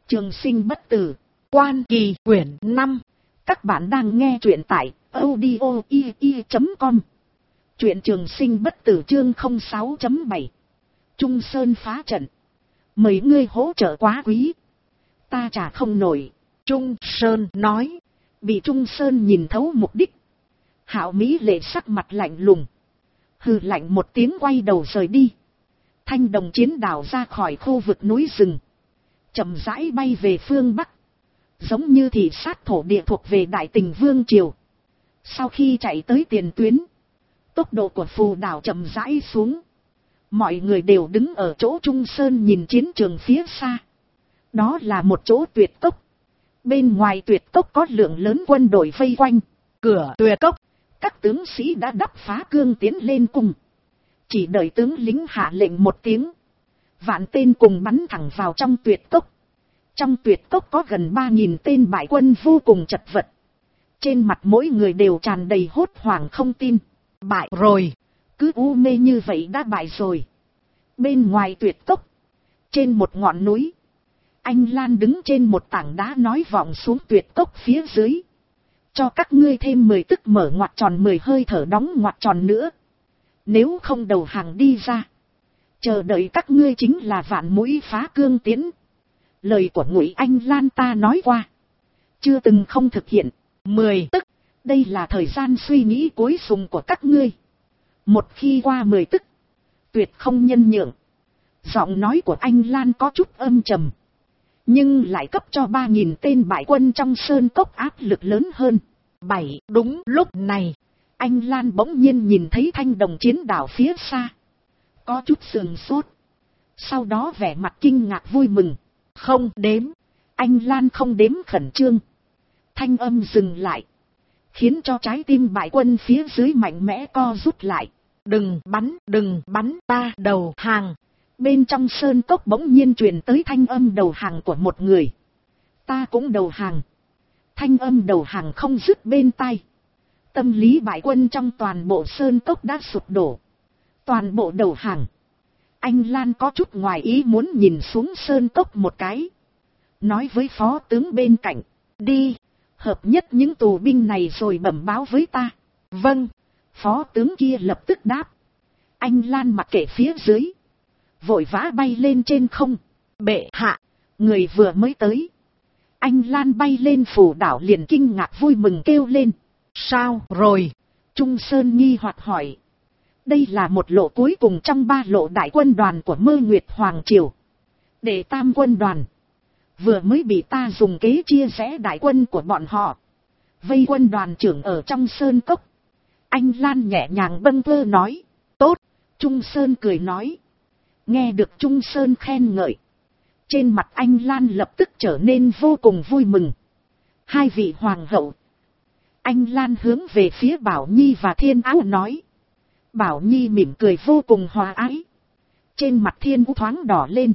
Trường sinh bất tử, Quan Kỳ quyển 5. Các bạn đang nghe truyện tại audio.com. Truyện Trường sinh bất tử chương 06.7. Trung Sơn phá trận. Mấy ngươi hỗ trợ quá quý, ta trả không nổi. Trung Sơn nói. Bị Trung Sơn nhìn thấu mục đích, Hạo Mỹ Lệ sắc mặt lạnh lùng, hừ lạnh một tiếng quay đầu rời đi. Thanh đồng chiến đảo ra khỏi khu vực núi rừng, chậm rãi bay về phương Bắc, giống như thị sát thổ địa thuộc về Đại Tình Vương Triều. Sau khi chạy tới tiền tuyến, tốc độ của phù đảo chậm rãi xuống. Mọi người đều đứng ở chỗ Trung Sơn nhìn chiến trường phía xa. Đó là một chỗ tuyệt cốc. Bên ngoài tuyệt cốc có lượng lớn quân đội vây quanh. Cửa tuyệt cốc, các tướng sĩ đã đắp phá cương tiến lên cung. Chỉ đợi tướng lính hạ lệnh một tiếng, vạn tên cùng bắn thẳng vào trong tuyệt cốc. Trong tuyệt cốc có gần 3.000 tên bại quân vô cùng chật vật. Trên mặt mỗi người đều tràn đầy hốt hoảng không tin. Bại rồi, cứ u mê như vậy đã bại rồi. Bên ngoài tuyệt cốc, trên một ngọn núi, Anh Lan đứng trên một tảng đá nói vọng xuống tuyệt cốc phía dưới. Cho các ngươi thêm 10 tức mở ngoặc tròn 10 hơi thở đóng ngoặc tròn nữa. Nếu không đầu hàng đi ra, chờ đợi các ngươi chính là vạn mũi phá cương tiến. Lời của Ngụy Anh Lan ta nói qua, chưa từng không thực hiện. 10 tức, đây là thời gian suy nghĩ cuối cùng của các ngươi. Một khi qua 10 tức, tuyệt không nhân nhượng. Giọng nói của Anh Lan có chút âm trầm, nhưng lại cấp cho 3.000 tên bại quân trong sơn cốc áp lực lớn hơn. Đúng lúc này, Anh Lan bỗng nhiên nhìn thấy thanh đồng chiến đảo phía xa, có chút sườn sốt, sau đó vẻ mặt kinh ngạc vui mừng. Không đếm, Anh Lan không đếm khẩn trương. Thanh âm dừng lại, khiến cho trái tim bại quân phía dưới mạnh mẽ co rút lại. Đừng bắn, ta đầu hàng. Bên trong sơn cốc bỗng nhiên truyền tới thanh âm đầu hàng của một người. Ta cũng đầu hàng. Thanh âm đầu hàng không dứt bên tai. Tâm lý bại quân trong toàn bộ sơn cốc đã sụp đổ. Toàn bộ đầu hàng. Anh Lan có chút ngoài ý muốn nhìn xuống sơn cốc một cái, nói với phó tướng bên cạnh, đi, hợp nhất những tù binh này rồi bẩm báo với ta. Vâng. Phó tướng kia lập tức đáp. Anh Lan mặc kệ phía dưới, vội vã bay lên trên không. Bệ hạ, người vừa mới tới. Anh Lan bay lên phủ đảo liền kinh ngạc vui mừng kêu lên. Sao rồi? Trung Sơn nghi hoặc hỏi. Đây là một lộ cuối cùng trong 3 lộ đại quân đoàn của Mơ Nguyệt Hoàng Triều. Đệ tam quân đoàn vừa mới bị ta dùng kế chia rẽ đại quân của bọn họ, vây quân đoàn trưởng ở trong sơn cốc. Anh Lan nhẹ nhàng bâng quơ nói. Tốt. Trung Sơn cười nói. Nghe được Trung Sơn khen ngợi, trên mặt Anh Lan lập tức trở nên vô cùng vui mừng. Hai vị hoàng hậu. Anh Lan hướng về phía Bảo Nhi và Thiên Áo nói. Bảo Nhi mỉm cười vô cùng hòa ái. Trên mặt Thiên Ú thoáng đỏ lên,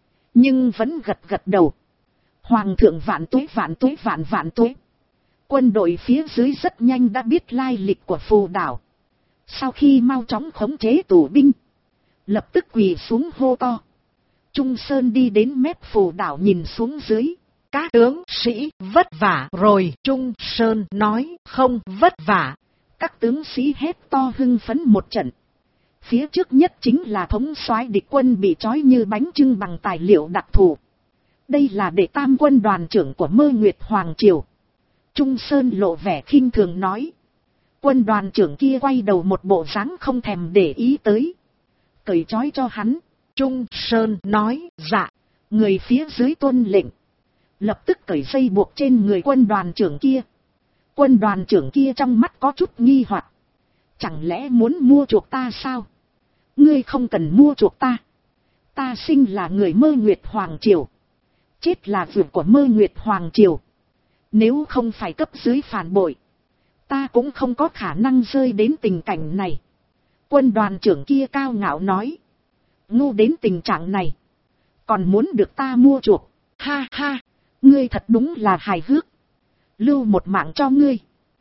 nhưng vẫn gật gật đầu. Hoàng thượng vạn tuế vạn tuế vạn vạn tuế. Quân đội phía dưới rất nhanh đã biết lai lịch của phù đảo. Sau khi mau chóng khống chế tù binh, lập tức quỳ xuống hô to. Trung Sơn đi đến mép phù đảo nhìn xuống dưới. Các tướng sĩ vất vả rồi. Trung Sơn nói. Không vất vả. Các tướng sĩ hét to hưng phấn một trận. Phía trước nhất chính là thống soái địch quân bị trói như bánh chưng bằng tài liệu đặc thù. Đây là đệ tam quân đoàn trưởng của Mơ Nguyệt Hoàng Triều. Trung Sơn lộ vẻ khinh thường nói. Quân đoàn trưởng kia quay đầu một bộ dáng không thèm để ý tới. Cởi trói cho hắn. Trung Sơn nói. Dạ. Người phía dưới tuân lệnh, lập tức cởi dây buộc trên người quân đoàn trưởng kia. Quân đoàn trưởng kia trong mắt có chút nghi hoặc. Chẳng lẽ muốn mua chuộc ta sao? Ngươi không cần mua chuộc ta. Ta sinh là người Mơ Nguyệt Hoàng Triều, chết là việc của Mơ Nguyệt Hoàng Triều. Nếu không phải cấp dưới phản bội, ta cũng không có khả năng rơi đến tình cảnh này. Quân đoàn trưởng kia cao ngạo nói. Ngu đến tình trạng này, còn muốn được ta mua chuộc? Ha ha, ngươi thật đúng là hài hước. Lưu một mạng cho ngươi,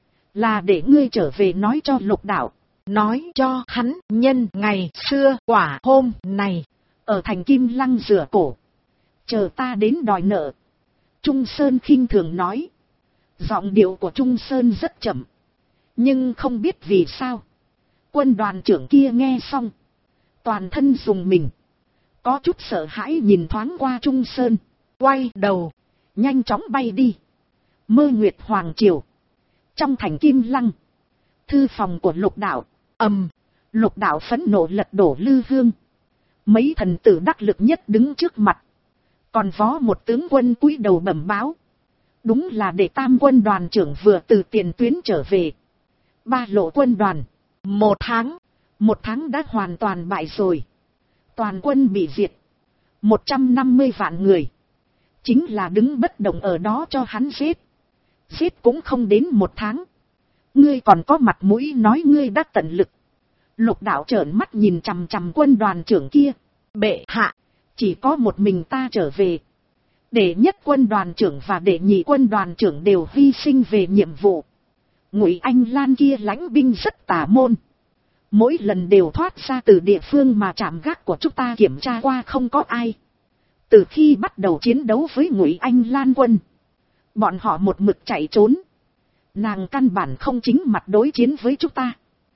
là để ngươi trở về nói cho Lục Đạo, nói cho hắn nhân ngày xưa quả hôm này ở thành Kim Lăng rửa cổ, chờ ta đến đòi nợ. Trung Sơn khinh thường nói. Giọng điệu của Trung Sơn rất chậm. Nhưng không biết vì sao. Quân đoàn trưởng kia nghe xong. Toàn thân dùng mình. Có chút sợ hãi nhìn thoáng qua Trung Sơn. Quay đầu. Nhanh chóng bay đi. Mơ Nguyệt Hoàng Triều. Trong thành Kim Lăng. Thư phòng của Lục Đạo. Lục Đạo phẫn nộ lật đổ lư hương. Mấy thần tử đắc lực nhất đứng trước mặt. Còn phó một tướng quân cúi đầu bẩm báo. Đúng là Đệ Tam quân đoàn trưởng vừa từ tiền tuyến trở về. Ba lộ quân đoàn. Một tháng đã hoàn toàn bại rồi. Toàn quân bị diệt. 150 vạn người. Chính là đứng bất động ở đó cho hắn giết. Giết cũng không đến 1 tháng. Ngươi còn có mặt mũi nói ngươi đã tận lực. Lục Đạo trợn mắt nhìn chằm chằm quân đoàn trưởng kia. Bệ hạ, chỉ có một mình ta trở về. Đệ nhất quân đoàn trưởng và đệ nhị quân đoàn trưởng đều hy sinh về nhiệm vụ. Ngụy Anh Lan kia lãnh binh rất tà môn. Mỗi lần đều thoát ra từ địa phương mà trạm gác của chúng ta kiểm tra qua không có ai. Từ khi bắt đầu chiến đấu với Ngụy Anh Lan quân, bọn họ một mực chạy trốn. Nàng căn bản không chính mặt đối chiến với chúng ta.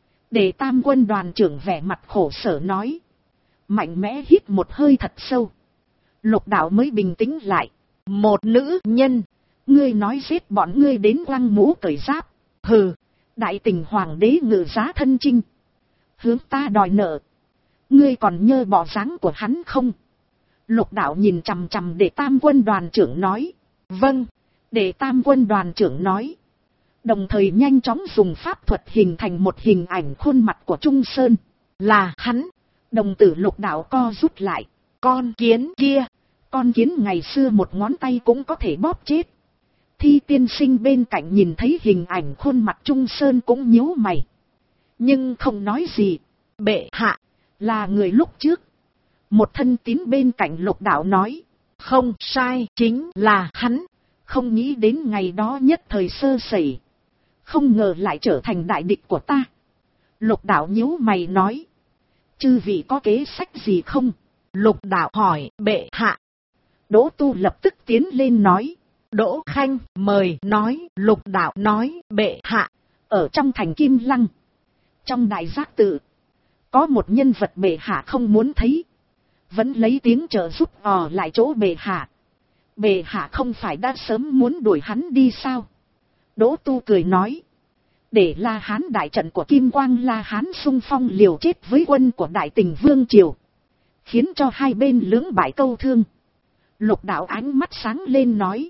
Đệ Tam quân đoàn trưởng vẻ mặt khổ sở nói. Mạnh mẽ hít một hơi thật sâu. Lục Đạo mới bình tĩnh lại. Một nữ nhân. Ngươi nói giết bọn ngươi đến quăng mũ cởi giáp. Hừ. Đại tình hoàng đế ngự giá thân chinh. Hướng ta đòi nợ. Ngươi còn nhớ bỏ dáng của hắn không? Lục Đạo nhìn chằm chằm Đệ Tam quân đoàn trưởng nói. Vâng. Đệ Tam quân đoàn trưởng nói. Đồng thời nhanh chóng dùng pháp thuật hình thành một hình ảnh khuôn mặt của Trung Sơn. Là hắn. Đồng tử Lục Đạo co rút lại. Con kiến kia. Con kiến ngày xưa một ngón tay cũng có thể bóp chết. Thi tiên sinh bên cạnh nhìn thấy hình ảnh khuôn mặt Trung Sơn cũng nhíu mày. Nhưng không nói gì. Bệ hạ. Là người lúc trước. Một thân tín bên cạnh Lục Đạo nói. Không sai, chính là hắn. Không nghĩ đến ngày đó nhất thời sơ sẩy. Không ngờ lại trở thành đại địch của ta. Lục Đạo nhíu mày nói. Chư vị có kế sách gì không? Lục Đạo hỏi. Bệ hạ. Đỗ Tu lập tức tiến lên nói. Đỗ Khanh mời nói. Lục Đạo nói. Bệ hạ. Ở trong thành Kim Lăng. Trong đại giác tự. Có một nhân vật bệ hạ không muốn thấy. Vẫn lấy tiếng trợ giúp lại chỗ bệ hạ. Bệ hạ không phải đã sớm muốn đuổi hắn đi sao? Đỗ Tu cười nói. Để La Hán đại trận của Kim Quang La Hán xung phong liều chết với quân của Đại Tình Vương Triều. Khiến cho hai bên lưỡng bại câu thương. Lục Đạo ánh mắt sáng lên nói.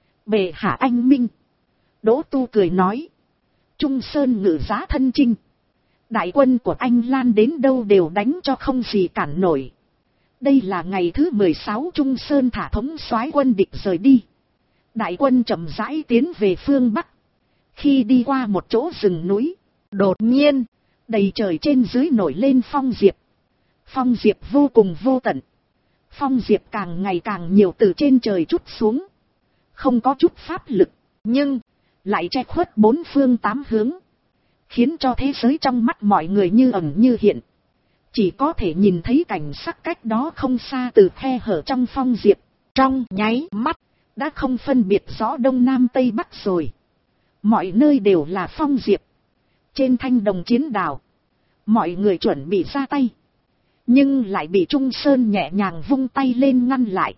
Bệ hạ anh minh. Đỗ Tu cười nói. Trung Sơn ngự giá thân chinh. Đại quân của anh Lan đến đâu đều đánh cho không gì cản nổi. Đây là ngày thứ 16 Trung Sơn thả thống soái quân địch rời đi. Đại quân chậm rãi tiến về phương Bắc. Khi đi qua một chỗ rừng núi, đột nhiên, đầy trời trên dưới nổi lên phong diệp. Phong diệp vô cùng vô tận. Phong diệp càng ngày càng nhiều từ trên trời trút xuống. Không có chút pháp lực, nhưng lại che khuất bốn phương tám hướng. Khiến cho thế giới trong mắt mọi người như ẩn như hiện. Chỉ có thể nhìn thấy cảnh sắc cách đó không xa từ khe hở trong phong diệp. Trong nháy mắt, đã không phân biệt rõ đông nam tây bắc rồi. Mọi nơi đều là phong diệp. Trên thanh đồng chiến đào, mọi người chuẩn bị ra tay. Nhưng lại bị Trung Sơn nhẹ nhàng vung tay lên ngăn lại.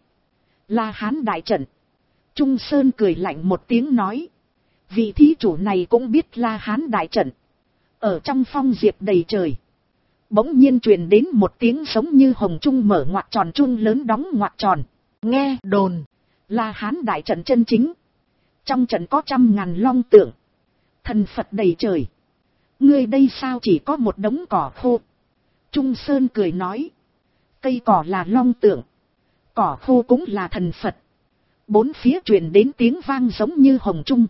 La Hán đại trận. Trung Sơn cười lạnh một tiếng nói. Vị thí chủ này cũng biết La Hán đại trận. Ở trong phong diệp đầy trời. Bỗng nhiên truyền đến một tiếng giống như hồng trung mở ngoặc tròn chuông lớn đóng ngoặc tròn. Nghe đồn. La Hán đại trận chân chính. Trong trận có 100.000 long tượng. Thần Phật đầy trời. Ngươi đây sao chỉ có một đống cỏ khô? Trung Sơn cười nói. Cây cỏ là long tượng. Cỏ khô cũng là thần Phật. Bốn phía truyền đến tiếng vang giống như hồng trung.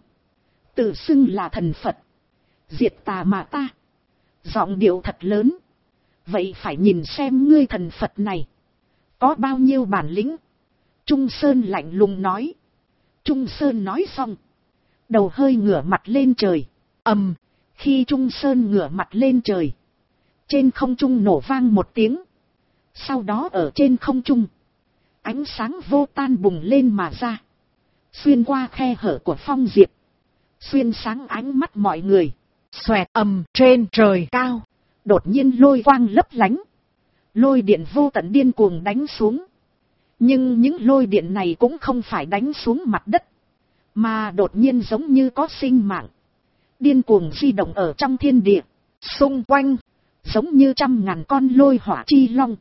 Tự xưng là thần Phật. Diệt tà mà ta. Giọng điệu thật lớn. Vậy phải nhìn xem ngươi thần Phật này có bao nhiêu bản lĩnh. Trung Sơn lạnh lùng nói. Trung Sơn nói xong, đầu hơi ngửa mặt lên trời. Khi Trung Sơn ngửa mặt lên trời, trên không trung nổ vang một tiếng. Sau đó ở trên không trung, ánh sáng vô tan bùng lên mà ra. xuyên qua khe hở của Phong Diệp, xuyên sáng ánh mắt mọi người. Xoẹt, ầm, trên trời cao, đột nhiên lôi quang lấp lánh, lôi điện vô tận điên cuồng đánh xuống. Nhưng những lôi điện này cũng không phải đánh xuống mặt đất, mà đột nhiên giống như có sinh mạng, điên cuồng di động ở trong thiên địa. Xung quanh, giống như trăm ngàn con lôi hỏa chi long,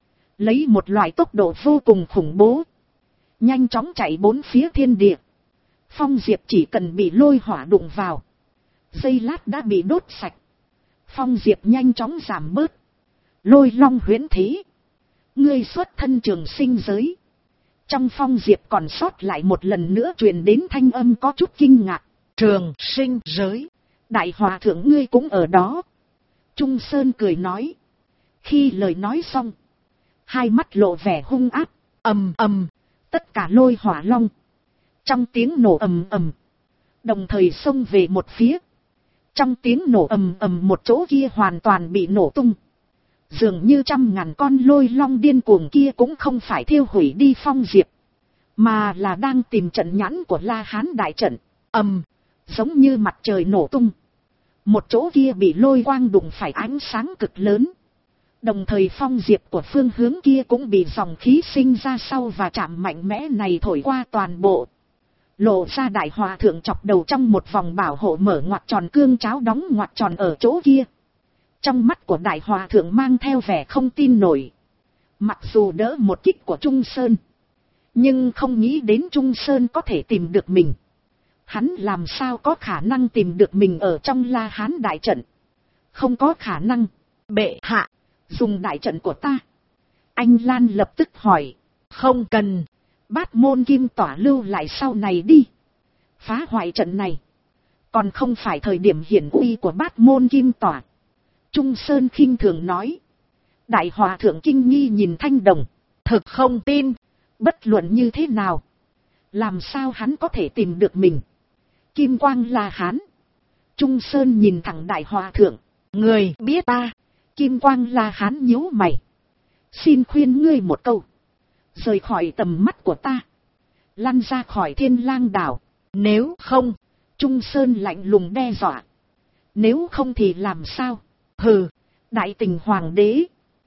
lấy một loại tốc độ vô cùng khủng bố, nhanh chóng chạy bốn phía thiên địa. Phong Diệp chỉ cần bị lôi hỏa đụng vào, giây lát đã bị đốt sạch. Phong Diệp nhanh chóng giảm bớt. Lôi long huyễn thế, ngươi xuất thân trường sinh giới. Trong Phong Diệp còn sót lại một lần nữa truyền đến thanh âm có chút kinh ngạc. Trường sinh giới, đại hòa thượng ngươi cũng ở đó. Trung Sơn cười nói. Khi lời nói xong, hai mắt lộ vẻ hung ác. Ầm ầm, tất cả lôi hỏa long, trong tiếng nổ ầm ầm, đồng thời xông về một phía. Trong tiếng nổ ầm ầm, một chỗ kia hoàn toàn bị nổ tung. Dường như trăm ngàn con lôi long điên cuồng kia cũng không phải thiêu hủy đi Phong Diệp, mà là đang tìm trận nhãn của La Hán đại trận. Ầm, giống như mặt trời nổ tung. Một chỗ kia bị lôi quang đụng phải ánh sáng cực lớn. Đồng thời Phong Diệp của phương hướng kia cũng bị dòng khí sinh ra sau và chạm mạnh mẽ này thổi qua toàn bộ. Lộ ra đại hòa thượng chọc đầu trong một vòng bảo hộ mở ngoặt tròn, cương cháo đóng ngoặt tròn ở chỗ kia. Trong mắt của đại hòa thượng mang theo vẻ không tin nổi. Mặc dù đỡ một kích của Trung Sơn, nhưng không nghĩ đến Trung Sơn có thể tìm được mình. Hắn làm sao có khả năng tìm được mình ở trong La Hán đại trận? Không có khả năng. Bệ hạ, dùng đại trận của ta. Anh Lan lập tức hỏi. Không cần, Bát Môn Kim Tỏa lưu lại sau này đi. Phá hoại trận này, còn không phải thời điểm hiển uy của Bát Môn Kim Tỏa. Trung Sơn khinh thường nói. Đại hòa thượng kinh nghi nhìn Thanh Đồng. Thực không tin. Bất luận như thế nào, làm sao hắn có thể tìm được mình? Kim Quang La Hán. Trung Sơn nhìn thẳng đại hòa thượng. Người biết ta. Kim Quang La Hán nhíu mày. Xin khuyên ngươi một câu, rời khỏi tầm mắt của ta, lăn ra khỏi Thiên Lang đảo. Nếu không, Trung Sơn lạnh lùng đe dọa. Nếu không thì làm sao? Hừ, đại tình hoàng đế,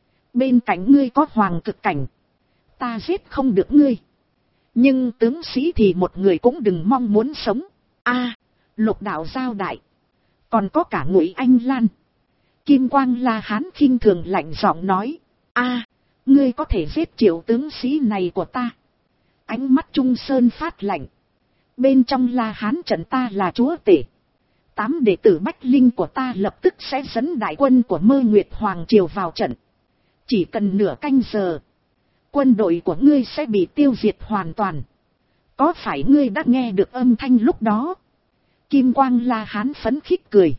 bên cạnh ngươi có hoàng cực cảnh, ta giết không được ngươi. Nhưng tướng sĩ thì một người cũng đừng mong muốn sống. A, Lục đạo giao đại, còn có cả Ngụy Anh Lan. Kim Quang La Hán khinh thường lạnh giọng nói. A, ngươi có thể giết Triệu tướng sĩ này của ta? Ánh mắt Trung Sơn phát lạnh. Bên trong La Hán trận ta là chúa tể. 8 đệ tử Bách Linh của ta lập tức sẽ dẫn đại quân của Mơ Nguyệt Hoàng Triều vào trận. Chỉ cần nửa canh giờ, quân đội của ngươi sẽ bị tiêu diệt hoàn toàn. Có phải ngươi đã nghe được âm thanh lúc đó? Kim Quang La Hán phấn khích cười.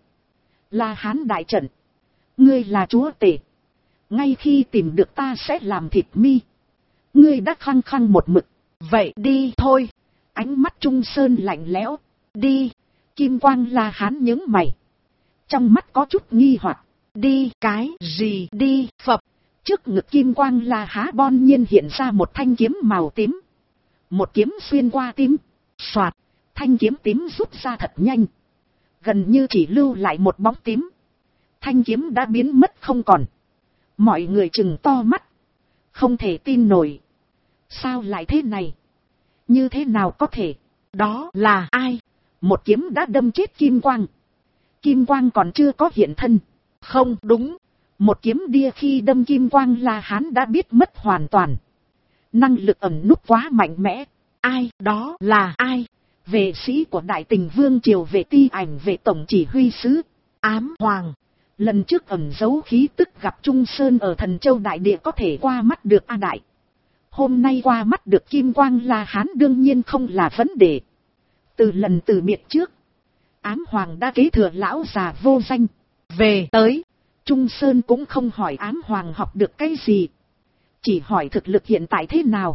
La Hán đại trận, ngươi là chúa tể, ngay khi tìm được ta sẽ làm thịt mi. Ngươi đã khăng khăng một mực. Vậy đi thôi. Ánh mắt Trung Sơn lạnh lẽo. Đi. Kim Quang La Hán nhướng mày, trong mắt có chút nghi hoặc. Đi cái gì đi? Phập. Trước ngực Kim Quang La Hán bon nhiên hiện ra một thanh kiếm màu tím. Một kiếm xuyên qua tim. Soạt. Thanh kiếm tím rút ra thật nhanh, gần như chỉ lưu lại một bóng tím. Thanh kiếm đã biến mất không còn. Mọi người trừng to mắt, không thể tin nổi. Sao lại thế này? Như thế nào có thể? Đó là ai? Một kiếm đã đâm chết Kim Quang. Kim Quang còn chưa có hiện thân. Không đúng. Một kiếm đia khi đâm Kim Quang La Hán đã biết mất hoàn toàn. Năng lực ẩn núp quá mạnh mẽ. Ai? Đó là ai? Vệ sĩ của Đại Tình Vương Triều Vệ Ti Ảnh Vệ Tổng Chỉ Huy Sứ Ám Hoàng. Lần trước ẩn giấu khí tức gặp Trung Sơn ở Thần Châu Đại Địa có thể qua mắt được A Đại. Hôm nay qua mắt được Kim Quang La Hán đương nhiên không là vấn đề. Từ lần từ biệt trước, Ám Hoàng đã kế thừa lão già vô danh. Về tới, Trung Sơn cũng không hỏi Ám Hoàng học được cái gì, chỉ hỏi thực lực hiện tại thế nào.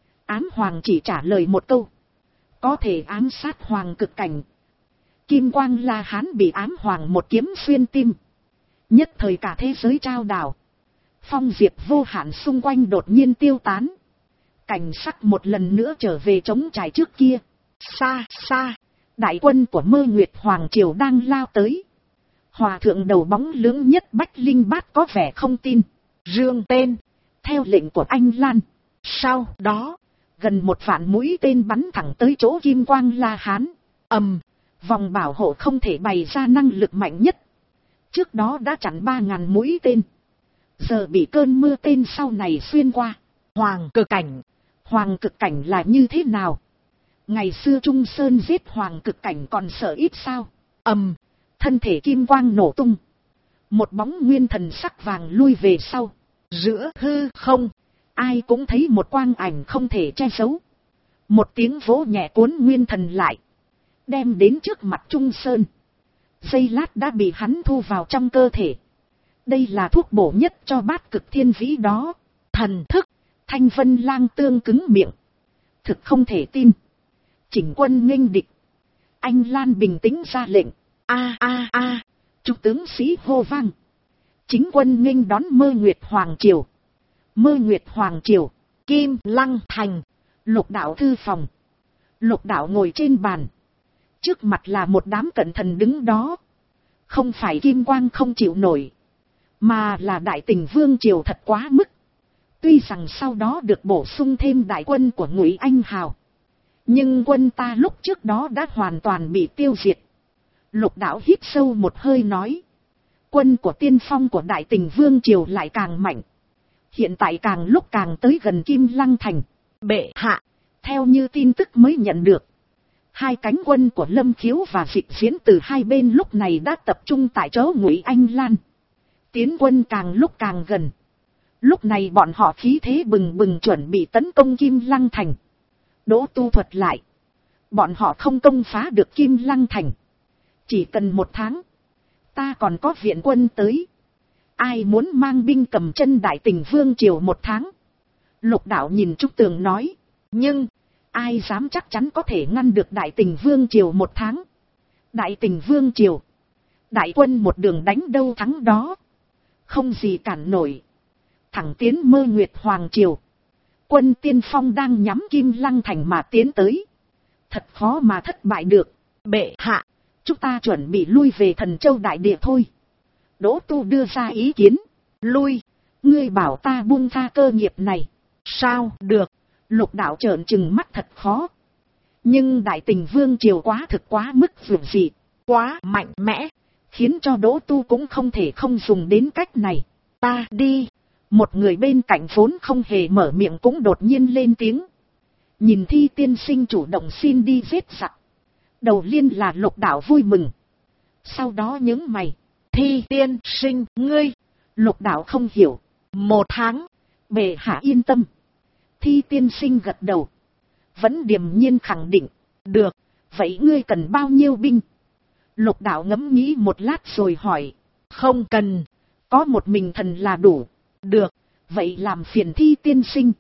Ám Hoàng chỉ trả lời một câu. Có thể ám sát hoàng cực cảnh. Kim Quang La Hán bị Ám Hoàng một kiếm xuyên tim. Nhất thời cả thế giới trao đảo. Phong diệp vô hạn xung quanh đột nhiên tiêu tán. Cảnh sắc một lần nữa trở về trống trải trước kia. xa xa, đại quân của Mơ Nguyệt Hoàng Triều đang lao tới. Hòa thượng đầu bóng lưỡng nhất Bách Linh Bát có vẻ không tin. Rương tên, theo lệnh của anh Lan. Sau đó, gần 1 vạn mũi tên bắn thẳng tới chỗ Kim Quang La Hán. Vòng bảo hộ không thể bày ra năng lực mạnh nhất. Trước đó đã chặn 3.000 mũi tên. Giờ bị cơn mưa tên sau này xuyên qua. Hoàng cực cảnh. Hoàng cực cảnh là như thế nào? Ngày xưa Trung Sơn giết hoàng cực cảnh còn sợ ít sao? Thân thể Kim Quang nổ tung. Một bóng nguyên thần sắc vàng lui về sau. Giữa hư không, ai cũng thấy một quang ảnh không thể che giấu. Một tiếng vỗ nhẹ cuốn nguyên thần lại, đem đến trước mặt Trung Sơn. Giây lát đã bị hắn thu vào trong cơ thể. Đây là thuốc bổ nhất cho Bát Cực Thiên Vĩ đó. Thần thức. Thanh Vân Lang tương cứng miệng. Thực không thể tin. Chỉnh quân nghênh địch. Anh Lan bình tĩnh ra lệnh. Chúc tướng sĩ hô vang. Chính quân nghênh đón Mơ Nguyệt Hoàng Triều. Mơ Nguyệt Hoàng Triều, Kim Lăng Thành, Lục Đạo thư phòng. Lục Đạo ngồi trên bàn. Trước mặt là một đám cận thần đứng đó. Không phải Kim Quang không chịu nổi, mà là Đại Tình Vương Triều thật quá mức. Tuy rằng sau đó được bổ sung thêm đại quân của Ngụy Anh Hào, nhưng quân ta lúc trước đó đã hoàn toàn bị tiêu diệt. Lục Đạo hít sâu một hơi nói. Quân của tiên phong của Đại Tình Vương Triều lại càng mạnh. Hiện tại càng lúc càng tới gần Kim Lăng Thành. Bệ hạ, theo như tin tức mới nhận được, hai cánh quân của Lâm Khiếu và Dịch Diễn từ hai bên lúc này đã tập trung tại chỗ Ngụy Anh Lan. Tiến quân càng lúc càng gần. Lúc này bọn họ khí thế bừng bừng chuẩn bị tấn công Kim Lăng Thành. Đỗ Tu thuật lại. Bọn họ không công phá được Kim Lăng Thành. Chỉ cần 1 tháng, ta còn có viện quân tới. Ai muốn mang binh cầm chân Đại Tình Vương Triều 1 tháng? Lục Đạo nhìn Trúc Tường nói. Nhưng, ai dám chắc chắn có thể ngăn được Đại Tình Vương Triều 1 tháng? Đại Tình Vương Triều, đại quân một đường đánh đâu thắng đó. Không gì cản nổi. Thẳng tiến Mơ Nguyệt Hoàng Triều. Quân tiên phong đang nhắm Kim Lăng Thành mà tiến tới. Thật khó mà thất bại được. Bệ hạ, chúng ta chuẩn bị lui về Thần Châu Đại Địa thôi. Đỗ Tu đưa ra ý kiến. Lui? Ngươi bảo ta buông tha cơ nghiệp này. Sao được? Lục Đạo trợn trừng mắt thật khó. Nhưng Đại Tình Vương Triều quá thực quá mức vượt dị, quá mạnh mẽ, khiến cho Đỗ Tu cũng không thể không dùng đến cách này. Ta đi. Một người bên cạnh vốn không hề mở miệng cũng đột nhiên lên tiếng. Nhìn Thi tiên sinh chủ động xin đi giết giặc. Đầu tiên là Lục Đạo vui mừng. Sau đó nhướng mày. Thi tiên sinh, ngươi. Lục Đạo không hiểu. 1 tháng. Bệ hạ yên tâm. Thi tiên sinh gật đầu. Vẫn điềm nhiên khẳng định. Được, vậy ngươi cần bao nhiêu binh? Lục Đạo ngẫm nghĩ một lát rồi hỏi. Không cần, có một mình thần là đủ. Được, vậy làm phiền Thi tiên sinh.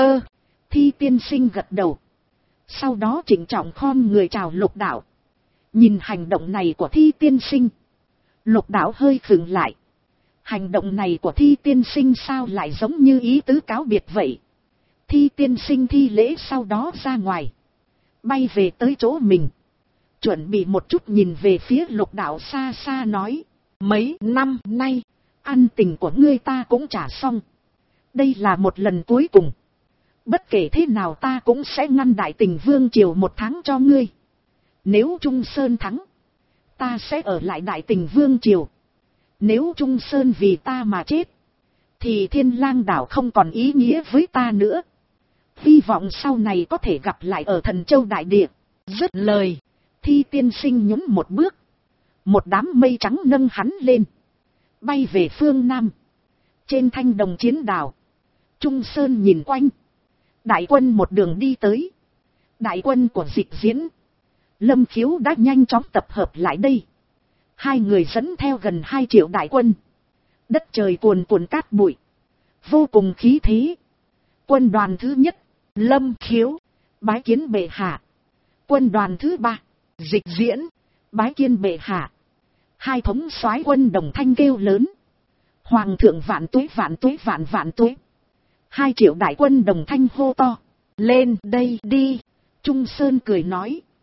Thi tiên sinh gật đầu. Sau đó trịnh trọng khom người chào Lục Đạo. Nhìn hành động này của Thi tiên sinh, Lục Đạo hơi khựng lại. Hành động này của Thi tiên sinh sao lại giống như ý tứ cáo biệt vậy? Thi tiên sinh thi lễ sau đó ra ngoài, bay về tới chỗ mình. Chuẩn bị một chút nhìn về phía Lục Đạo xa xa nói. Mấy năm nay, ăn tình của ngươi ta cũng trả xong. Đây là một lần cuối cùng. Bất kể thế nào ta cũng sẽ ngăn Đại Tình Vương Triều 1 tháng cho ngươi. Nếu Trung Sơn thắng, ta sẽ ở lại Đại Tình Vương Triều. Nếu Trung Sơn vì ta mà chết, thì Thiên Lang đảo không còn ý nghĩa với ta nữa. Hy vọng sau này có thể gặp lại ở Thần Châu Đại Địa. Dứt lời, Thi tiên sinh nhún một bước. Một đám mây trắng nâng hắn lên, bay về phương Nam. Trên thanh đồng chiến đảo, Trung Sơn nhìn quanh. Đại quân một đường đi tới. Đại quân của Dịch Diễn, Lâm Khiếu đã nhanh chóng tập hợp lại đây. Hai người dẫn theo gần 2 triệu đại quân. Đất trời cuồn cuộn cát bụi, vô cùng khí thế. Quân đoàn thứ nhất, Lâm Khiếu, bái kiến bệ hạ. Quân đoàn thứ 3, Dịch Diễn, bái kiến bệ hạ. Hai thống soái quân đồng thanh kêu lớn. Hoàng thượng vạn tuế vạn tuế vạn vạn tuế. 2 triệu đại quân đồng thanh hô to. Lên đây đi. Trung Sơn cười nói.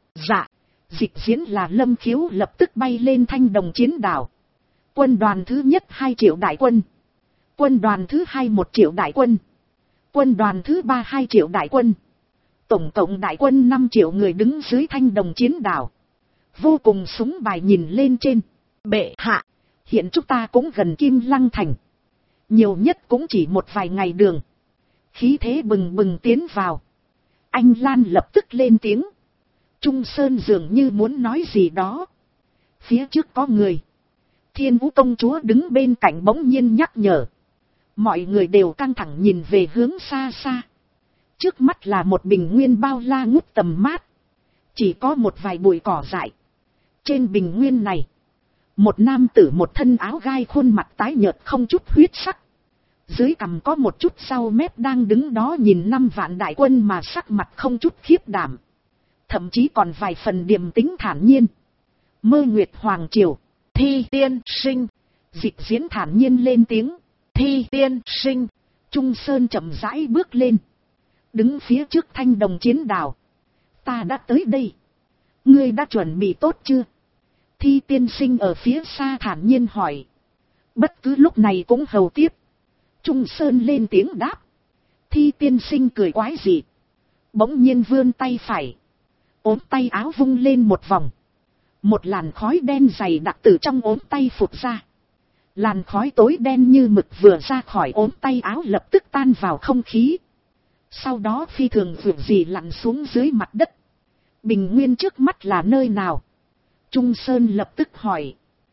Dịch diễn là Lâm Khiếu lập tức bay lên Thanh Đồng chiến đảo. Quân đoàn thứ nhất 2 triệu đại quân. Quân đoàn thứ 2 1 triệu đại quân. Quân đoàn thứ 3 2 triệu đại quân. Tổng cộng đại quân 5 triệu người đứng dưới Thanh Đồng chiến đảo. Vô cùng súng bài nhìn lên trên. Bệ hạ, hiện chúng ta cũng gần Kim Lăng thành. Nhiều nhất cũng chỉ một vài ngày đường. Khí thế bừng bừng tiến vào. Anh Lan lập tức lên tiếng. Trung Sơn dường như muốn nói gì đó. Phía trước có người. Thiên Vũ công chúa đứng bên cạnh bỗng nhiên nhắc nhở. Mọi người đều căng thẳng nhìn về hướng xa xa. Trước mắt là một bình nguyên bao la ngút tầm mát. Chỉ có một vài bụi cỏ dại. Trên bình nguyên này, một nam tử một thân áo gai khuôn mặt tái nhợt không chút huyết sắc. Dưới cằm có một chút sau mép đang đứng đó nhìn 5 vạn đại quân mà sắc mặt không chút khiếp đảm. Thậm chí còn vài phần điềm tĩnh thản nhiên. Mơ Nguyệt Hoàng Triều, Thi tiên sinh. Dịch diễn thản nhiên lên tiếng. Thi tiên sinh. Trung Sơn chậm rãi bước lên. Đứng phía trước Thanh Đồng chiến đảo. Ta đã tới đây. Ngươi đã chuẩn bị tốt chưa? Thi tiên sinh ở phía xa thản nhiên hỏi. Bất cứ lúc này cũng hầu tiếp. Trung Sơn lên tiếng đáp. Thi tiên sinh cười quái dị. Bỗng nhiên vươn tay phải. Ốm tay áo vung lên một vòng. Một làn khói đen dày đặc từ trong ốm tay phụt ra. Làn khói tối đen như mực vừa ra khỏi ốm tay áo lập tức tan vào không khí. Sau đó phi thường vượt gì lặn xuống dưới mặt đất. Bình nguyên trước mắt là nơi nào? Trung Sơn lập tức hỏi.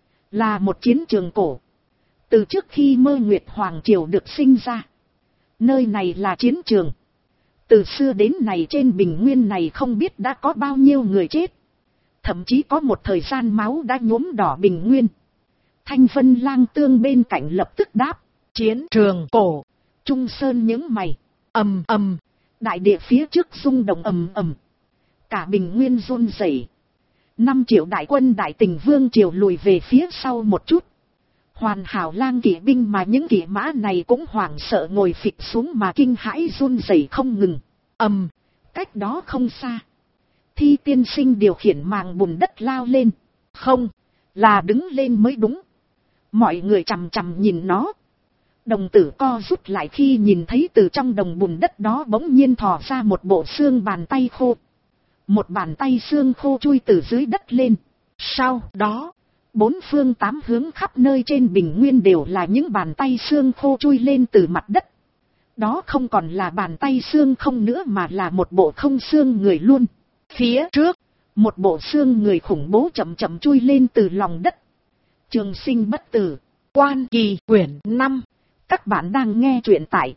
Là một chiến trường cổ. Từ trước khi Mơ Nguyệt Hoàng Triều được sinh ra. Nơi này là chiến trường. Từ xưa đến nay trên bình nguyên này không biết đã có bao nhiêu người chết. Thậm chí có một thời gian máu đã nhuốm đỏ bình nguyên. Thanh Vân Lang Tương bên cạnh lập tức đáp. Chiến trường cổ. Trung Sơn nhướng mày. Ầm ầm. Đại địa phía trước rung động ầm ầm. Cả bình nguyên run rẩy. 5 triệu đại quân Đại Tình Vương Triều lùi về phía sau một chút. Hoàn hảo lang kỵ binh mà những kỵ mã này cũng hoảng sợ ngồi phịch xuống mà kinh hãi run rẩy không ngừng. Cách đó không xa. Thi tiên sinh điều khiển màng bùn đất lao lên. Không, là đứng lên mới đúng. Mọi người chằm chằm nhìn nó. Đồng tử co rút lại khi nhìn thấy từ trong đồng bùn đất đó bỗng nhiên thò ra một bộ xương bàn tay khô. Một bàn tay xương khô chui từ dưới đất lên. Sau đó, 4 phương 8 hướng khắp nơi trên bình nguyên đều là những bàn tay xương khô chui lên từ mặt đất. Đó không còn là bàn tay xương không nữa mà là một bộ không xương người luôn. Phía trước, một bộ xương người khủng bố chậm chậm chui lên từ lòng đất. Trường Sinh Bất Tử, Quan Kỳ quyển 5. Các bạn đang nghe truyện tại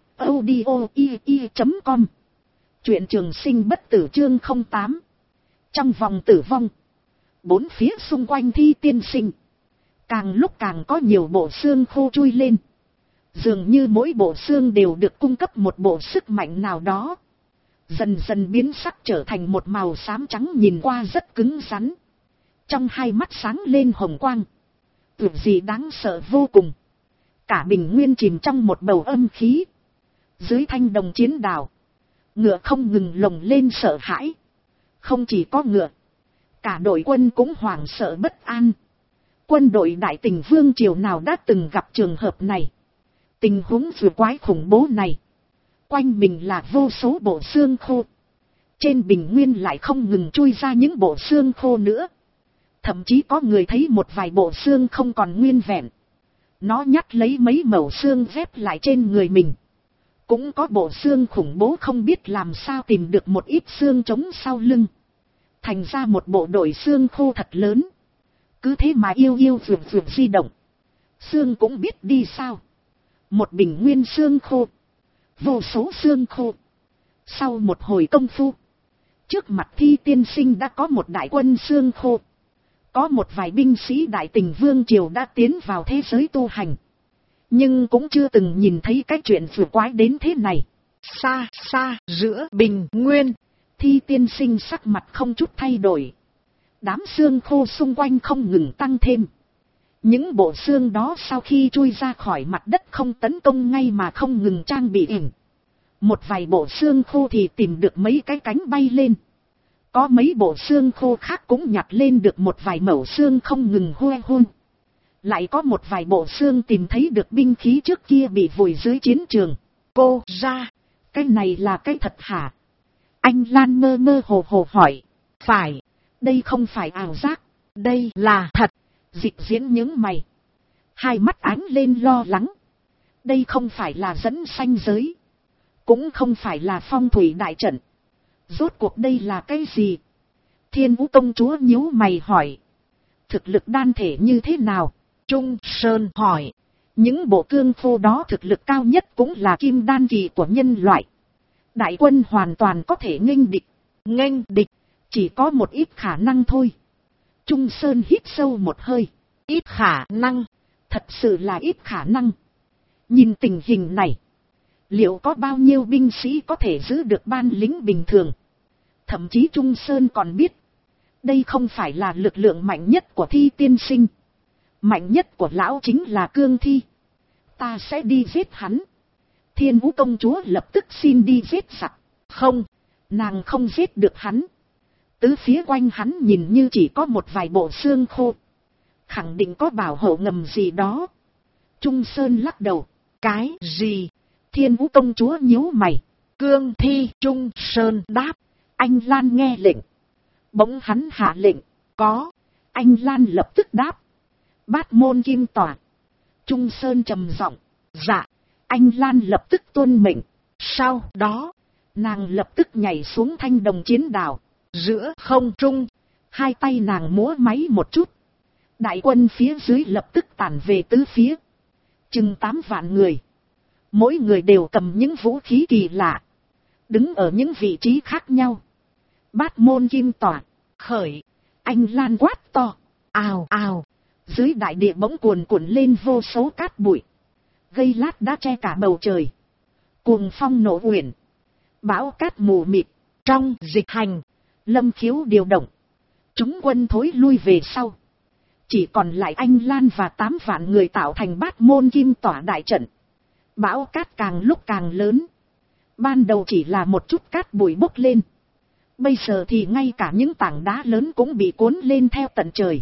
audio.com. Truyện Trường Sinh Bất Tử chương 08. Trong vòng tử vong. 4 phía xung quanh Thi tiên sinh. Càng lúc càng có nhiều bộ xương khô chui lên. Dường như mỗi bộ xương đều được cung cấp một bộ sức mạnh nào đó. Dần dần biến sắc trở thành một màu xám trắng nhìn qua rất cứng rắn. Trong hai mắt sáng lên hồng quang. Tưởng gì đáng sợ vô cùng. Cả bình nguyên chìm trong một bầu âm khí. Dưới Thanh Đồng chiến đảo. Ngựa không ngừng lồng lên sợ hãi. Không chỉ có ngựa. Cả đội quân cũng hoảng sợ bất an. Quân đội Đại Tình Vương Triều nào đã từng gặp trường hợp này. Tình huống vừa quái khủng bố này. Quanh mình là vô số bộ xương khô. Trên bình nguyên lại không ngừng chui ra những bộ xương khô nữa. Thậm chí có người thấy một vài bộ xương không còn nguyên vẹn. Nó nhặt lấy mấy mẩu xương ghép lại trên người mình. Cũng có bộ xương khủng bố không biết làm sao tìm được một ít xương trống sau lưng. Thành ra một bộ đội xương khô thật lớn. Cứ thế mà yêu vượt di động. Xương cũng biết đi sao. Một bình nguyên xương khô. Vô số xương khô. Sau một hồi công phu. Trước mặt Thi tiên sinh đã có một đại quân xương khô. Có một vài binh sĩ Đại Tình Vương Triều đã tiến vào thế giới tu hành. Nhưng cũng chưa từng nhìn thấy cái chuyện vừa quái đến thế này. Xa xa giữa bình nguyên. Thi tiên sinh sắc mặt không chút thay đổi. Đám xương khô xung quanh không ngừng tăng thêm. Những bộ xương đó sau khi chui ra khỏi mặt đất không tấn công ngay mà không ngừng trang bị ỉnh. Một vài bộ xương khô thì tìm được mấy cái cánh bay lên. Có mấy bộ xương khô khác cũng nhặt lên được một vài mẩu xương không ngừng hoe hun. Lại có một vài bộ xương tìm thấy được binh khí trước kia bị vùi dưới chiến trường. Cô ra, cái này là cái thật hả? Anh Lan mơ mơ hồ hồ hỏi. Phải, đây không phải ảo giác, đây là thật. Dịch Diễn nhướng mày, hai mắt ánh lên lo lắng. Đây không phải là dẫn sanh giới, cũng không phải là phong thủy đại trận. Rốt cuộc đây là cái gì? Thiên Vũ công chúa nhíu mày hỏi. Thực lực đan thể như thế nào? Trung Sơn hỏi. Những bộ cương phô đó thực lực cao nhất cũng là kim đan kỳ của nhân loại. Đại quân hoàn toàn có thể nghênh địch. Nghênh địch, chỉ có một ít khả năng thôi. Trung Sơn hít sâu một hơi. Ít khả năng, thật sự là ít khả năng. Nhìn tình hình này, liệu có bao nhiêu binh sĩ có thể giữ được ban lính bình thường? Thậm chí Trung Sơn còn biết, đây không phải là lực lượng mạnh nhất của Thi tiên sinh. Mạnh nhất của lão chính là Cương Thi. Ta sẽ đi giết hắn. Thiên Vũ công chúa lập tức xin đi giết giặc. Không, nàng không giết được hắn. Tứ phía quanh hắn nhìn như chỉ có một vài bộ xương khô. Khẳng định có bảo hộ ngầm gì đó. Trung Sơn lắc đầu. Cái gì? Thiên Vũ công chúa nhíu mày. Cương Thi. Trung Sơn đáp. Anh Lan nghe lệnh. Bỗng hắn hạ lệnh. Có. Anh Lan lập tức đáp. Bát môn kim tỏa. Trung Sơn trầm giọng. Dạ. Anh Lan lập tức tuân mệnh. Sau đó, nàng lập tức nhảy xuống thanh đồng chiến đào. Giữa không trung, hai tay nàng múa máy một chút. Đại quân phía dưới lập tức tản về tứ phía. Chừng 8 vạn người. Mỗi người đều cầm những vũ khí kỳ lạ. Đứng ở những vị trí khác nhau. Bát môn kim tỏa. Khởi. Anh Lan quát to. Ào ào. Dưới đại địa bỗng cuồn cuộn lên vô số cát bụi. Gây lát đã che cả bầu trời. Cuồng phong nổ uyển. Bão cát mù mịt. Trong dịch hành, Lâm Khiếu điều động. Chúng quân thối lui về sau. Chỉ còn lại anh Lan và 8 vạn người tạo thành bát môn kim tỏa đại trận. Bão cát càng lúc càng lớn. Ban đầu chỉ là một chút cát bụi bốc lên. Bây giờ thì ngay cả những tảng đá lớn cũng bị cuốn lên theo tận trời.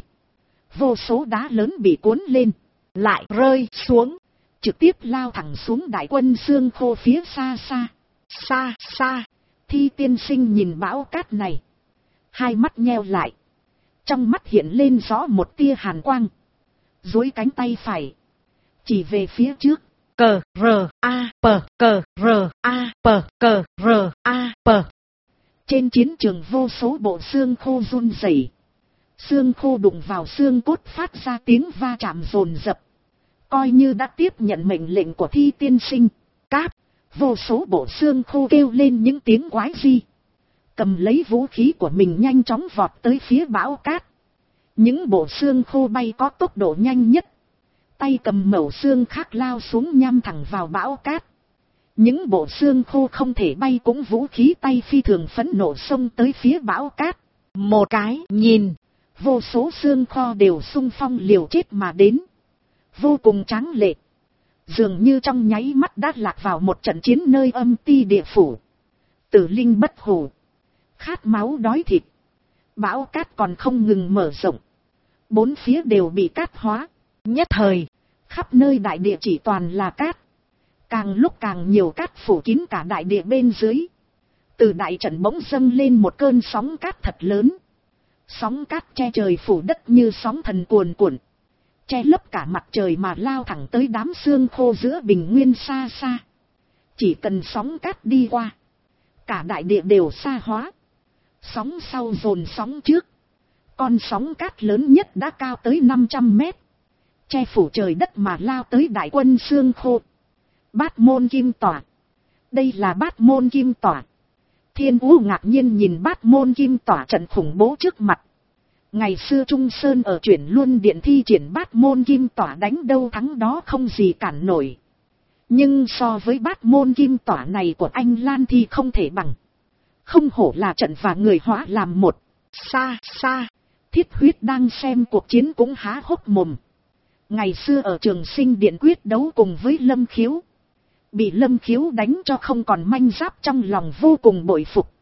Vô số đá lớn bị cuốn lên, lại rơi xuống, trực tiếp lao thẳng xuống đại quân xương khô phía xa xa. Xa xa, Thi tiên sinh nhìn bão cát này. Hai mắt nheo lại. Trong mắt hiện lên rõ một tia hàn quang. Duỗi cánh tay phải, chỉ về phía trước. Cờ rờ a pờ, cờ rờ a pờ, cờ rờ a pờ. Trên chiến trường vô số bộ xương khô run rẩy. Xương khô đụng vào xương cốt phát ra tiếng va chạm dồn dập. Coi như đã tiếp nhận mệnh lệnh của Thi tiên sinh. Cáp, vô số bộ xương khô kêu lên những tiếng quái dị. Cầm lấy vũ khí của mình nhanh chóng vọt tới phía bão cát. Những bộ xương khô bay có tốc độ nhanh nhất. Tay cầm mẩu xương khác lao xuống nhắm thẳng vào bão cát. Những bộ xương khô không thể bay cũng vũ khí tay phi thường phẫn nộ xông tới phía bão cát. Một cái nhìn, vô số xương kho đều xung phong liều chết mà đến. Vô cùng tráng lệ. Dường như trong nháy mắt đã lạc vào một trận chiến nơi âm ti địa phủ. Tử linh bất hủ. Khát máu đói thịt. Bão cát còn không ngừng mở rộng. Bốn phía đều bị cát hóa. Nhất thời, khắp nơi đại địa chỉ toàn là cát. Càng lúc càng nhiều cát phủ kín cả đại địa bên dưới. Từ đại trận bỗng dâng lên một cơn sóng cát thật lớn. Sóng cát che trời phủ đất như sóng thần cuồn cuộn. Che lấp cả mặt trời mà lao thẳng tới đám xương khô giữa bình nguyên xa xa. Chỉ cần sóng cát đi qua, cả đại địa đều xa hóa. Sóng sau dồn sóng trước. Con sóng cát lớn nhất đã cao tới 500 mét. Che phủ trời đất mà lao tới đại quân xương khô. Bát môn kim tỏa. Đây là bát môn kim tỏa. Thiên Vũ ngạc nhiên nhìn bát môn kim tỏa trận khủng bố trước mặt. Ngày xưa Trung Sơn ở Chuyển Luân Điện thi triển bát môn kim tỏa đánh đâu thắng đó không gì cản nổi. Nhưng so với bát môn kim tỏa này của anh Lan thì không thể bằng. Không hổ là trận và người hóa làm một. Xa xa, Thiết Huyết đang xem cuộc chiến cũng há hốc mồm. Ngày xưa ở Trường Sinh Điện quyết đấu cùng với Lâm Khiếu. Bị Lâm Khiếu đánh cho không còn manh giáp, trong lòng vô cùng bội phục.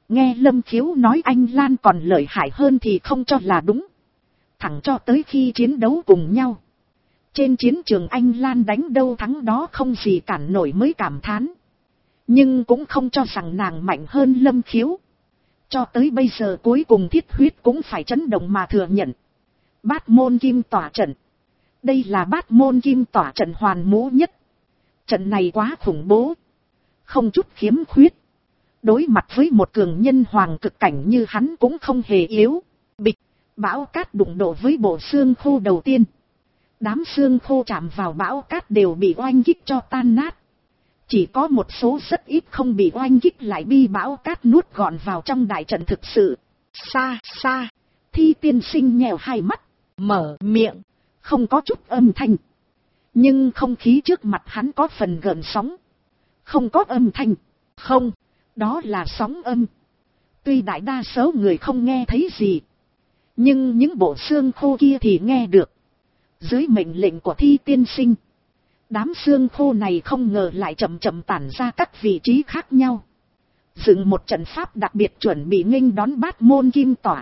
Nghe Lâm Khiếu nói anh Lan còn lợi hại hơn thì không cho là đúng. Thẳng cho tới khi chiến đấu cùng nhau. Trên chiến trường anh Lan đánh đâu thắng đó không gì cản nổi mới cảm thán. Nhưng cũng không cho rằng nàng mạnh hơn Lâm Khiếu. Cho tới bây giờ cuối cùng Thiết Huyết cũng phải chấn động mà thừa nhận. Bát môn kim tỏa trận. Đây là bát môn kim tỏa trận hoàn mũ nhất. Trận này quá khủng bố. Không chút khiếm khuyết. Đối mặt với một cường nhân hoàng cực cảnh như hắn cũng không hề yếu. Bịch, bão cát đụng độ với bộ xương khô đầu tiên. Đám xương khô chạm vào bão cát đều bị oanh kích cho tan nát. Chỉ có một số rất ít không bị oanh kích lại bị bão cát nuốt gọn vào trong đại trận thực sự. Xa xa, Thi Tiên Sinh nhèo hai mắt, mở miệng, không có chút âm thanh. Nhưng không khí trước mặt hắn có phần gợn sóng. Không có âm thanh, không, đó là sóng âm. Tuy đại đa số người không nghe thấy gì, nhưng những bộ xương khô kia thì nghe được. Dưới mệnh lệnh của Thi Tiên Sinh, đám xương khô này không ngờ lại chậm chậm tản ra các vị trí khác nhau. Dựng một trận pháp đặc biệt chuẩn bị nghênh đón bát môn kim tỏa.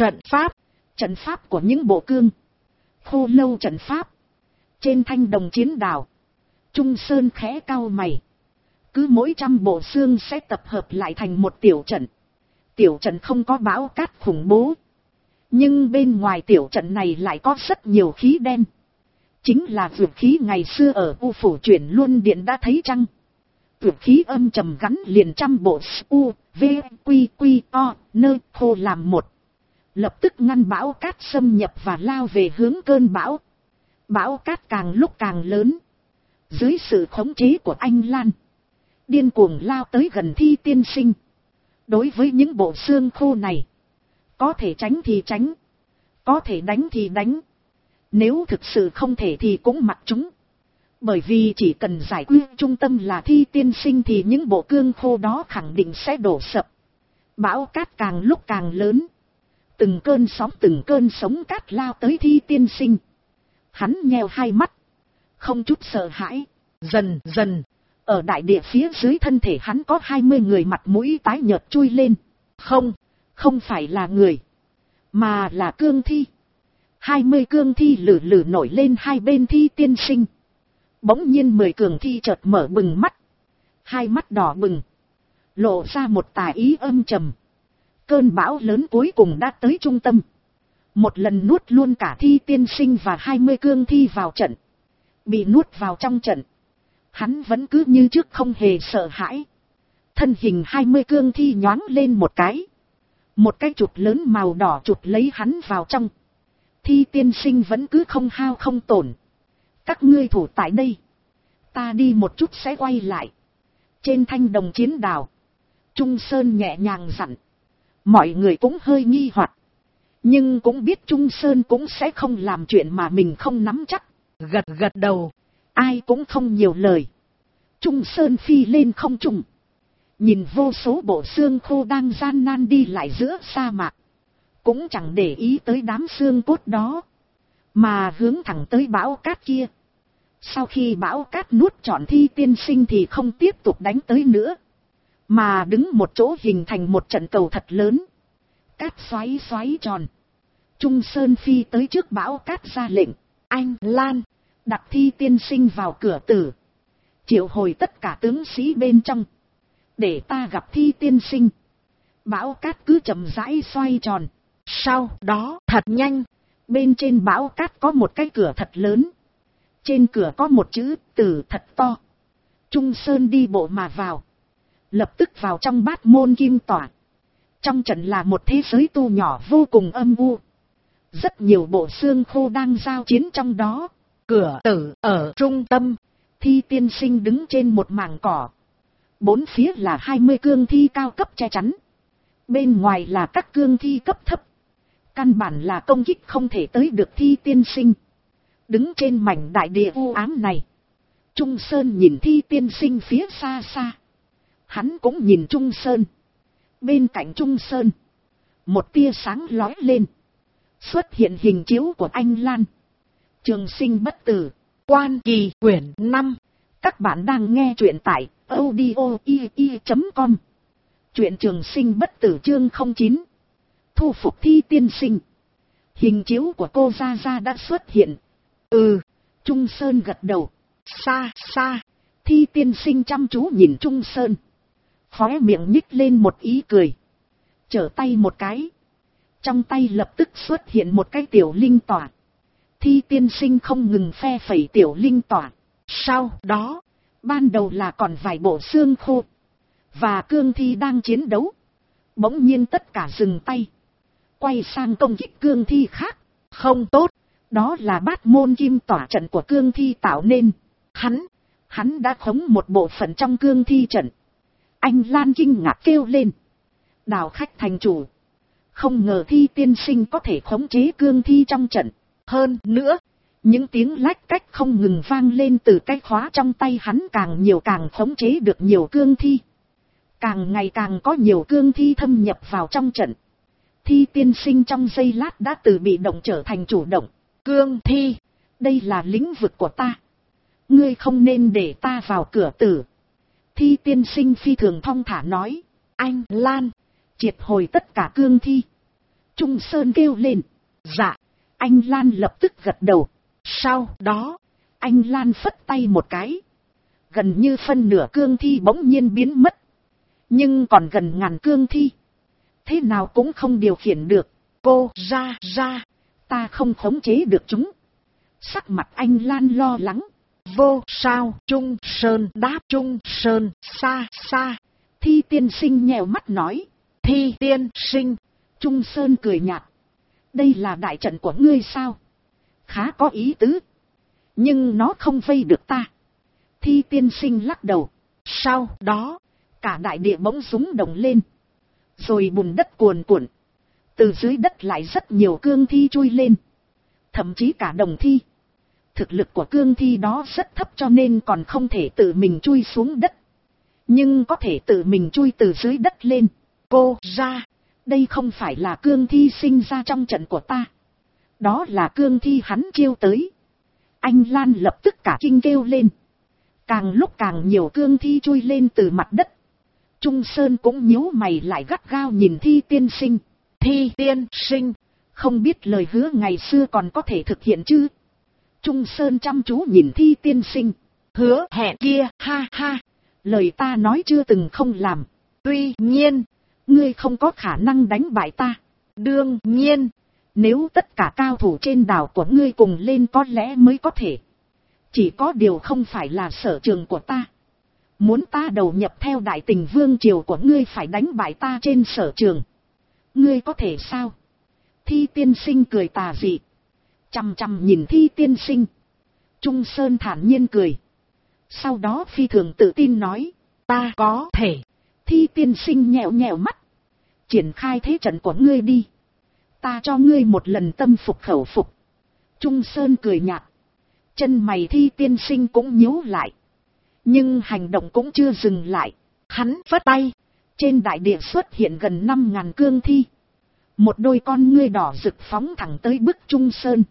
Trận pháp của những bộ cương. Khô lâu trận pháp. Trên thanh đồng chiến đảo, Trung Sơn khẽ cau mày. Cứ mỗi 100 bộ xương sẽ tập hợp lại thành một tiểu trận. Tiểu trận không có bão cát khủng bố. Nhưng bên ngoài tiểu trận này lại có rất nhiều khí đen. Chính là vượt khí ngày xưa ở U Phủ Chuyển Luân Điện đã thấy chăng? Vượt khí âm trầm gắn liền 100 bộ U, V, Quy, Quy, O, Nơ, khô làm một. Lập tức ngăn bão cát xâm nhập và lao về hướng cơn bão. Bão cát càng lúc càng lớn. Dưới sự khống chế của anh Lan, điên cuồng lao tới gần Thi Tiên Sinh. Đối với những bộ xương khô này, có thể tránh thì tránh, có thể đánh thì đánh. Nếu thực sự không thể thì cũng mặc chúng. Bởi vì chỉ cần giải quyết trung tâm là Thi Tiên Sinh thì những bộ cương khô đó khẳng định sẽ đổ sập. Bão cát càng lúc càng lớn. Từng cơn sóng cát lao tới Thi Tiên Sinh. Hắn nheo hai mắt, không chút sợ hãi. Dần dần, ở đại địa phía dưới thân thể hắn có 20 người mặt mũi tái nhợt chui lên. Không phải là người, mà là cương thi. 20 cương thi lử lử nổi lên hai bên Thi Tiên Sinh. Bỗng nhiên 10 cường thi chợt mở bừng mắt. Hai mắt đỏ bừng, lộ ra một tà ý âm trầm. Cơn bão lớn cuối cùng đã tới trung tâm. Một lần nuốt luôn cả Thi Tiên Sinh và 20 cương thi vào trận. Bị nuốt vào trong trận, hắn vẫn cứ như trước không hề sợ hãi. Thân hình 20 cương thi nhoáng lên một cái. Một cái chụp lớn màu đỏ chụp lấy hắn vào trong. Thi Tiên Sinh vẫn cứ không hao không tổn. Các ngươi thủ tại đây, ta đi một chút sẽ quay lại. Trên thanh đồng chiến đảo, Trung Sơn nhẹ nhàng dặn. Mọi người cũng hơi nghi hoặc, nhưng cũng biết Trung Sơn cũng sẽ không làm chuyện mà mình không nắm chắc. Gật đầu, ai cũng không nhiều lời. Trung Sơn phi lên không trung, nhìn vô số bộ xương khô đang gian nan đi lại giữa sa mạc. Cũng chẳng để ý tới đám xương cốt đó, mà hướng thẳng tới bão cát kia. Sau khi bão cát nuốt trọn Thi Tiên Sinh thì không tiếp tục đánh tới nữa, mà đứng một chỗ hình thành một trận cầu thật lớn. Cát xoáy xoáy tròn. Trung Sơn phi tới trước bão cát ra lệnh. Anh Lan, đặt Thi Tiên Sinh vào cửa tử. Triệu hồi tất cả tướng sĩ bên trong, để ta gặp Thi Tiên Sinh. Bão cát cứ chậm rãi xoay tròn. Sau đó thật nhanh, bên trên bão cát có một cái cửa thật lớn. Trên cửa có một chữ Tử thật to. Trung Sơn đi bộ mà vào, lập tức vào trong bát môn kim tỏa. Trong trận là một thế giới tu nhỏ vô cùng âm u. Rất nhiều bộ xương khô đang giao chiến trong đó. Cửa tử ở trung tâm. Thi Tiên Sinh đứng trên một mảng cỏ. Bốn phía là 20 cương thi cao cấp che chắn. Bên ngoài là các cương thi cấp thấp. Căn bản là công kích không thể tới được Thi Tiên Sinh. Đứng trên mảnh đại địa u ám này, Trung Sơn nhìn Thi Tiên Sinh phía xa xa. Hắn cũng nhìn Trung Sơn. Bên cạnh Trung Sơn, một tia sáng lóe lên. Xuất hiện hình chiếu của anh Lan. Trường sinh bất tử. Quan Kỳ quyển 5. Các bạn đang nghe truyện tại audio.com. Truyện Trường Sinh Bất Tử chương 09. Thu phục Thi tiên sinh. Hình chiếu của cô Gia Gia đã xuất hiện. Trung Sơn gật đầu. Xa xa. Thi tiên sinh chăm chú nhìn Trung Sơn. Khóe miệng nhích lên một ý cười. Trở tay một cái. Trong tay lập tức xuất hiện một cái tiểu linh tỏa. Thi tiên sinh không ngừng phe phẩy tiểu linh tỏa. Sau đó, ban đầu là còn vài bộ xương khô. Và cương thi đang chiến đấu. Bỗng nhiên tất cả dừng tay. Quay sang công kích cương thi khác. Không tốt. Đó là bát môn kim tỏa trận của cương thi tạo nên. Hắn đã khống một bộ phận trong cương thi trận. Anh Lan kinh ngạc kêu lên. Đào khách thành chủ. Không ngờ Thi tiên sinh có thể khống chế cương thi trong trận. Hơn nữa, những tiếng lách cách không ngừng vang lên từ cái khóa trong tay hắn, càng nhiều càng khống chế được nhiều cương thi. Càng ngày càng có nhiều cương thi thâm nhập vào trong trận. Thi tiên sinh trong giây lát đã từ bị động trở thành chủ động. Cương thi, đây là lĩnh vực của ta. Ngươi không nên để ta vào cửa tử. Thi tiên sinh phi thường thong thả nói. Anh Lan, triệt hồi tất cả cương thi. Trung Sơn kêu lên. Dạ. Anh Lan lập tức gật đầu. Sau đó, anh Lan phất tay một cái. Gần như phân nửa cương thi bỗng nhiên biến mất. Nhưng còn gần ngàn cương thi. Thế nào cũng không điều khiển được. Cô Gia Gia, ta không khống chế được chúng. Sắc mặt anh Lan lo lắng. Vô sao. Trung Sơn đáp. Trung Sơn xa xa. Thi tiên sinh nhèo mắt nói. Thi tiên sinh. Trung Sơn cười nhạt. Đây là đại trận của ngươi sao? Khá có ý tứ. Nhưng nó không vây được ta. Thi tiên sinh lắc đầu. Sau đó, cả đại địa bỗng rúng động lên. Rồi bùn đất cuồn cuộn. Từ dưới đất lại rất nhiều cương thi chui lên. Thậm chí cả đồng thi. Thực lực của cương thi đó rất thấp cho nên còn không thể tự mình chui xuống đất. Nhưng có thể tự mình chui từ dưới đất lên. Cô ra, đây không phải là cương thi sinh ra trong trận của ta. Đó là cương thi hắn chiêu tới. Anh Lan lập tức cả kinh kêu lên. Càng lúc càng nhiều cương thi chui lên từ mặt đất. Trung Sơn cũng nhíu mày lại gắt gao nhìn Thi tiên sinh. Thi tiên sinh, không biết lời hứa ngày xưa còn có thể thực hiện chứ? Trung Sơn chăm chú nhìn Thi tiên sinh. Hứa hẹn kia, ha ha. Lời ta nói chưa từng không làm. Tuy nhiên, ngươi không có khả năng đánh bại ta. Đương nhiên, nếu tất cả cao thủ trên đảo của ngươi cùng lên có lẽ mới có thể. Chỉ có điều không phải là sở trường của ta. Muốn ta đầu nhập theo đại tình vương triều của ngươi phải đánh bại ta trên sở trường. Ngươi có thể sao? Thi tiên sinh cười tà dị. Chằm chằm nhìn Thi tiên sinh. Trung Sơn thản nhiên cười. Sau đó phi thường tự tin nói. Ta có thể. Thi tiên sinh nhẹo nhẹo mắt. Triển khai thế trận của ngươi đi. Ta cho ngươi một lần tâm phục khẩu phục. Trung Sơn cười nhạt. Chân mày Thi tiên sinh cũng nhíu lại. Nhưng hành động cũng chưa dừng lại. Hắn phất tay. Trên đại địa xuất hiện gần 5.000 cương thi. Một đôi con ngươi đỏ rực phóng thẳng tới bức Trung Sơn.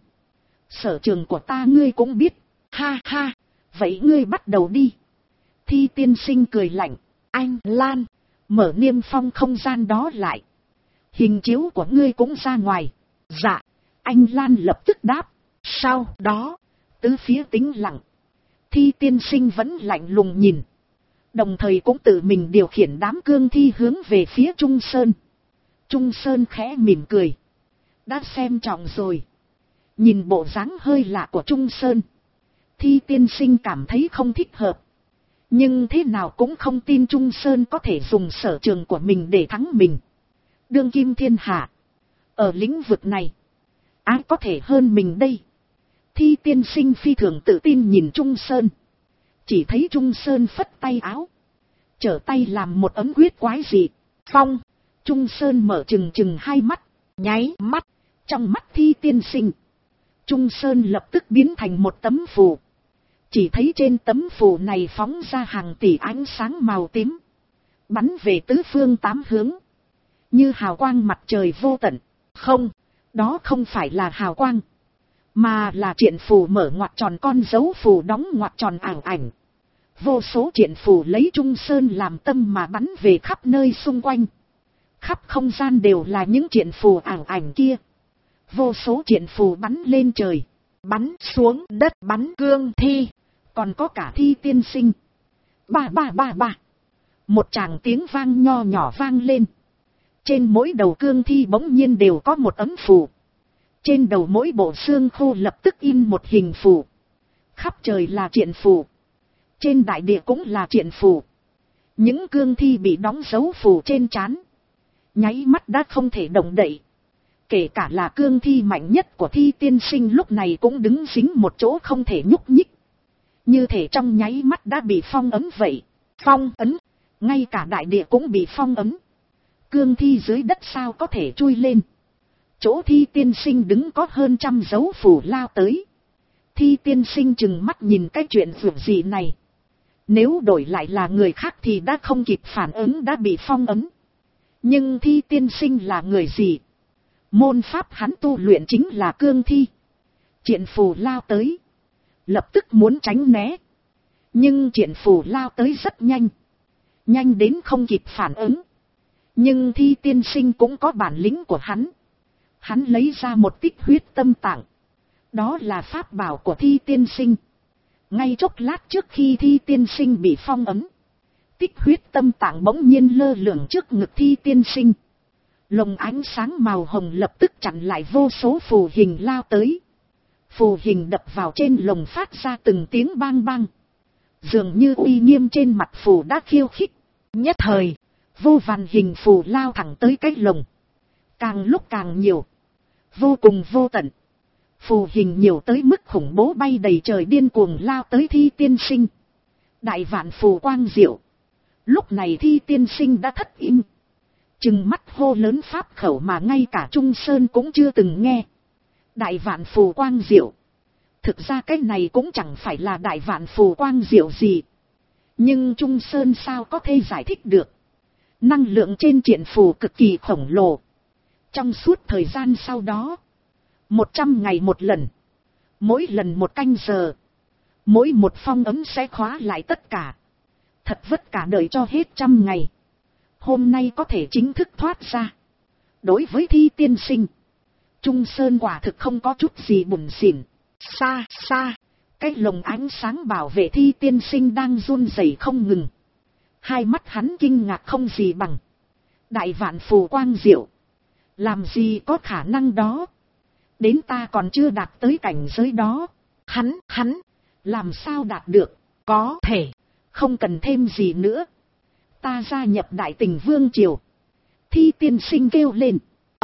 Sở trường của ta ngươi cũng biết. Ha ha. Vậy ngươi bắt đầu đi. Thi tiên sinh cười lạnh. Anh Lan, mở niêm phong không gian đó lại. Hình chiếu của ngươi cũng ra ngoài. Dạ. Anh Lan lập tức đáp. Sau đó, tứ phía tĩnh lặng. Thi tiên sinh vẫn lạnh lùng nhìn. Đồng thời cũng tự mình điều khiển đám cương thi hướng về phía Trung Sơn. Trung Sơn khẽ mỉm cười. Đã xem trọng rồi. Nhìn bộ dáng hơi lạ của Trung Sơn. Thi tiên sinh cảm thấy không thích hợp. Nhưng thế nào cũng không tin Trung Sơn có thể dùng sở trường của mình để thắng mình. Đương kim thiên hạ. Ở lĩnh vực này, ai có thể hơn mình đây? Thi tiên sinh phi thường tự tin nhìn Trung Sơn. Chỉ thấy Trung Sơn phất tay áo. Trở tay làm một ấm quyết quái dị. Phong. Trung Sơn mở trừng hai mắt. Nháy mắt. Trong mắt Thi tiên sinh, Trung Sơn lập tức biến thành một tấm phù. Chỉ thấy trên tấm phù này phóng ra hàng tỷ ánh sáng màu tím. Bắn về tứ phương tám hướng. Như hào quang mặt trời vô tận. Không, đó không phải là hào quang. Mà là triện phù mở ngoặc tròn con dấu phù đóng ngoặc tròn ảo ảnh. Vô số triện phù lấy Trung Sơn làm tâm mà bắn về khắp nơi xung quanh. Khắp không gian đều là những triện phù ảo ảnh kia. Vô số triện phù bắn lên trời, bắn xuống đất, bắn cương thi, còn có cả Thi tiên sinh. Ba ba ba ba. Một tràng tiếng vang nho nhỏ vang lên. Trên mỗi đầu cương thi bỗng nhiên đều có một ấm phù. Trên đầu mỗi bộ xương khô lập tức in một hình phù. Khắp trời là triện phù. Trên đại địa cũng là triện phù. Những cương thi bị đóng dấu phù trên trán, nháy mắt đã không thể động đậy. Kể cả là cương thi mạnh nhất của Thi tiên sinh lúc này cũng đứng dính một chỗ không thể nhúc nhích. Như thể trong nháy mắt đã bị phong ấn vậy. Phong ấn, ngay cả đại địa cũng bị phong ấn. Cương thi dưới đất sao có thể chui lên. Chỗ Thi tiên sinh đứng có hơn 100 dấu phù lao tới. Thi tiên sinh chừng mắt nhìn cái chuyện vượt gì này. Nếu đổi lại là người khác thì đã không kịp phản ứng, đã bị phong ấn. Nhưng Thi tiên sinh là người gì? Môn pháp hắn tu luyện chính là cương thi. Triện phù lao tới, lập tức muốn tránh né. Nhưng triện phù lao tới rất nhanh. Nhanh đến không kịp phản ứng. Nhưng Thi tiên sinh cũng có bản lĩnh của hắn. Hắn lấy ra một tích huyết tâm tạng. Đó là pháp bảo của Thi tiên sinh. Ngay chốc lát trước khi Thi tiên sinh bị phong ấn, tích huyết tâm tạng bỗng nhiên lơ lửng trước ngực Thi tiên sinh. Lồng ánh sáng màu hồng lập tức chặn lại vô số phù hình lao tới. Phù hình đập vào trên lồng phát ra từng tiếng bang bang. Dường như uy nghiêm trên mặt phù đã khiêu khích. Nhất thời, vô vàn hình phù lao thẳng tới cái lồng. Càng lúc càng nhiều, vô cùng vô tận. Phù hình nhiều tới mức khủng bố bay đầy trời, điên cuồng lao tới Thi tiên sinh. Đại vạn phù quang diệu. Lúc này Thi tiên sinh đã thất im. Trừng mắt hô lớn pháp khẩu mà ngay cả Trung Sơn cũng chưa từng nghe. Đại vạn phù quang diệu. Thực ra cái này cũng chẳng phải là đại vạn phù quang diệu gì. Nhưng Trung Sơn sao có thể giải thích được. Năng lượng trên triện phù cực kỳ khổng lồ. Trong suốt thời gian sau đó, 100 ngày một lần, mỗi lần 1 canh giờ, mỗi một phong ấn sẽ khóa lại tất cả. Thật vất cả đời cho hết 100 ngày. Hôm nay có thể chính thức thoát ra. Đối với Thi tiên sinh, Trung Sơn quả thực không có chút gì buồn xỉn. Xa xa, cái lồng ánh sáng bảo vệ Thi tiên sinh đang run rẩy không ngừng. Hai mắt hắn kinh ngạc không gì bằng. Đại vạn phù quang diệu, làm gì có khả năng đó. Đến ta còn chưa đạt tới cảnh giới đó. Hắn, làm sao đạt được? Có thể, không cần thêm gì nữa. Ta gia nhập Đại Tình Vương Triều. Thi tiên sinh kêu lên.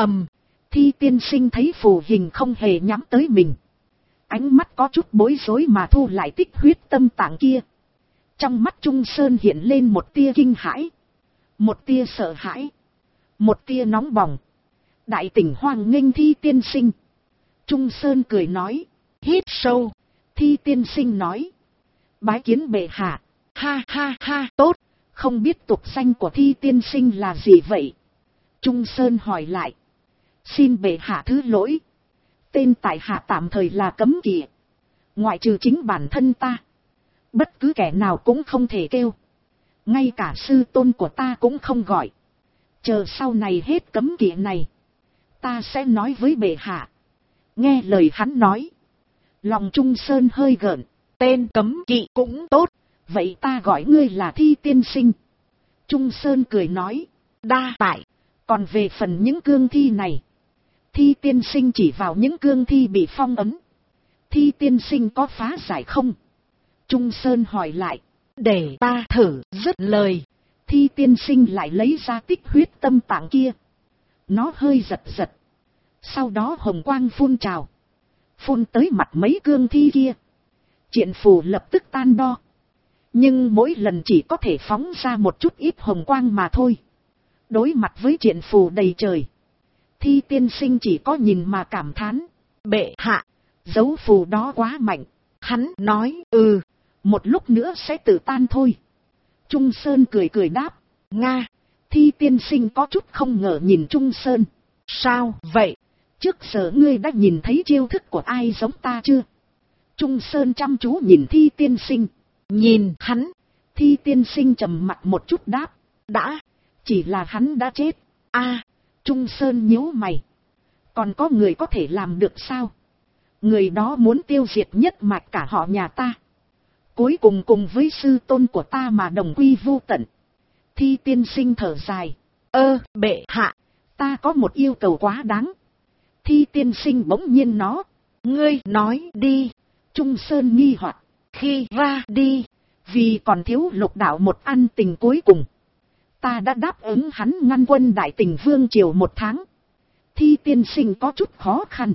Thi tiên sinh thấy phù hình không hề nhắm tới mình. Ánh mắt có chút bối rối mà thu lại tích huyết tâm tạng kia. Trong mắt Trung Sơn hiện lên một tia kinh hãi, một tia sợ hãi, một tia nóng bỏng. Đại Tình hoan nghênh Thi tiên sinh. Trung Sơn cười nói. Hít sâu. Thi tiên sinh nói. Bái kiến bệ hạ. Ha ha ha, tốt. Không biết tục danh của Thi tiên sinh là gì vậy? Trung Sơn hỏi lại. Xin bệ hạ thứ lỗi. Tên tại hạ tạm thời là Cấm Kỵ. Ngoại trừ chính bản thân ta, bất cứ kẻ nào cũng không thể kêu. Ngay cả sư tôn của ta cũng không gọi. Chờ sau này hết cấm kỵ này, ta sẽ nói với bệ hạ. Nghe lời hắn nói, lòng Trung Sơn hơi gợn. Tên Cấm Kỵ cũng tốt. Vậy ta gọi ngươi là Thi tiên sinh. Trung Sơn cười nói. Đa tại. Còn về phần những cương thi này, Thi tiên sinh chỉ vào những cương thi bị phong ấn. Thi tiên sinh có phá giải không? Trung Sơn hỏi lại. Để ta thử. Dứt lời, Thi tiên sinh lại lấy ra tích huyết tâm tạng kia. Nó hơi giật giật. Sau đó hồng quang phun trào, phun tới mặt mấy cương thi kia. Triện phù lập tức tan đo. Nhưng mỗi lần chỉ có thể phóng ra một chút ít hồng quang mà thôi. Đối mặt với triện phù đầy trời, Thi tiên sinh chỉ có nhìn mà cảm thán. Bệ hạ, dấu phù đó quá mạnh. Hắn nói. Một lúc nữa sẽ tự tan thôi. Trung Sơn cười cười đáp. Nga. Thi tiên sinh có chút không ngờ nhìn Trung Sơn. Sao vậy? Trước giờ ngươi đã nhìn thấy chiêu thức của ai giống ta chưa? Trung Sơn chăm chú nhìn Thi tiên sinh. Nhìn hắn, Thi tiên sinh trầm mặt một chút đáp. Đã, chỉ là hắn đã chết. A, Trung Sơn nhíu mày. Còn có người có thể làm được sao? Người đó muốn tiêu diệt nhất mạch cả họ nhà ta. Cuối cùng cùng với sư tôn của ta mà đồng quy vu tận. Thi tiên sinh thở dài. Bệ hạ, ta có một yêu cầu quá đáng. Thi tiên sinh bỗng nhiên nó. Ngươi nói đi. Trung Sơn nghi hoặc. Khi ra đi, vì còn thiếu Lục đạo một ăn tình cuối cùng, ta đã đáp ứng hắn ngăn quân Đại Tình Vương triều 1 tháng. Thi tiên sinh có chút khó khăn.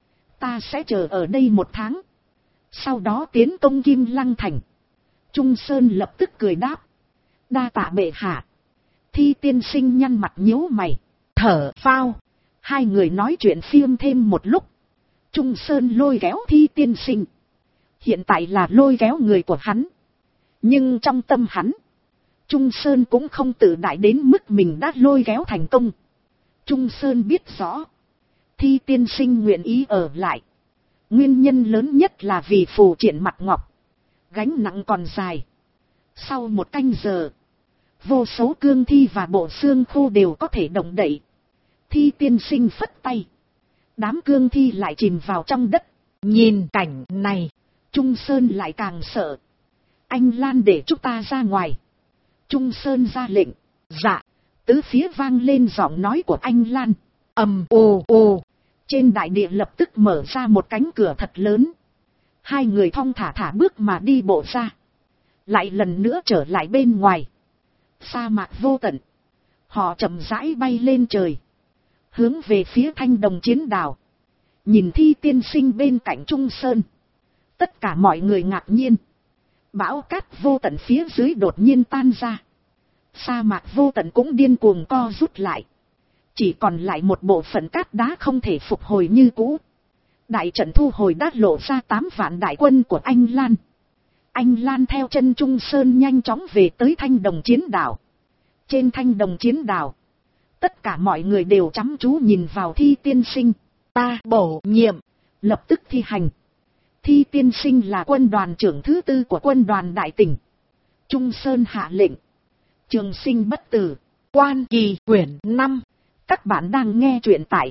Ta sẽ chờ ở đây 1 tháng. Sau đó tiến công Kim Lăng Thành. Trung Sơn lập tức cười đáp. Đa tạ bệ hạ. Thi tiên sinh nhăn mặt nhíu mày. Thở phao. Hai người nói chuyện phiêm thêm một lúc. Trung Sơn lôi kéo Thi tiên sinh. Hiện tại là lôi kéo người của hắn. Nhưng trong tâm hắn, Trung Sơn cũng không tự đại đến mức mình đã lôi kéo thành công. Trung Sơn biết rõ, Thi tiên sinh nguyện ý ở lại. Nguyên nhân lớn nhất là vì phù triện mặt ngọc. Gánh nặng còn dài. Sau 1 canh giờ, vô số cương thi và bộ xương khô đều có thể động đậy. Thi tiên sinh phất tay. Đám cương thi lại chìm vào trong đất. Nhìn cảnh này, Trung Sơn lại càng sợ. Anh Lan để chúng ta ra ngoài. Trung Sơn ra lệnh. Dạ. Tứ phía vang lên giọng nói của anh Lan. Ầm ồ ồ. Trên đại địa lập tức mở ra một cánh cửa thật lớn. Hai người thong thả thả bước mà đi bộ ra. Lại lần nữa trở lại bên ngoài. Sa mạc vô tận. Họ chậm rãi bay lên trời. Hướng về phía Thanh Đồng Chiến Đảo. Nhìn Thi tiên sinh bên cạnh Trung Sơn. Tất cả mọi người ngạc nhiên. Bão cát vô tận phía dưới đột nhiên tan ra. Sa mạc vô tận cũng điên cuồng co rút lại. Chỉ còn lại một bộ phận cát đá không thể phục hồi như cũ. Đại trận thu hồi đã lộ ra 8 vạn đại quân của anh Lan. Anh Lan theo chân Trung Sơn nhanh chóng về tới Thanh Đồng Chiến Đảo. Trên Thanh Đồng Chiến Đảo, tất cả mọi người đều chăm chú nhìn vào Thi tiên sinh. Ta bổ nhiệm, lập tức thi hành. Thi tiên sinh là quân đoàn trưởng thứ 4 của quân đoàn Đại Tình. Trung Sơn hạ lệnh. Trường sinh bất tử. Quan Kỳ quyển 5. Các bạn đang nghe truyện tại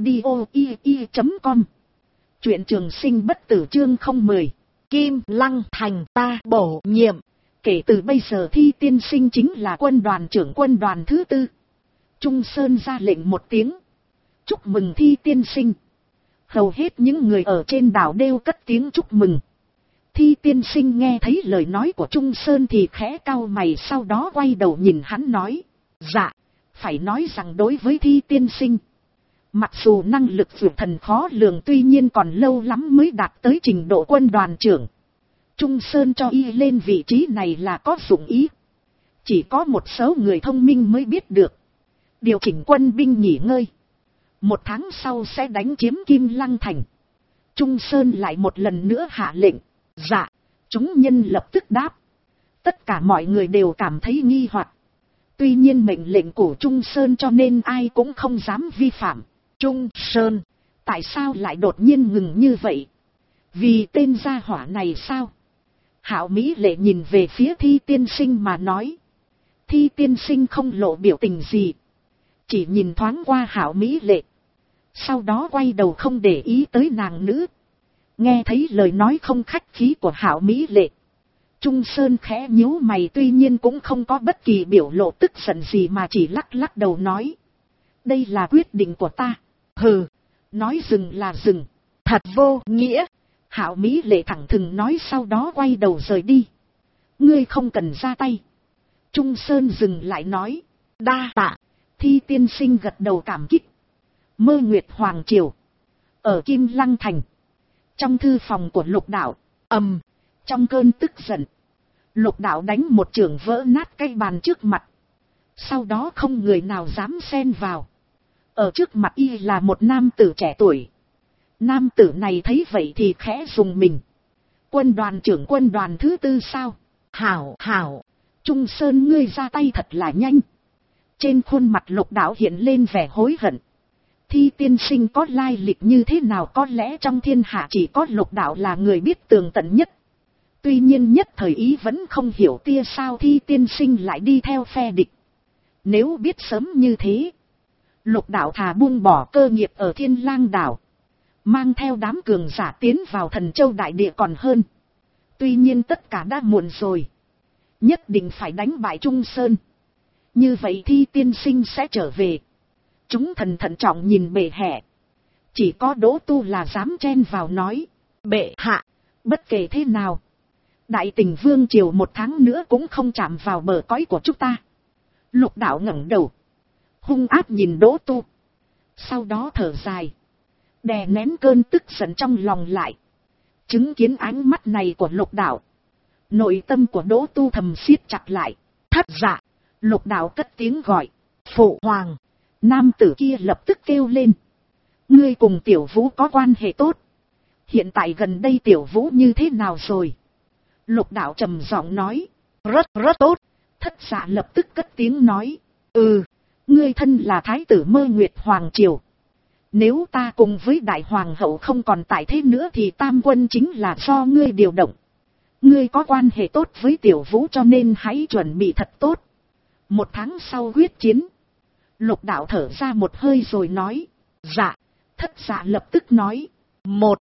audio.com. Truyện Trường Sinh Bất Tử chương 010. Kim Lăng Thành ta bổ nhiệm. Kể từ bây giờ Thi tiên sinh chính là quân đoàn trưởng quân đoàn thứ 4. Trung Sơn ra lệnh một tiếng. Chúc mừng Thi tiên sinh. Hầu hết những người ở trên đảo đều cất tiếng chúc mừng. Thi tiên sinh nghe thấy lời nói của Trung Sơn thì khẽ cau mày, sau đó quay đầu nhìn hắn nói. Dạ, phải nói rằng đối với Thi tiên sinh, mặc dù năng lực vượt thần khó lường, tuy nhiên còn lâu lắm mới đạt tới trình độ quân đoàn trưởng. Trung Sơn cho y lên vị trí này là có dụng ý. Chỉ có một số người thông minh mới biết được. Điều chỉnh quân binh nghỉ ngơi. 1 tháng sau sẽ đánh chiếm Kim Lăng Thành. Trung Sơn lại một lần nữa hạ lệnh. Dạ, chúng nhân lập tức đáp. Tất cả mọi người đều cảm thấy nghi hoặc. Tuy nhiên mệnh lệnh của Trung Sơn cho nên ai cũng không dám vi phạm. Trung Sơn, tại sao lại đột nhiên ngừng như vậy? Vì tên gia hỏa này sao? Hạo Mỹ Lệ nhìn về phía Thi tiên sinh mà nói. Thi tiên sinh không lộ biểu tình gì. Chỉ nhìn thoáng qua Hạo Mỹ Lệ. Sau đó quay đầu không để ý tới nàng nữ. Nghe thấy lời nói không khách khí của Hạo Mỹ Lệ, Trung Sơn khẽ nhíu mày, tuy nhiên cũng không có bất kỳ biểu lộ tức giận gì mà chỉ lắc lắc đầu nói. Đây là quyết định của ta. Hừ, nói dừng là dừng. Thật vô nghĩa. Hạo Mỹ Lệ thẳng thừng nói, sau đó quay đầu rời đi. Ngươi không cần ra tay. Trung Sơn dừng lại nói. Đa tạ. Thi tiên sinh gật đầu cảm kích. Mơ Nguyệt Hoàng Triều. Ở Kim Lăng Thành. Trong thư phòng của Lục đạo. Trong cơn tức giận, Lục đạo đánh một chưởng vỡ nát cái bàn trước mặt. Sau đó không người nào dám xen vào. Ở trước mặt y là một nam tử trẻ tuổi. Nam tử này thấy vậy thì khẽ rùng mình. Quân đoàn trưởng quân đoàn thứ 4 sao? Hảo. Trung Sơn, ngươi ra tay thật là nhanh. Trên khuôn mặt Lục đạo hiện lên vẻ hối hận. Thi tiên sinh có lai lịch như thế nào, có lẽ trong thiên hạ chỉ có Lục đạo là người biết tường tận nhất. Tuy nhiên nhất thời ý vẫn không hiểu tia sao Thi tiên sinh lại đi theo phe địch. Nếu biết sớm như thế, Lục đạo thà buông bỏ cơ nghiệp ở Thiên Lang đảo, mang theo đám cường giả tiến vào Thần Châu đại địa còn hơn. Tuy nhiên tất cả đã muộn rồi. Nhất định phải đánh bại Trung Sơn. Như vậy Thi tiên sinh sẽ trở về. Chúng thần thận trọng nhìn bệ hạ. Chỉ có Đỗ Tu là dám chen vào nói. Bệ hạ, bất kể thế nào, Đại Tình Vương triều 1 tháng nữa cũng không chạm vào bờ cõi của chúng ta. Lục đạo ngẩng đầu, hung ác nhìn Đỗ Tu. Sau đó thở dài, đè nén cơn tức giận trong lòng lại. Chứng kiến ánh mắt này của lục đạo, nội tâm của Đỗ Tu thầm siết chặt lại. Thất dạ, lục đạo cất tiếng gọi. Phụ hoàng. Nam tử kia lập tức kêu lên. Ngươi cùng Tiểu Vũ có quan hệ tốt. Hiện tại gần đây Tiểu Vũ như thế nào rồi? Lục đạo trầm giọng nói. Rất tốt. Thất dạ lập tức cất tiếng nói. Ngươi thân là thái tử Mơ Nguyệt Hoàng triều. Nếu ta cùng với đại hoàng hậu không còn tại thế nữa thì tam quân chính là do ngươi điều động. Ngươi có quan hệ tốt với Tiểu Vũ cho nên hãy chuẩn bị thật tốt. 1 tháng sau quyết chiến. Lục đạo thở ra một hơi rồi nói. Dạ. Thất dạ lập tức nói. 1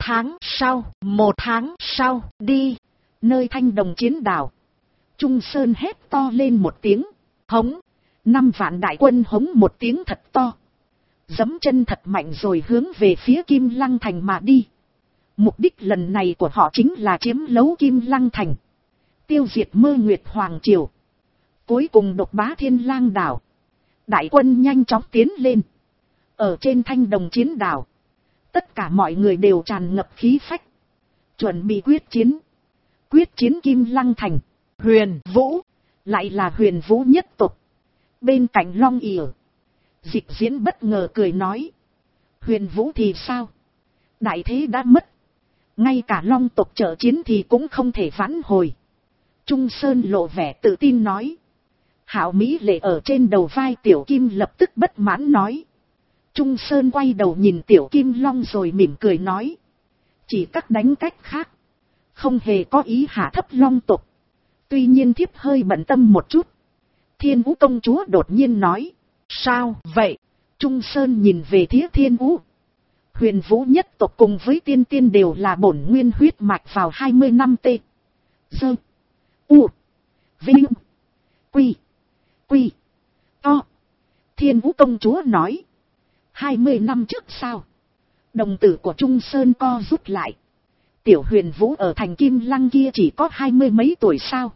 tháng sau đi. Nơi Thanh Đồng chiến đảo, Trung Sơn hét to lên một tiếng. Hống. 5 vạn đại quân hống một tiếng thật to. Giẫm chân thật mạnh rồi hướng về phía Kim Lăng Thành mà đi. Mục đích lần này của họ chính là chiếm lấu Kim Lăng Thành, tiêu diệt Mơ Nguyệt Hoàng triều, cuối cùng độc bá Thiên Lang đảo. Đại quân nhanh chóng tiến lên. Ở trên Thanh Đồng chiến đảo, tất cả mọi người đều tràn ngập khí phách, chuẩn bị quyết chiến. Quyết chiến Kim Lăng Thành. Huyền Vũ, lại là Huyền Vũ nhất tộc. Bên cạnh Long ỉa, Dịch Diễn bất ngờ cười nói. Huyền Vũ thì sao? Đại thế đã mất. Ngay cả Long tộc trợ chiến thì cũng không thể vãn hồi. Trung Sơn lộ vẻ tự tin nói. Hạo Mỹ Lệ ở trên đầu vai Tiểu Kim lập tức bất mãn nói. Trung Sơn quay đầu nhìn Tiểu Kim Long rồi mỉm cười nói. Chỉ các đánh cách khác, không hề có ý hạ thấp Long tộc. Tuy nhiên thiếp hơi bận tâm một chút. Thiên Vũ công chúa đột nhiên nói. Sao vậy? Trung Sơn nhìn về phía Thiên Vũ. Huyền Vũ nhất tộc cùng với tiên tiên đều là bổn nguyên huyết mạch vào 20 năm tê. Dơ. U. Vinh. Quy. Quy. To. Thiên Vũ công chúa nói. 20 năm trước sao? Đồng tử của Trung Sơn co rút lại. Tiểu Huyền Vũ ở thành Kim Lăng kia chỉ có 20 mấy tuổi sao?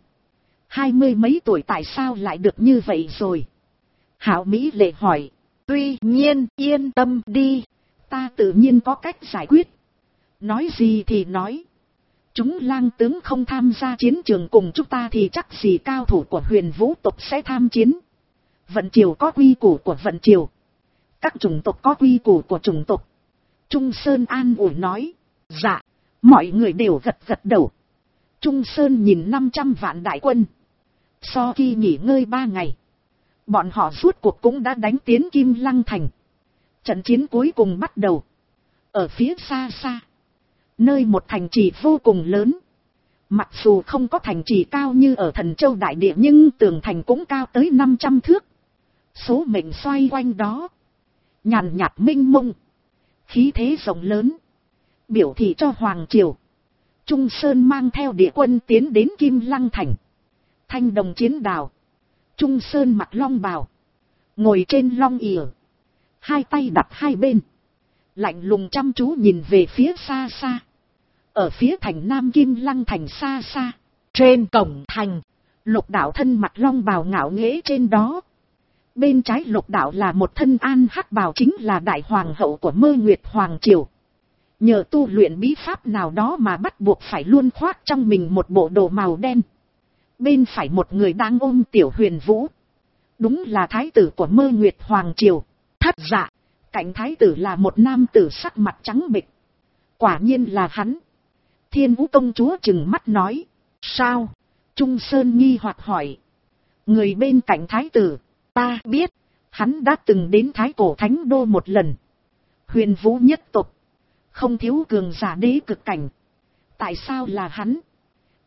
20 mấy tuổi tại sao lại được như vậy rồi? Hạo Mỹ Lệ hỏi. Tuy nhiên yên tâm đi, ta tự nhiên có cách giải quyết. Nói gì thì nói. Chúng lang tướng không tham gia chiến trường cùng chúng ta thì chắc gì cao thủ của Huyền Vũ tộc sẽ tham chiến. Vận triều có quy củ của vận triều, các chủng tộc có quy củ của chủng tộc. Trung Sơn an ủi nói. Dạ. Mọi người đều gật gật đầu. Trung Sơn nhìn 500 vạn đại quân. Sau khi nghỉ ngơi 3 ngày, bọn họ rốt cuộc cũng đã đánh tiến Kim Lăng Thành. Trận chiến cuối cùng bắt đầu. Ở phía xa xa, nơi một thành trì vô cùng lớn. Mặc dù không có thành trì cao như ở Thần Châu đại địa nhưng tường thành cũng cao tới 500 thước. Số mệnh xoay quanh đó, nhàn nhạt minh mông, khí thế rộng lớn, biểu thị cho Hoàng triều. Trung Sơn mang theo địa quân tiến đến Kim Lăng Thành. Thanh Đồng chiến đảo, Trung Sơn mặc long bào, ngồi trên long ỉa, hai tay đặt hai bên, lạnh lùng chăm chú nhìn về phía xa xa. Ở phía thành Nam Kim Lăng Thành xa xa, trên cổng thành, Lục đạo thân mặc long bào ngạo nghễ trên đó. Bên trái Lục đạo là một thân an hắc bào, chính là đại hoàng hậu của Mơ Nguyệt Hoàng triều. Nhờ tu luyện bí pháp nào đó mà bắt buộc phải luôn khoác trong mình một bộ đồ màu đen. Bên phải một người đang ôm Tiểu Huyền Vũ. Đúng là thái tử của Mơ Nguyệt Hoàng triều. Thất dạ, cạnh thái tử là một nam tử sắc mặt trắng bệch. Quả nhiên là hắn. Thiên Vũ công chúa trừng mắt nói. Sao? Trung Sơn nghi hoặc hỏi. Người bên cạnh thái tử, ta biết, hắn đã từng đến Thái Cổ Thánh Đô một lần. Huyền Vũ nhất tộc không thiếu cường giả đế cực cảnh. Tại sao là hắn?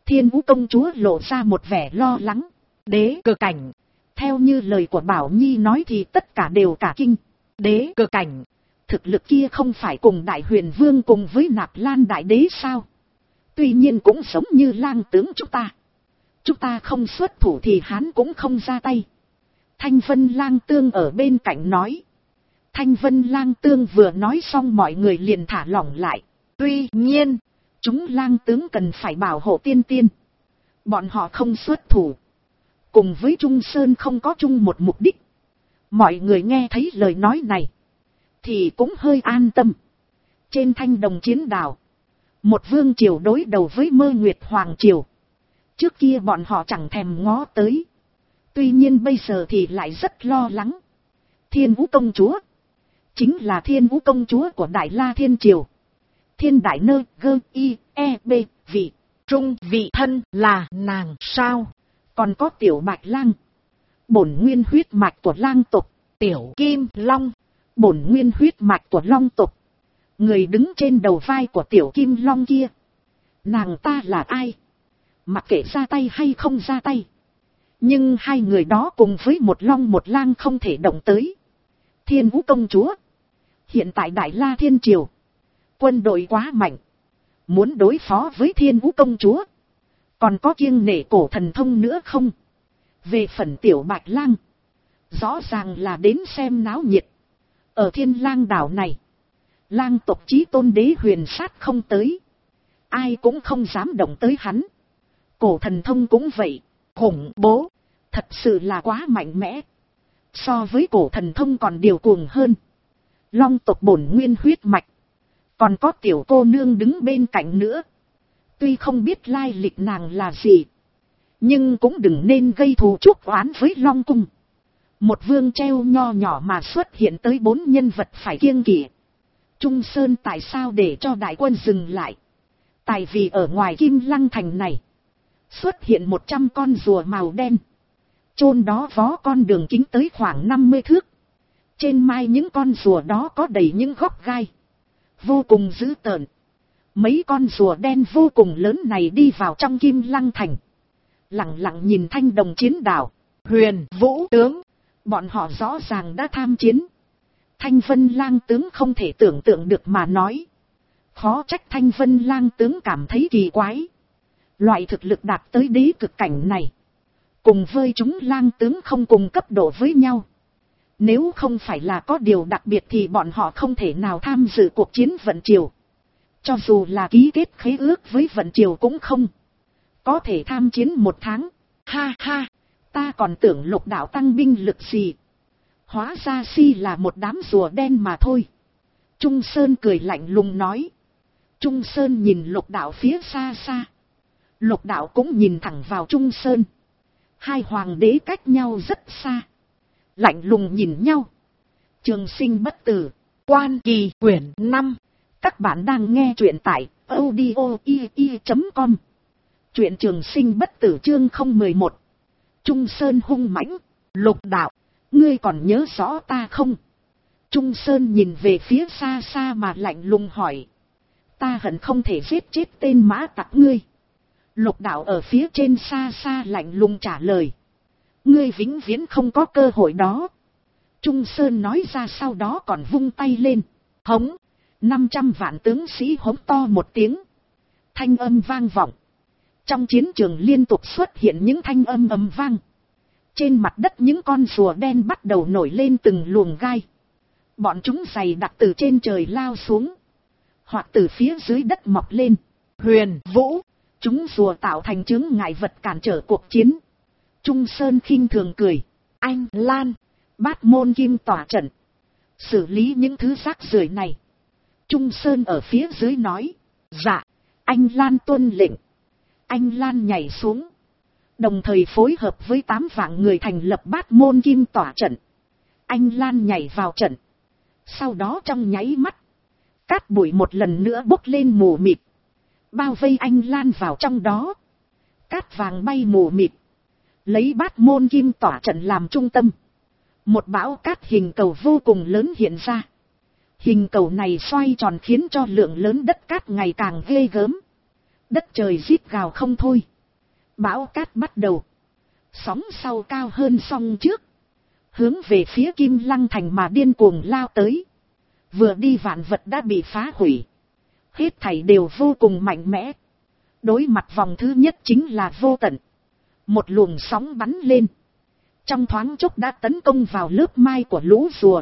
Thiên Vũ công chúa lộ ra một vẻ lo lắng. Đế Cơ Cảnh. Theo như lời của Bảo Nhi nói thì tất cả đều cả kinh. Đế Cơ Cảnh. Thực lực kia không phải cùng Đại Huyền Vương cùng với Nạp Lan Đại Đế sao? Tuy nhiên cũng giống như Lang tướng chúng ta. Chúng ta không xuất thủ thì hắn cũng không ra tay. Thanh Vân Lang Tương ở bên cạnh nói. Thanh Vân Lang Tương vừa nói xong mọi người liền thả lỏng lại. Tuy nhiên, chúng lang tướng cần phải bảo hộ tiên tiên. Bọn họ không xuất thủ. Cùng với Trung Sơn không có chung một mục đích. Mọi người nghe thấy lời nói này thì cũng hơi an tâm. Trên thanh đồng chiến đảo, một vương triều đối đầu với Mơ Nguyệt Hoàng triều. Trước kia bọn họ chẳng thèm ngó tới. Tuy nhiên bây giờ thì lại rất lo lắng. Thiên Vũ công chúa chính là Thiên Vũ công chúa của Đại La Thiên Triều. Thiên Đại Nơ Gơ I E B vị trung vị thân là nàng sao? Còn có Tiểu Bạch Lang, bổn nguyên huyết mạch của lang tộc. Tiểu Kim Long, bổn nguyên huyết mạch của long tộc. Người đứng trên đầu vai của Tiểu Kim Long kia, nàng ta là ai? Mặc kệ ra tay hay không ra tay, nhưng hai người đó cùng với một long một lang không thể động tới. Thiên Vũ công chúa, hiện tại Đại La Thiên Triều quân đội quá mạnh, muốn đối phó với Thiên Vũ công chúa còn có kiêng nể cổ thần thông nữa không? Về phần Tiểu Bạch Lang, rõ ràng là đến xem náo nhiệt. Ở Thiên Lang đảo này, lang tộc chí tôn Đế Huyền Sát không tới, ai cũng không dám động tới hắn. Cổ thần thông cũng vậy, khủng bố, thật sự là quá mạnh mẽ. So với cổ thần thông còn điều cuồng hơn. Long tộc bổn nguyên huyết mạch, còn có tiểu cô nương đứng bên cạnh nữa. Tuy không biết lai lịch nàng là gì, nhưng cũng đừng nên gây thù chuốc oán với Long cung. Một vương treo nho nhỏ mà xuất hiện tới 4 nhân vật phải kiêng kỵ. Trung Sơn tại sao để cho đại quân dừng lại? Tại vì ở ngoài Kim Lăng thành này xuất hiện 100 con rùa màu đen, chôn đó vó con đường kính tới khoảng 50 thước. Trên mai những con rùa đó có đầy những góc gai, vô cùng dữ tợn. Mấy con rùa đen vô cùng lớn này đi vào trong Kim Lăng thành, lặng lặng nhìn thanh đồng chiến đảo. Huyền Vũ tướng, bọn họ rõ ràng đã tham chiến. Thanh Vân Lang tướng không thể tưởng tượng được mà nói. Khó trách Thanh Vân Lang tướng cảm thấy kỳ quái. Loại thực lực đạt tới đế cực cảnh này, cùng với chúng lang tướng không cùng cấp độ với nhau. Nếu không phải là có điều đặc biệt thì bọn họ không thể nào tham dự cuộc chiến Vận Triều. Cho dù là ký kết khế ước với Vận Triều cũng không có thể tham chiến 1 tháng. Ha ha, ta còn tưởng Lục đạo tăng binh lực gì. Hóa ra si là một đám rùa đen mà thôi. Trung Sơn cười lạnh lùng nói. Trung Sơn nhìn Lục đạo phía xa xa. Lục đạo cũng nhìn thẳng vào Trung Sơn. Hai hoàng đế cách nhau rất xa, lạnh lùng nhìn nhau. Trường Sinh bất tử, Quan Kỳ quyển 5. Các bạn đang nghe truyện tại audio.com. Truyện Trường Sinh bất tử chương 011. Trung Sơn hung mãnh. Lục đạo, ngươi còn nhớ rõ ta không? Trung Sơn nhìn về phía xa xa mà lạnh lùng hỏi. Ta hận không thể giết chết tên mã tặc ngươi. Lục đạo ở phía trên xa xa lạnh lùng trả lời. Ngươi vĩnh viễn không có cơ hội đó. Trung Sơn nói ra sau đó còn vung tay lên. Hống, 500 vạn tướng sĩ hống to một tiếng. Thanh âm vang vọng. Trong chiến trường liên tục xuất hiện những thanh âm ầm vang. Trên mặt đất những con rùa đen bắt đầu nổi lên từng luồng gai. Bọn chúng dày đặc từ trên trời lao xuống, hoặc từ phía dưới đất mọc lên. Huyền Vũ, chúng rùa tạo thành chướng ngại vật cản trở cuộc chiến. Trung Sơn khinh thường cười. Anh Lan, Bát Môn Kim tỏa trận, xử lý những thứ rác rưởi này. Trung Sơn ở phía dưới nói. Dạ, anh Lan tuân lệnh. Anh Lan nhảy xuống, đồng thời phối hợp với 8 vạn người thành lập Bát Môn Kim tỏa trận. Anh Lan nhảy vào trận. Sau đó trong nháy mắt, cát bụi một lần nữa bốc lên mù mịt, bao vây anh Lan vào trong đó. Cát vàng bay mù mịt, lấy Bát Môn Kim tỏa trận làm trung tâm. Một bão cát hình cầu vô cùng lớn hiện ra. Hình cầu này xoay tròn khiến cho lượng lớn đất cát ngày càng ghê gớm. Đất trời rít gào không thôi. Bão cát bắt đầu. Sóng sau cao hơn sóng trước. Hướng về phía Kim Lăng thành mà điên cuồng lao tới. Vừa đi vạn vật đã bị phá hủy. Hết thảy đều vô cùng mạnh mẽ. Đối mặt vòng thứ nhất chính là vô tận. Một luồng sóng bắn lên. Trong thoáng chốc đã tấn công vào lớp mai của lũ rùa.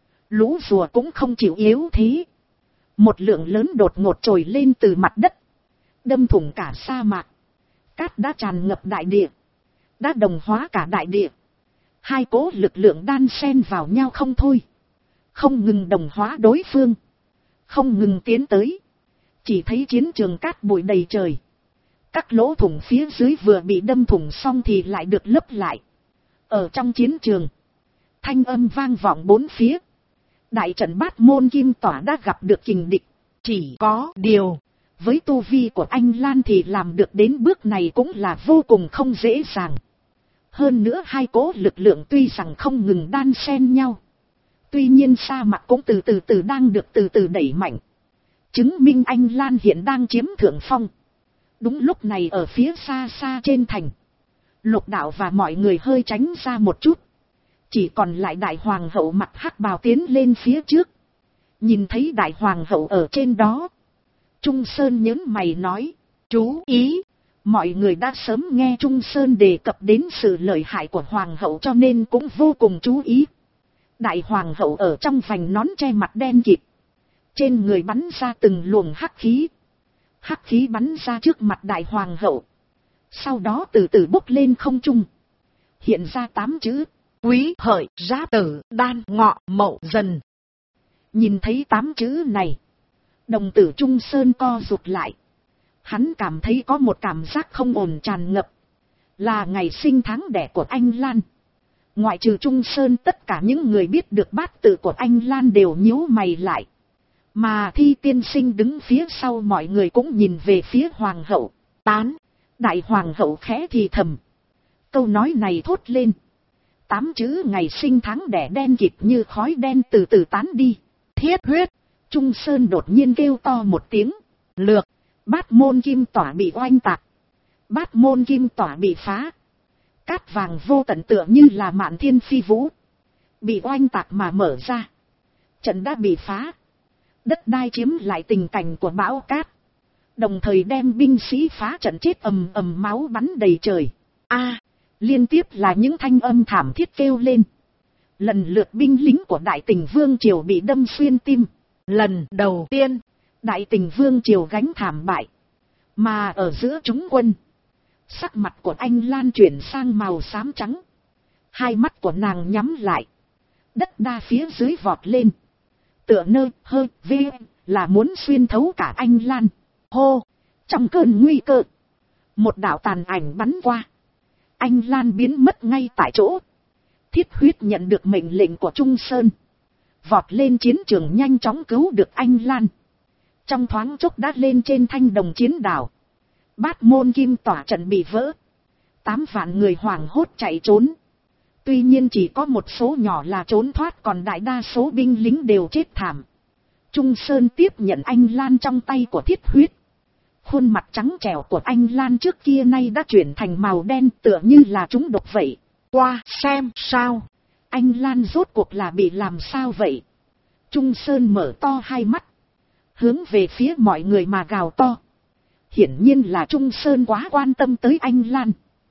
Lũ rùa cũng không chịu yếu thế. Một lượng lớn đột ngột trồi lên từ mặt đất. Đâm thủng cả sa mạc. Cát đã tràn ngập đại địa. Đã đồng hóa cả đại địa. Hai cỗ lực lượng đan xen vào nhau không thôi. Không ngừng đồng hóa đối phương. Không ngừng tiến tới. Chỉ thấy chiến trường cát bụi đầy trời. Các lỗ thủng phía dưới vừa bị đâm thủng xong thì lại được lấp lại. Ở trong chiến trường. Thanh âm vang vọng bốn phía. Đại trận Bát Môn Kim Tỏa đã gặp được kình địch. Chỉ có điều. Với tu vi của anh Lan thì làm được đến bước này cũng là vô cùng không dễ dàng. Hơn nữa hai cỗ lực lượng tuy rằng không ngừng đan xen nhau. Tuy nhiên sa mạc cũng từ từ đang được từ từ đẩy mạnh. Chứng minh anh Lan hiện đang chiếm thượng phong. Đúng lúc này ở phía xa xa trên thành. Lục đạo và mọi người hơi tránh ra một chút. Chỉ còn lại đại hoàng hậu mặt hắc bào tiến lên phía trước. Nhìn thấy đại hoàng hậu ở trên đó. Trung Sơn nhớn mày nói. Chú ý. Mọi người đã sớm nghe Trung Sơn đề cập đến sự lợi hại của hoàng hậu cho nên cũng vô cùng chú ý. Đại hoàng hậu ở trong vành nón che mặt đen kịt. Trên người bắn ra từng luồng hắc khí. Hắc khí bắn ra trước mặt đại hoàng hậu. Sau đó từ từ bốc lên không trung. Hiện ra 8 chữ. Quý Hợi Giáp Tử Đan Ngọ Mậu Dần. Nhìn thấy 8 chữ này. Đồng tử Trung Sơn co rụt lại. Hắn cảm thấy có một cảm giác không ổn tràn ngập. Là ngày sinh tháng đẻ của anh Lan. Ngoại trừ Trung Sơn tất cả những người biết được bát tự của anh Lan đều nhíu mày lại. Mà Thi tiên sinh đứng phía sau mọi người cũng nhìn về phía hoàng hậu. Tán. Đại hoàng hậu khẽ thì thầm. Câu nói này thốt lên. 8 chữ ngày sinh tháng đẻ đen kịt như khói đen từ từ tán đi. Thiết huyết. Trung Sơn đột nhiên kêu to một tiếng. Lược. Bát Môn Kim Tỏa bị oanh tạc. Bát Môn Kim Tỏa bị phá. Cát vàng vô tận tựa như là mạn thiên phi vũ. Bị oanh tạc mà mở ra. Trận đã bị phá. Đất đai chiếm lại tình cảnh của bão cát. Đồng thời đem binh sĩ phá trận chết ầm ầm máu bắn đầy trời. Liên tiếp là những thanh âm thảm thiết kêu lên. Lần lượt binh lính của Đại Tình Vương Triều bị đâm xuyên tim. Lần đầu tiên, Đại Tình Vương Triều gánh thảm bại. Mà ở giữa chúng quân, sắc mặt của anh Lan chuyển sang màu xám trắng. Hai mắt của nàng nhắm lại. Đất đa phía dưới vọt lên. Tựa nơ hơ vê là muốn xuyên thấu cả anh Lan. Hô! Trong cơn nguy cơ, một đạo tàn ảnh bắn qua. Anh Lan biến mất ngay tại chỗ. Thiết huyết nhận được mệnh lệnh của Trung Sơn. Vọt lên chiến trường nhanh chóng cứu được anh Lan. Trong thoáng chốc đã lên trên thanh đồng chiến đảo. Bát Môn Kim Tỏa trận bị vỡ. 8 vạn người hoảng hốt chạy trốn. Tuy nhiên chỉ có một số nhỏ là trốn thoát, còn đại đa số binh lính đều chết thảm. Trung Sơn tiếp nhận anh Lan trong tay của Thiết huyết. Khuôn mặt trắng trẻo của anh Lan trước kia nay đã chuyển thành màu đen tựa như là trúng độc vậy. Qua xem sao. Anh Lan rốt cuộc là bị làm sao vậy? Trung Sơn mở to hai mắt. Hướng về phía mọi người mà gào to. Hiển nhiên là Trung Sơn quá quan tâm tới anh Lan.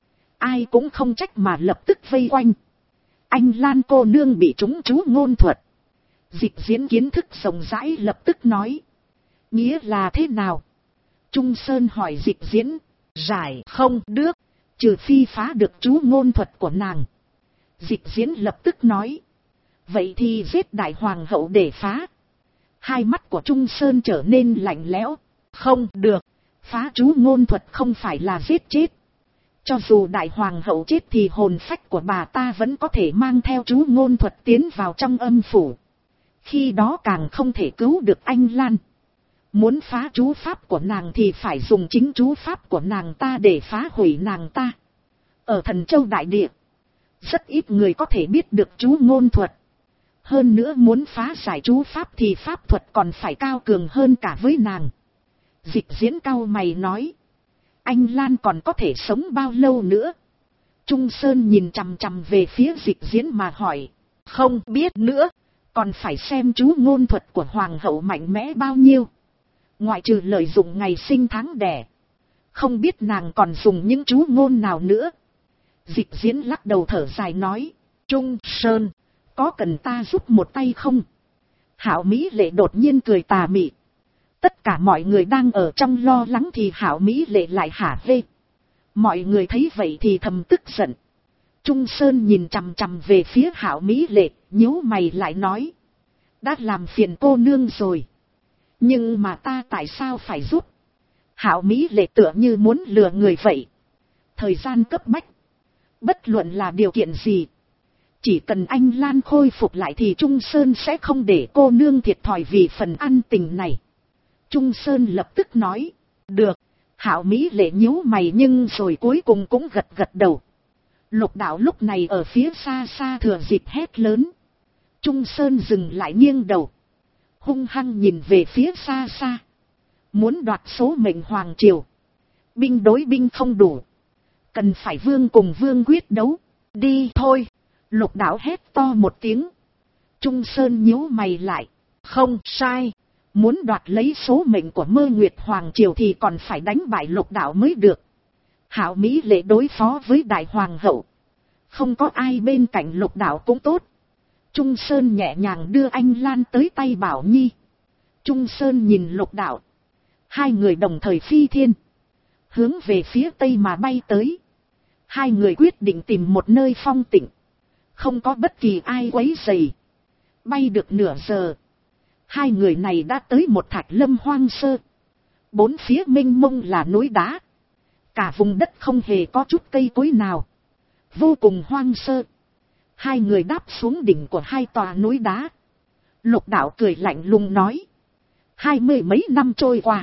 Ai cũng không trách mà lập tức vây quanh. Anh Lan cô nương bị trúng chú ngôn thuật. Dịch diễn kiến thức rộng rãi lập tức nói. Nghĩa là thế nào? Trung Sơn hỏi dịch diễn. Giải không được. Trừ phi phá được chú ngôn thuật của nàng. Dịch diễn lập tức nói. Vậy thì giết đại hoàng hậu để phá. Hai mắt của Trung Sơn trở nên lạnh lẽo. Không được. Phá chú ngôn thuật không phải là giết chết. Cho dù đại hoàng hậu chết thì hồn phách của bà ta vẫn có thể mang theo chú ngôn thuật tiến vào trong âm phủ. Khi đó càng không thể cứu được anh Lan. Muốn phá chú pháp của nàng thì phải dùng chính chú pháp của nàng ta để phá hủy nàng ta. Ở Thần Châu Đại Địa, rất ít người có thể biết được chú ngôn thuật. Hơn nữa muốn phá giải chú pháp thì pháp thuật còn phải cao cường hơn cả với nàng. Dịch diễn cau mày nói. Anh Lan còn có thể sống bao lâu nữa? Trung Sơn nhìn chằm chằm về phía Dịch Diễn mà hỏi. Không biết nữa, còn phải xem chú ngôn thuật của hoàng hậu mạnh mẽ bao nhiêu. Ngoại trừ lợi dụng ngày sinh tháng đẻ, không biết nàng còn dùng những chú ngôn nào nữa. Dịch Diễn lắc đầu thở dài nói. Trung Sơn, có cần ta giúp một tay không? Hạo Mỹ Lệ đột nhiên cười tà mị. Tất cả mọi người đang ở trong lo lắng thì Hạo Mỹ Lệ lại hả hê. Mọi người thấy vậy thì thầm tức giận. Trung Sơn nhìn chằm chằm về phía Hạo Mỹ Lệ, nhíu mày lại nói. Đã làm phiền cô nương rồi. Nhưng mà ta tại sao phải giúp? Hạo Mỹ Lệ tựa như muốn lừa người vậy. Thời gian cấp bách. Bất luận là điều kiện gì. Chỉ cần anh Lan khôi phục lại thì Trung Sơn sẽ không để cô nương thiệt thòi vì phần ăn tình này. Trung Sơn lập tức nói. Được. Hạo Mỹ Lệ nhíu mày nhưng rồi cuối cùng cũng gật gật đầu. Lục Đạo lúc này ở phía xa xa thừa dịp hét lớn. Trung Sơn dừng lại nghiêng đầu. Hung hăng nhìn về phía xa xa. Muốn đoạt số mệnh hoàng triều. Binh đối binh không đủ. Cần phải vương cùng vương quyết đấu. Đi thôi. Lục Đạo hét to một tiếng. Trung Sơn nhíu mày lại. Không sai. Muốn đoạt lấy số mệnh của Mơ Nguyệt Hoàng Triều thì còn phải đánh bại Lục Đạo mới được. Hạo Mỹ Lệ đối phó với Đại Hoàng hậu. Không có ai bên cạnh Lục Đạo cũng tốt. Trung Sơn nhẹ nhàng đưa anh Lan tới tay Bảo Nhi. Trung Sơn nhìn Lục Đạo. Hai người đồng thời phi thiên. Hướng về phía tây mà bay tới. Hai người quyết định tìm một nơi phong tịnh. Không có bất kỳ ai quấy rầy. Bay được nửa giờ. Hai người này đã tới một thạch lâm hoang sơ. Bốn phía mênh mông là núi đá. Cả vùng đất không hề có chút cây cối nào. Vô cùng hoang sơ. Hai người đáp xuống đỉnh của hai tòa núi đá. Lục Đạo cười lạnh lùng nói. 20 mấy năm trôi qua.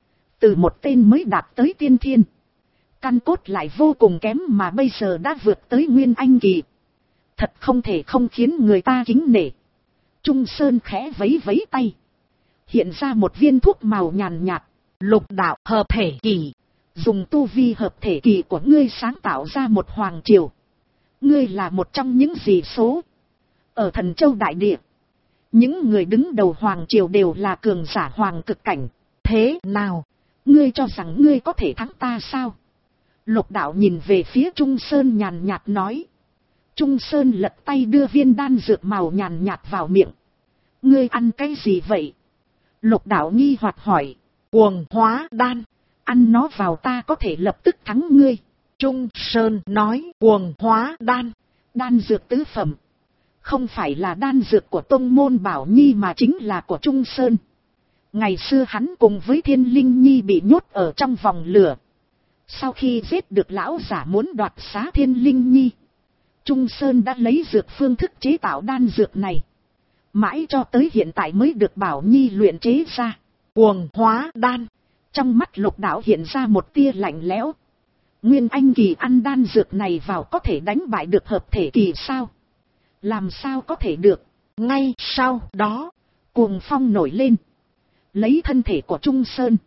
Từ một tên mới đạt tới tiên thiên. Căn cốt lại vô cùng kém mà bây giờ đã vượt tới Nguyên Anh kỳ. Thật không thể không khiến người ta kính nể. Trung Sơn khẽ vấy vấy tay. Hiện ra một viên thuốc màu nhàn nhạt. Lục Đạo hợp thể kỳ. Dùng tu vi hợp thể kỳ của ngươi sáng tạo ra một hoàng triều. Ngươi là một trong những dị số. Ở Thần Châu Đại Địa. Những người đứng đầu hoàng triều đều là cường giả hoàng cực cảnh. Thế nào? Ngươi cho rằng ngươi có thể thắng ta sao? Lục Đạo nhìn về phía Trung Sơn nhàn nhạt nói. Trung Sơn lật tay đưa viên đan dược màu nhàn nhạt vào miệng. Ngươi ăn cái gì vậy? Lục Đạo nghi hoặc hỏi. Cuồng hóa đan. Ăn nó vào ta có thể lập tức thắng ngươi. Trung Sơn nói. Cuồng hóa đan. Đan dược tứ phẩm. Không phải là đan dược của tông môn Bảo Nhi mà chính là của Trung Sơn. Ngày xưa hắn cùng với Thiên Linh Nhi bị nhốt ở trong vòng lửa. Sau khi giết được lão giả muốn đoạt xá Thiên Linh Nhi, Trung Sơn đã lấy dược phương thức chế tạo đan dược này. Mãi cho tới hiện tại mới được Bảo Nhi luyện chế ra. Cuồng hóa đan. Trong mắt Lục Đạo hiện ra một tia lạnh lẽo. Nguyên Anh kỳ ăn đan dược này vào có thể đánh bại được hợp thể kỳ sao? Làm sao có thể được? Ngay sau đó, cuồng phong nổi lên. Lấy thân thể của Trung Sơn.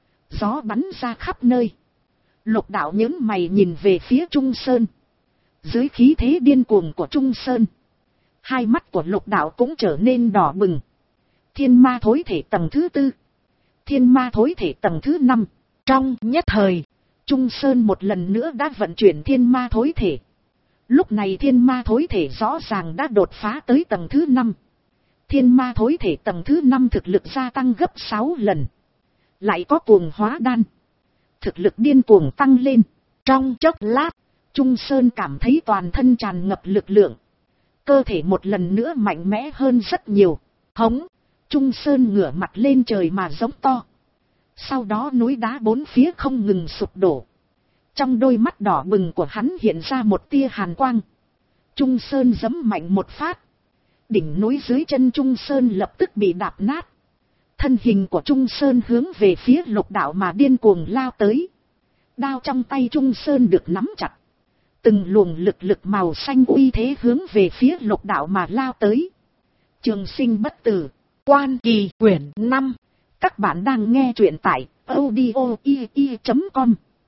Gió bắn ra khắp nơi. Lục Đạo nhớn mày nhìn về phía Trung Sơn. Dưới khí thế điên cuồng của Trung Sơn, hai mắt của Lục Đạo cũng trở nên đỏ bừng. Thiên ma thối thể tầng thứ 4. Thiên ma thối thể tầng thứ 5. Trong nhất thời, Trung Sơn một lần nữa đã vận chuyển thiên ma thối thể. Lúc này thiên ma thối thể rõ ràng đã đột phá tới tầng thứ 5. Thiên ma thối thể tầng thứ 5 thực lực gia tăng gấp 6 lần. Lại có cuồng hóa đan. Thực lực điên cuồng tăng lên. Trong chốc lát, Trung Sơn cảm thấy toàn thân tràn ngập lực lượng. Cơ thể một lần nữa mạnh mẽ hơn rất nhiều. Hống, Trung Sơn ngửa mặt lên trời mà giống to. Sau đó núi đá bốn phía không ngừng sụp đổ. Trong đôi mắt đỏ bừng của hắn hiện ra một tia hàn quang. Trung Sơn giẫm mạnh một phát. Đỉnh núi dưới chân Trung Sơn lập tức bị đạp nát. Thân hình của Trung Sơn hướng về phía Lục Đạo mà điên cuồng lao tới. Đao trong tay Trung Sơn được nắm chặt. Từng luồng lực màu xanh uy thế hướng về phía Lục Đạo mà lao tới. Trường sinh bất tử. Quan Kỳ quyển 5. Các bạn đang nghe truyện tại audio.com.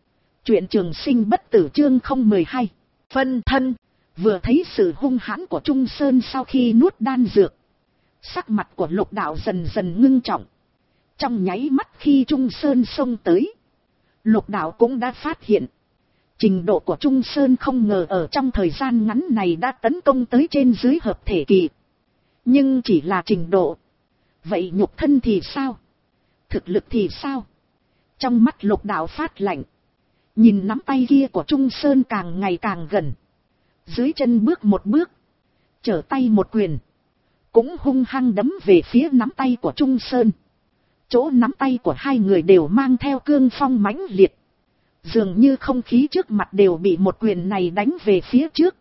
Truyện Trường Sinh Bất Tử chương 012. Phân thân. Vừa thấy sự hung hãn của Trung Sơn sau khi nuốt đan dược, sắc mặt của Lục Đạo dần dần ngưng trọng. Trong nháy mắt khi Trung Sơn xông tới, Lục Đạo cũng đã phát hiện trình độ của Trung Sơn không ngờ ở trong thời gian ngắn này đã tấn công tới trên dưới hợp thể kỳ. Nhưng chỉ là trình độ. Vậy nhục thân thì sao? Thực lực thì sao? Trong mắt Lục Đạo phát lạnh. Nhìn nắm tay kia của Trung Sơn càng ngày càng gần. Dưới chân bước một bước, trở tay một quyền, cũng hung hăng đấm về phía nắm tay của Trung Sơn. Chỗ nắm tay của hai người đều mang theo cương phong mãnh liệt. Dường như không khí trước mặt đều bị một quyền này đánh về phía trước.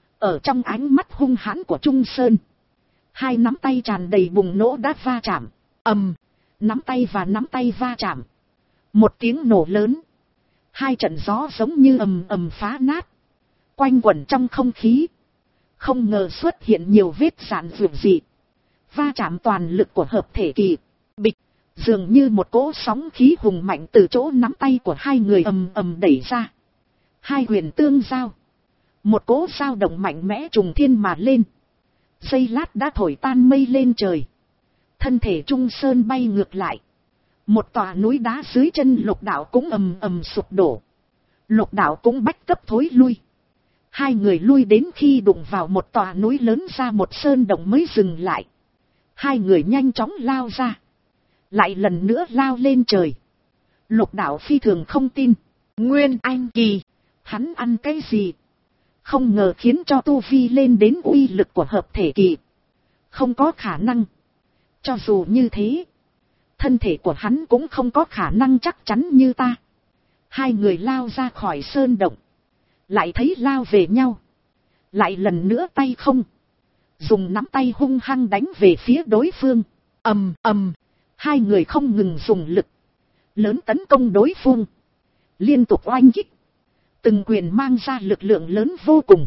Ở trong ánh mắt hung hãn của Trung Sơn, hai nắm tay tràn đầy bùng nổ đã va chạm. Ầm, nắm tay và nắm tay va chạm. Một tiếng nổ lớn. Hai trận gió giống như ầm ầm phá nát, quanh quẩn trong không khí. Không ngờ xuất hiện nhiều vết rạn vượt dị. Va chạm toàn lực của hợp thể kỳ. Bịch, dường như một cỗ sóng khí hùng mạnh từ chỗ nắm tay của hai người ầm ầm đẩy ra. Hai quyền tương giao. Một cỗ dao động mạnh mẽ trùng thiên mà lên. Giây lát đã thổi tan mây lên trời. Thân thể Trung Sơn bay ngược lại. Một tòa núi đá dưới chân Lục Đạo cũng ầm ầm sụp đổ. Lục Đạo cũng bách cấp thối lui. Hai người lui đến khi đụng vào một tòa núi lớn ra một sơn động mới dừng lại. Hai người nhanh chóng lao ra. Lại lần nữa lao lên trời. Lục Đạo phi thường không tin. Nguyên Anh kỳ. Hắn ăn cái gì? Không ngờ khiến cho tu vi lên đến uy lực của hợp thể kỳ. Không có khả năng. Cho dù như thế, thân thể của hắn cũng không có khả năng chắc chắn như ta. Hai người lao ra khỏi sơn động. Lại thấy lao về nhau. Lại lần nữa tay không. Dùng nắm tay hung hăng đánh về phía đối phương. Ầm ầm. Hai người không ngừng dùng lực lớn tấn công đối phương. Liên tục oanh kích. Từng quyền mang ra lực lượng lớn vô cùng.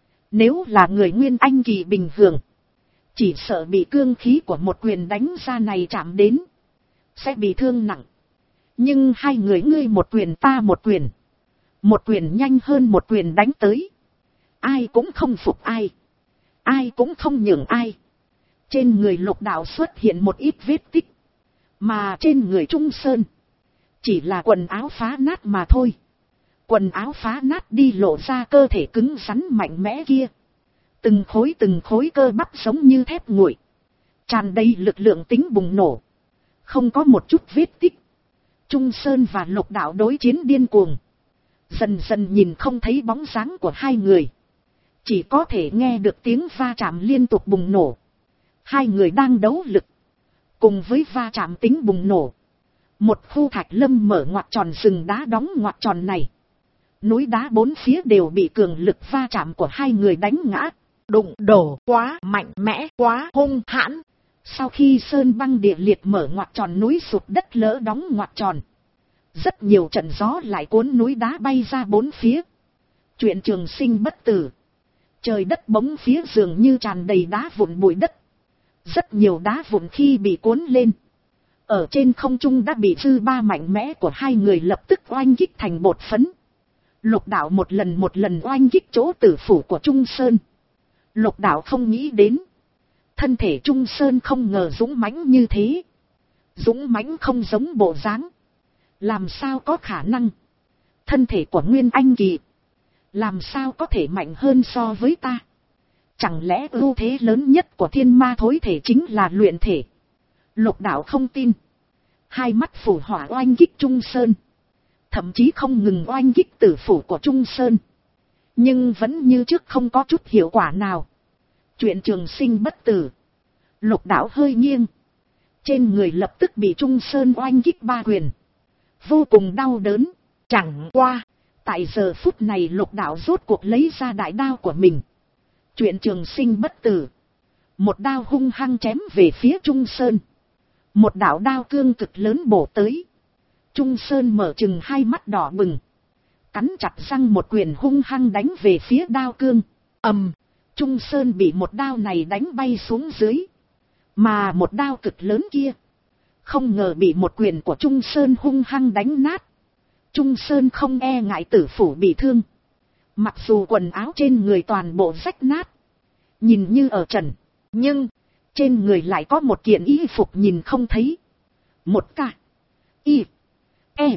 Nếu là người Nguyên Anh kỳ bình thường, chỉ sợ bị cương khí của một quyền đánh ra này chạm đến, sẽ bị thương nặng. Nhưng hai người ngươi một quyền ta một quyền. Một quyền nhanh hơn một quyền đánh tới. Ai cũng không phục ai. Ai cũng không nhường ai. Trên người Lục Đạo xuất hiện một ít vết tích. Mà trên người Trung Sơn, chỉ là quần áo phá nát mà thôi. Quần áo phá nát đi lộ ra cơ thể cứng rắn mạnh mẽ kia. Từng khối cơ bắp giống như thép nguội. Tràn đầy lực lượng tính bùng nổ. Không có một chút vết tích. Trung Sơn và Lục Đạo đối chiến điên cuồng. Dần dần nhìn không thấy bóng dáng của hai người. Chỉ có thể nghe được tiếng va chạm liên tục bùng nổ. Hai người đang đấu lực. Cùng với va chạm tính bùng nổ, một khu thạch lâm mở ngoặt tròn rừng đá đóng ngoặt tròn này. Núi đá bốn phía đều bị cường lực va chạm của hai người đánh ngã. Đụng đổ quá mạnh mẽ, quá hung hãn. Sau khi sơn băng địa liệt mở ngoặt tròn núi sụp đất lỡ đóng ngoặt tròn, rất nhiều trận gió lại cuốn núi đá bay ra bốn phía. Truyện Trường Sinh Bất Tử. Trời đất bỗng phía dường như tràn đầy đá vụn bụi đất. Rất nhiều đá vụn khi bị cuốn lên, ở trên không trung đã bị dư ba mạnh mẽ của hai người lập tức oanh kích thành bột phấn. Lục Đạo một lần oanh kích chỗ tử phủ của Trung Sơn. Lục Đạo không nghĩ đến, thân thể Trung Sơn không ngờ dũng mãnh như thế. Dũng mãnh không giống bộ dáng. Làm sao có khả năng? Thân thể của Nguyên Anh kỳ, làm sao có thể mạnh hơn so với ta? Chẳng lẽ ưu thế lớn nhất của thiên ma thối thể chính là luyện thể? Lục Đạo không tin. Hai mắt phủ hỏa oanh kích Trung Sơn. Thậm chí không ngừng oanh kích tử phủ của Trung Sơn. Nhưng vẫn như trước không có chút hiệu quả nào. Truyện Trường Sinh Bất Tử. Lục Đạo hơi nghiêng. Trên người lập tức bị Trung Sơn oanh kích ba quyền. Vô cùng đau đớn. Chẳng qua, tại giờ phút này Lục Đạo rốt cuộc lấy ra đại đao của mình. Truyện Trường Sinh Bất Tử. Một đao hung hăng chém về phía Trung Sơn. Một đạo đao cương cực lớn bổ tới. Trung Sơn mở chừng hai mắt đỏ bừng. Cắn chặt răng một quyền hung hăng đánh về phía đao cương. Ầm, Trung Sơn bị một đao này đánh bay xuống dưới. Mà một đao cực lớn kia, không ngờ bị một quyền của Trung Sơn hung hăng đánh nát. Trung Sơn không e ngại tử phủ bị thương. Mặc dù quần áo trên người toàn bộ rách nát, nhìn như ở trần, nhưng trên người lại có một kiện y phục nhìn không thấy. Một K, I, E,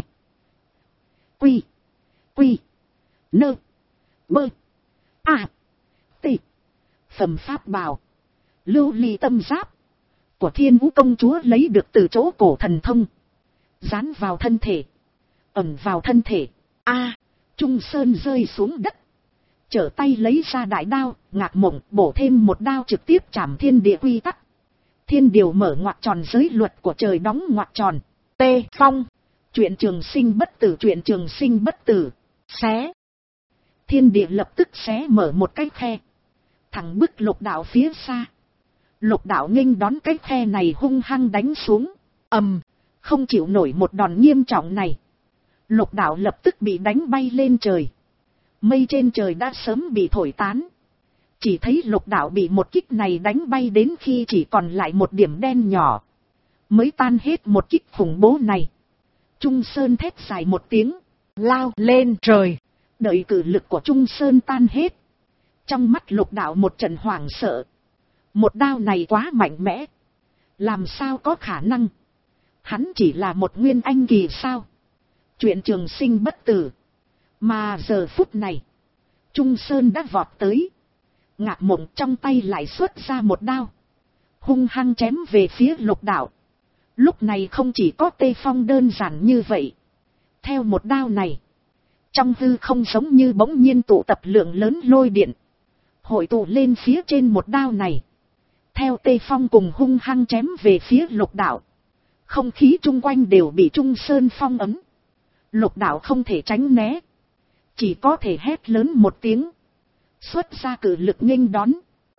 Quy, Quy, Nơ, Bơ, A, T. Phẩm pháp bào, lưu ly tâm giáp của Thiên Vũ công chúa lấy được từ chỗ cổ thần thông, dán vào thân thể, ẩn vào thân thể. Trung Sơn rơi xuống đất, trở tay lấy ra đại đao, Ngạc Mộng bổ thêm một đao trực tiếp chảm thiên địa quy tắc. Thiên điều mở ngoặc tròn, giới luật của trời đóng ngoặc tròn. T. Phong. Chuyện trường sinh bất tử, chuyện trường sinh bất tử. Xé. Thiên địa lập tức xé mở một cái khe, thẳng bức Lục Đạo phía xa. Lục Đạo nghênh đón cái khe này hung hăng đánh xuống. Không chịu nổi một đòn nghiêm trọng này, Lục Đạo lập tức bị đánh bay lên trời. Mây trên trời đã sớm bị thổi tán. Chỉ thấy Lục Đạo bị một kích này đánh bay đến khi chỉ còn lại một điểm đen nhỏ, mới tan hết một kích khủng bố này. Trung Sơn thét dài một tiếng, lao lên trời. Đợi cử lực của Trung Sơn tan hết, trong mắt Lục Đạo một trận hoảng sợ. Một đao này quá mạnh mẽ, làm sao có khả năng? Hắn chỉ là một nguyên anh kỳ sao? Chuyện trường sinh bất tử. Mà giờ phút này, Trung Sơn đã vọt tới. Ngạc Mộng trong tay lại xuất ra một đao, hung hăng chém về phía Lục Đạo. Lúc này không chỉ có Tê Phong đơn giản như vậy. Theo một đao này, trong hư không giống như bỗng nhiên tụ tập lượng lớn lôi điện, hội tụ lên phía trên một đao này. Theo Tê Phong cùng hung hăng chém về phía Lục Đạo, không khí chung quanh đều bị Trung Sơn phong ấn. Lục Đạo không thể tránh né, chỉ có thể hét lớn một tiếng, xuất ra cử lực nghênh đón.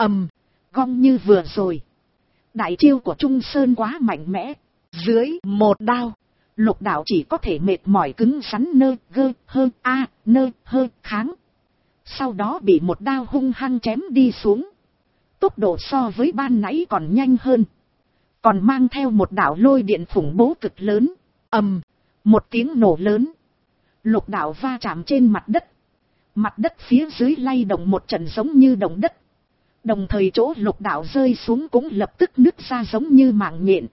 Gong như vừa rồi, đại chiêu của Trung Sơn quá mạnh mẽ. Dưới một đao, Lục Đạo chỉ có thể mệt mỏi cứng rắn nơ hơ kháng. Sau đó bị một đao hung hăng chém đi xuống. Tốc độ so với ban nãy còn nhanh hơn, còn mang theo một đạo lôi điện khủng bố cực lớn. Một tiếng nổ lớn, Lục Đạo va chạm trên mặt đất. Mặt đất phía dưới lay động một trận giống như động đất. Đồng thời chỗ Lục Đạo rơi xuống cũng lập tức nứt ra giống như mạng nhện.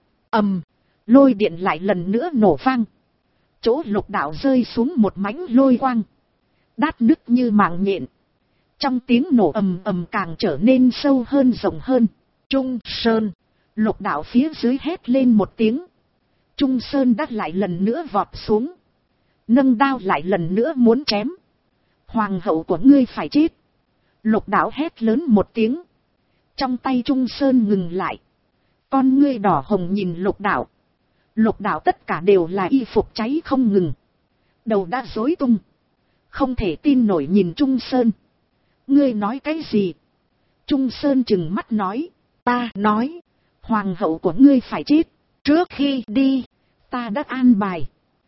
Lôi điện lại lần nữa nổ vang. Chỗ Lục Đạo rơi xuống một mảnh lôi quang, đát nứt như mạng nhện. Trong tiếng nổ ầm càng trở nên sâu hơn, rộng hơn. Trung Sơn, Lục Đạo phía dưới hét lên một tiếng. Trung Sơn đã lại lần nữa vọt xuống, nâng đao lại lần nữa muốn chém. Hoàng hậu của ngươi phải chết. Lục Đạo hét lớn một tiếng. Trong tay Trung Sơn ngừng lại, con ngươi đỏ hồng nhìn Lục Đạo. Lục Đạo tất cả đều là y phục cháy không ngừng, đầu đã rối tung, không thể tin nổi nhìn Trung Sơn. Ngươi nói cái gì? Trung Sơn trừng mắt nói, ta nói, hoàng hậu của ngươi phải chết. Trước khi đi, ta đã an bài,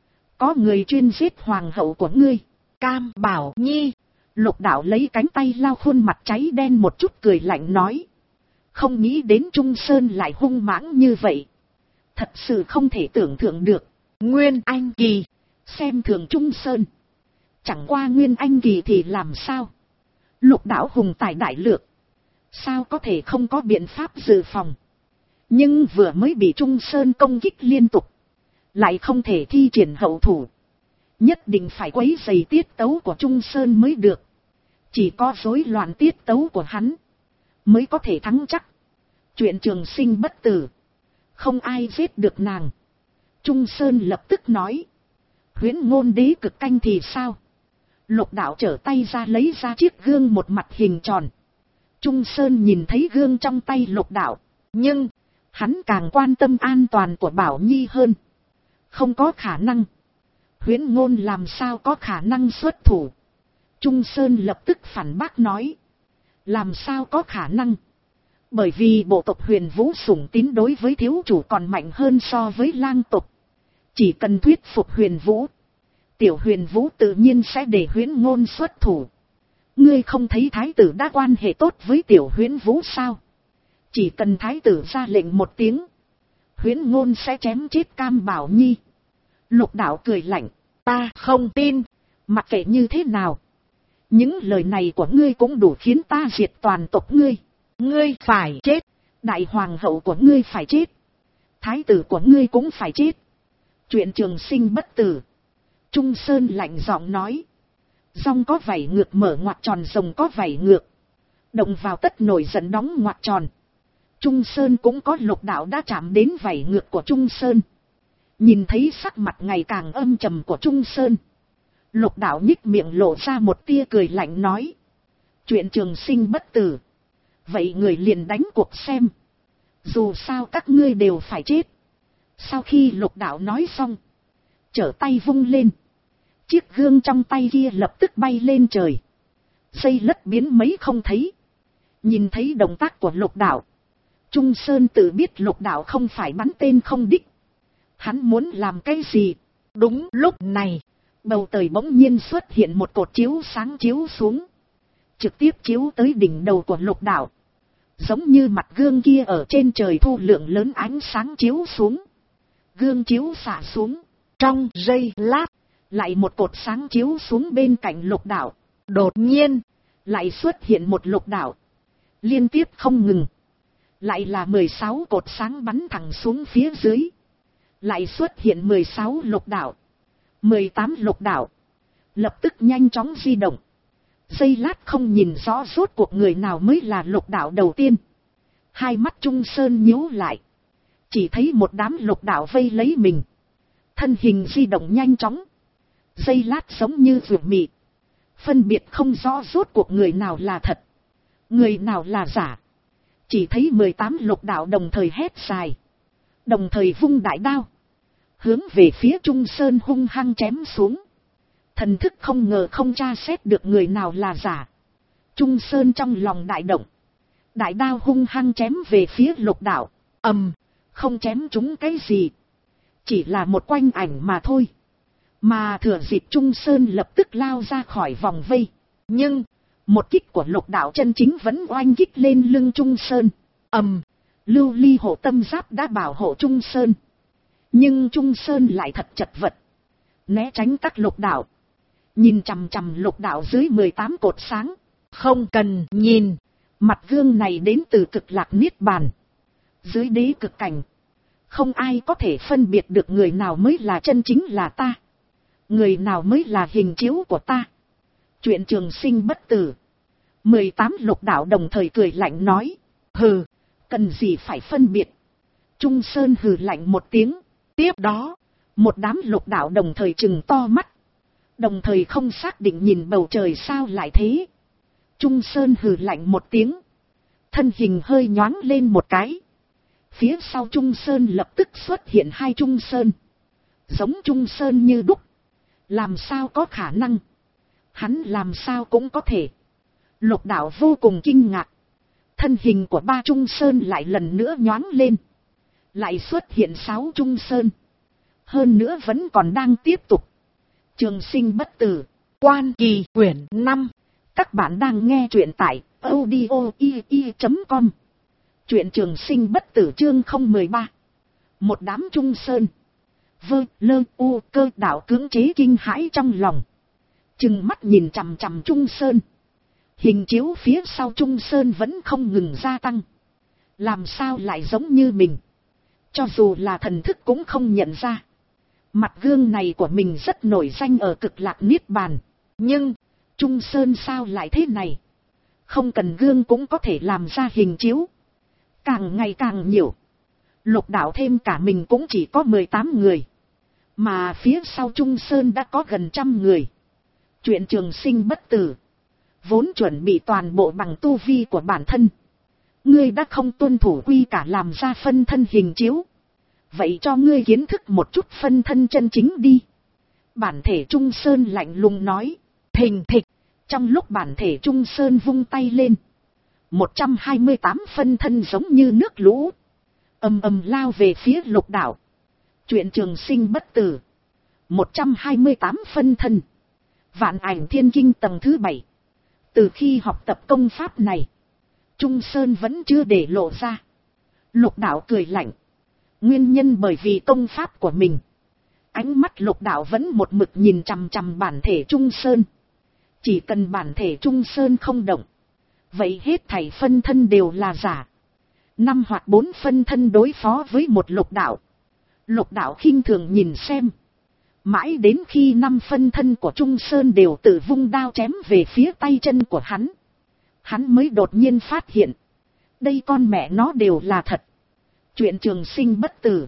có người chuyên giết hoàng hậu của ngươi, Cam Bảo Nhi. Lục Đạo lấy cánh tay lau khuôn mặt cháy đen một chút, cười lạnh nói, không nghĩ đến Trung Sơn lại hung mãng như vậy. Thật sự không thể tưởng tượng được. Nguyên Anh kỳ, xem thường Trung Sơn. Chẳng qua Nguyên Anh kỳ thì làm sao? Lục Đạo hùng tài đại lược, sao có thể không có biện pháp dự phòng? Nhưng vừa mới bị Trung Sơn công kích liên tục, lại không thể thi triển hậu thủ. Nhất định phải quấy rầy tiết tấu của Trung Sơn mới được. Chỉ có rối loạn tiết tấu của hắn, mới có thể thắng chắc. Chuyện trường sinh bất tử, không ai giết được nàng. Trung Sơn lập tức nói, Huyễn Ngôn Đế cực canh thì sao? Lục Đạo trở tay ra lấy ra chiếc gương một mặt hình tròn. Trung Sơn nhìn thấy gương trong tay Lục Đạo, nhưng hắn càng quan tâm an toàn của Bảo Nhi hơn. Không có khả năng. Huyễn Ngôn làm sao có khả năng xuất thủ? Trung Sơn lập tức phản bác nói, làm sao có khả năng? Bởi vì bộ tộc Huyền Vũ sủng tín đối với thiếu chủ còn mạnh hơn so với lang tộc. Chỉ cần thuyết phục Huyền Vũ, tiểu Huyền Vũ tự nhiên sẽ để Huyễn Ngôn xuất thủ. Ngươi không thấy thái tử đã quan hệ tốt với tiểu Huyễn Vũ sao? Chỉ cần thái tử ra lệnh một tiếng, Huyễn Ngôn sẽ chém chết Cam Bảo Nhi. Lục Đạo cười lạnh, Ta không tin. Mặc kệ như thế nào, những lời này của ngươi cũng đủ khiến ta diệt toàn tộc ngươi. Ngươi phải chết. Đại hoàng hậu của ngươi phải chết. Thái tử của ngươi cũng phải chết. Chuyện Trường Sinh bất tử. Trung Sơn lạnh giọng nói. Rong có vảy ngược mở ngoặc tròn, rồng có vảy ngược động vào tất nổi giận đóng ngoặc tròn. Trung Sơn cũng có lục đạo đã chạm đến vảy ngược của Trung Sơn. Nhìn thấy sắc mặt ngày càng âm trầm của Trung Sơn, lục đạo nhích miệng lộ ra một tia cười lạnh nói. Chuyện Trường Sinh bất tử. Vậy người liền đánh cuộc xem. Dù sao các ngươi đều phải chết. Sau khi lục đạo nói xong, trở tay vung lên. Chiếc gương trong tay kia lập tức bay lên trời. Dây lất biến mấy không thấy. Nhìn thấy động tác của lục đạo, Trung Sơn tự biết lục đạo không phải bắn tên không đích. Hắn muốn làm cái gì? Đúng lúc này, bầu trời bỗng nhiên xuất hiện một cột chiếu sáng chiếu xuống. Trực tiếp chiếu tới đỉnh đầu của lục đạo. Giống như mặt gương kia ở trên trời thu lượng lớn ánh sáng chiếu xuống. Gương chiếu xả xuống. Trong giây lát, lại một cột sáng chiếu xuống bên cạnh lục đạo. Đột nhiên, lại xuất hiện một lục đạo. Liên tiếp không ngừng. Lại là 16 cột sáng bắn thẳng xuống phía dưới. Lại xuất hiện 16 lục đạo. 18 lục đạo. Lập tức nhanh chóng di động. Giây lát không nhìn rõ rốt cuộc người nào mới là lục đạo đầu tiên. Hai mắt Trung Sơn nhíu lại. Chỉ thấy một đám lục đạo vây lấy mình. Thân hình di động nhanh chóng. Giây lát giống như ruột mị. Phân biệt không rõ rốt cuộc người nào là thật, người nào là giả. Chỉ thấy 18 lục đạo đồng thời hét dài. Đồng thời vung đại đao. Hướng về phía Trung Sơn hung hăng chém xuống. Thần thức không ngờ không tra xét được người nào là giả. Trung Sơn trong lòng đại động. Đại đao hung hăng chém về phía lục đạo. Không chém trúng cái gì. Chỉ là một quanh ảnh mà thôi. Mà thừa dịp Trung Sơn lập tức lao ra khỏi vòng vây. Nhưng, một kích của lục đạo chân chính vẫn oanh kích lên lưng Trung Sơn. Lưu ly hộ tâm giáp đã bảo hộ Trung Sơn. Nhưng Trung Sơn lại thật chật vật. Né tránh các lục đạo. Nhìn chằm chằm lục đạo dưới 18 cột sáng. Không cần nhìn. Mặt gương này đến từ cực lạc niết bàn. Dưới đế cực cảnh. Không ai có thể phân biệt được người nào mới là chân chính là ta. Người nào mới là hình chiếu của ta. Chuyện Trường Sinh bất tử. 18 lục đạo đồng thời cười lạnh nói. Hừ, cần gì phải phân biệt. Trung Sơn hừ lạnh một tiếng. Tiếp đó, một đám lục đạo đồng thời trừng to mắt. Đồng thời không xác định nhìn bầu trời sao lại thế. Trung Sơn hừ lạnh một tiếng. Thân hình hơi nhoáng lên một cái. Phía sau Trung Sơn lập tức xuất hiện hai Trung Sơn. Giống Trung Sơn như đúc. Làm sao có khả năng. Hắn làm sao cũng có thể. Lục đạo vô cùng kinh ngạc. Thân hình của ba Trung Sơn lại lần nữa nhoáng lên. Lại xuất hiện 6 Trung Sơn. Hơn nữa vẫn còn đang tiếp tục. Trường Sinh bất tử. Quan Kỳ quyển 5. Các bạn đang nghe truyện tại audio.com. Chuyện Trường Sinh bất tử chương 013. Một đám Trung Sơn. Vơ lơ u cơ đạo cưỡng chế kinh hãi trong lòng. Chừng mắt nhìn chằm chằm Trung Sơn. Hình chiếu phía sau Trung Sơn vẫn không ngừng gia tăng. Làm sao lại giống như mình. Cho dù là thần thức cũng không nhận ra. Mặt gương này của mình rất nổi danh ở cực lạc niết bàn. Nhưng, Trung Sơn sao lại thế này? Không cần gương cũng có thể làm ra hình chiếu. Càng ngày càng nhiều. Lục đạo thêm cả mình cũng chỉ có 18 người. Mà phía sau Trung Sơn đã có gần 100 người. Chuyện Trường Sinh bất tử. Vốn chuẩn bị toàn bộ bằng tu vi của bản thân. Ngươi đã không tuân thủ quy cả làm ra phân thân hình chiếu. Vậy cho ngươi kiến thức một chút phân thân chân chính đi. Bản thể Trung Sơn lạnh lùng nói. Thình thịch. Trong lúc bản thể Trung Sơn vung tay lên. 128 phân thân giống như nước lũ. Ầm ầm lao về phía lục đạo. Chuyện Trường Sinh bất tử. 128 phân thân. Vạn Ảnh Thiên Kinh tầng thứ 7. Từ khi học tập công pháp này, Trung Sơn vẫn chưa để lộ ra. Lục đạo cười lạnh. Nguyên nhân bởi vì công pháp của mình Ánh mắt Lục Đạo vẫn một mực nhìn chằm chằm bản thể Trung Sơn. Chỉ cần bản thể Trung Sơn không động, vậy hết thảy phân thân đều là giả. 5 hoặc 4 phân thân đối phó với một Lục Đạo. Lục Đạo khinh thường nhìn xem. Mãi đến khi 5 phân thân của Trung Sơn đều tự vung đao chém về phía tay chân của hắn. Hắn mới đột nhiên phát hiện. Đây con mẹ nó đều là thật. Chuyện trường sinh bất tử.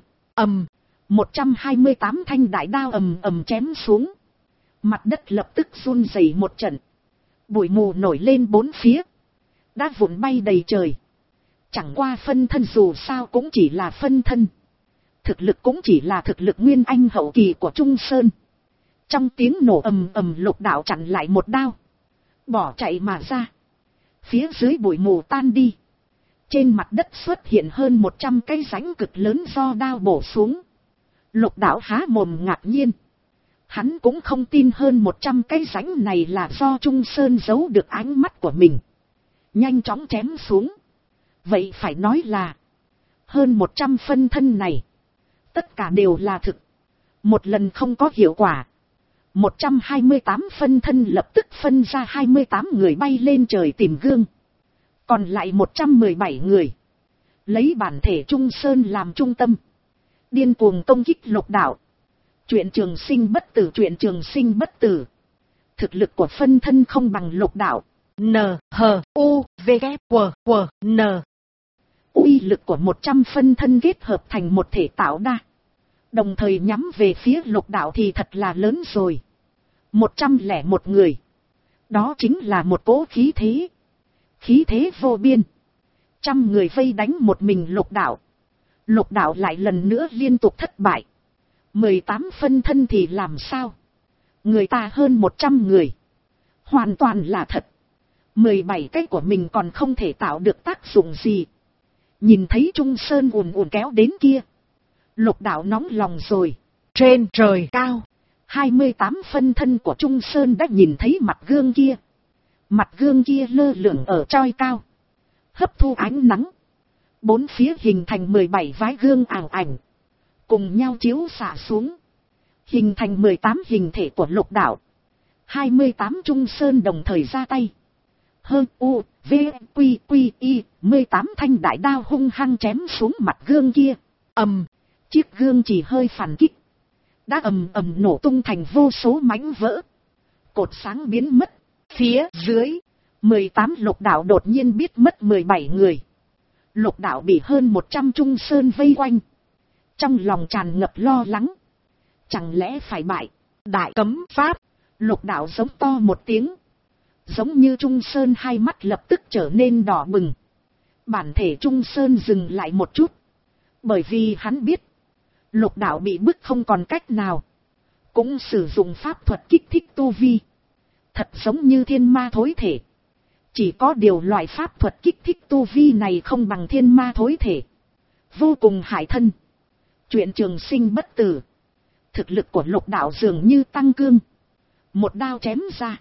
128 thanh đại đao ầm ầm chém xuống. Mặt đất lập tức run rẩy một trận. Bụi mù nổi lên bốn phía. Đá vụn bay đầy trời. Chẳng qua phân thân dù sao cũng chỉ là phân thân. Thực lực cũng chỉ là thực lực nguyên anh hậu kỳ của Trung Sơn. Trong tiếng nổ ầm ầm, Lục Đạo chặn lại một đao. Bỏ chạy mà ra. Phía dưới bụi mù tan đi. Trên mặt đất xuất hiện hơn 100 cái rãnh cực lớn do đao bổ xuống. Lục Đạo há mồm ngạc nhiên. Hắn cũng không tin hơn 100 cái rãnh này là do Trung Sơn giấu được ánh mắt của mình. Nhanh chóng chém xuống. Vậy phải nói là hơn 100 phân thân này tất cả đều là thực. Một lần không có hiệu quả. 128 phân thân lập tức phân ra 28 người bay lên trời tìm gương. Còn lại 117 người lấy bản thể Trung Sơn làm trung tâm, điên cuồng công kích Lục Đạo. Chuyện trường sinh bất tử, chuyện trường sinh bất tử. Thực lực của phân thân không bằng Lục Đạo. N-H-U-V-K-W-N. Uy lực của 100 phân thân kết hợp thành một thể tạo đa. Đồng thời nhắm về phía Lục Đạo thì thật là lớn rồi. 101 người. Đó chính là một cỗ khí thế. Khí thế vô biên. 100 người vây đánh một mình Lục Đạo. Lục Đạo lại lần nữa liên tục thất bại. 18 phân thân thì làm sao? Người ta hơn 100 người. Hoàn toàn là thật. 17 cái của mình còn không thể tạo được tác dụng gì. Nhìn thấy Trung Sơn ùn ùn kéo đến kia. Lục Đạo nóng lòng rồi. Trên trời cao. 28 phân thân của Trung Sơn đã nhìn thấy mặt gương kia. Mặt gương kia lơ lửng ở choi cao. Hấp thu ánh nắng. Bốn phía hình thành 17 vái gương ảo ảnh. Cùng nhau chiếu xạ xuống. Hình thành 18 hình thể của Lục Đạo. 28 Trung Sơn đồng thời ra tay. Hơn U, V, Quy, Quy, Y, 18 thanh đại đao hung hăng chém xuống mặt gương kia. Chiếc gương chỉ hơi phản kích. Đã ầm ầm nổ tung thành vô số mảnh vỡ. Cột sáng biến mất. Phía dưới, 18 Lục Đạo đột nhiên biết mất 17 người. Lục Đạo bị hơn 100 Trung Sơn vây quanh. Trong lòng tràn ngập lo lắng. Chẳng lẽ phải bại? Đại cấm pháp. Lục Đạo giống to một tiếng. Giống như Trung Sơn hai mắt lập tức trở nên đỏ bừng. Bản thể Trung Sơn dừng lại một chút. Bởi vì hắn biết. Lục Đạo bị bức không còn cách nào. Cũng sử dụng pháp thuật kích thích tu vi. Thật giống như thiên ma thối thể. Chỉ có điều loại pháp thuật kích thích tu vi này không bằng thiên ma thối thể. Vô cùng hại thân. Chuyện trường sinh bất tử. Thực lực của Lục Đạo dường như tăng cương. Một đao chém ra.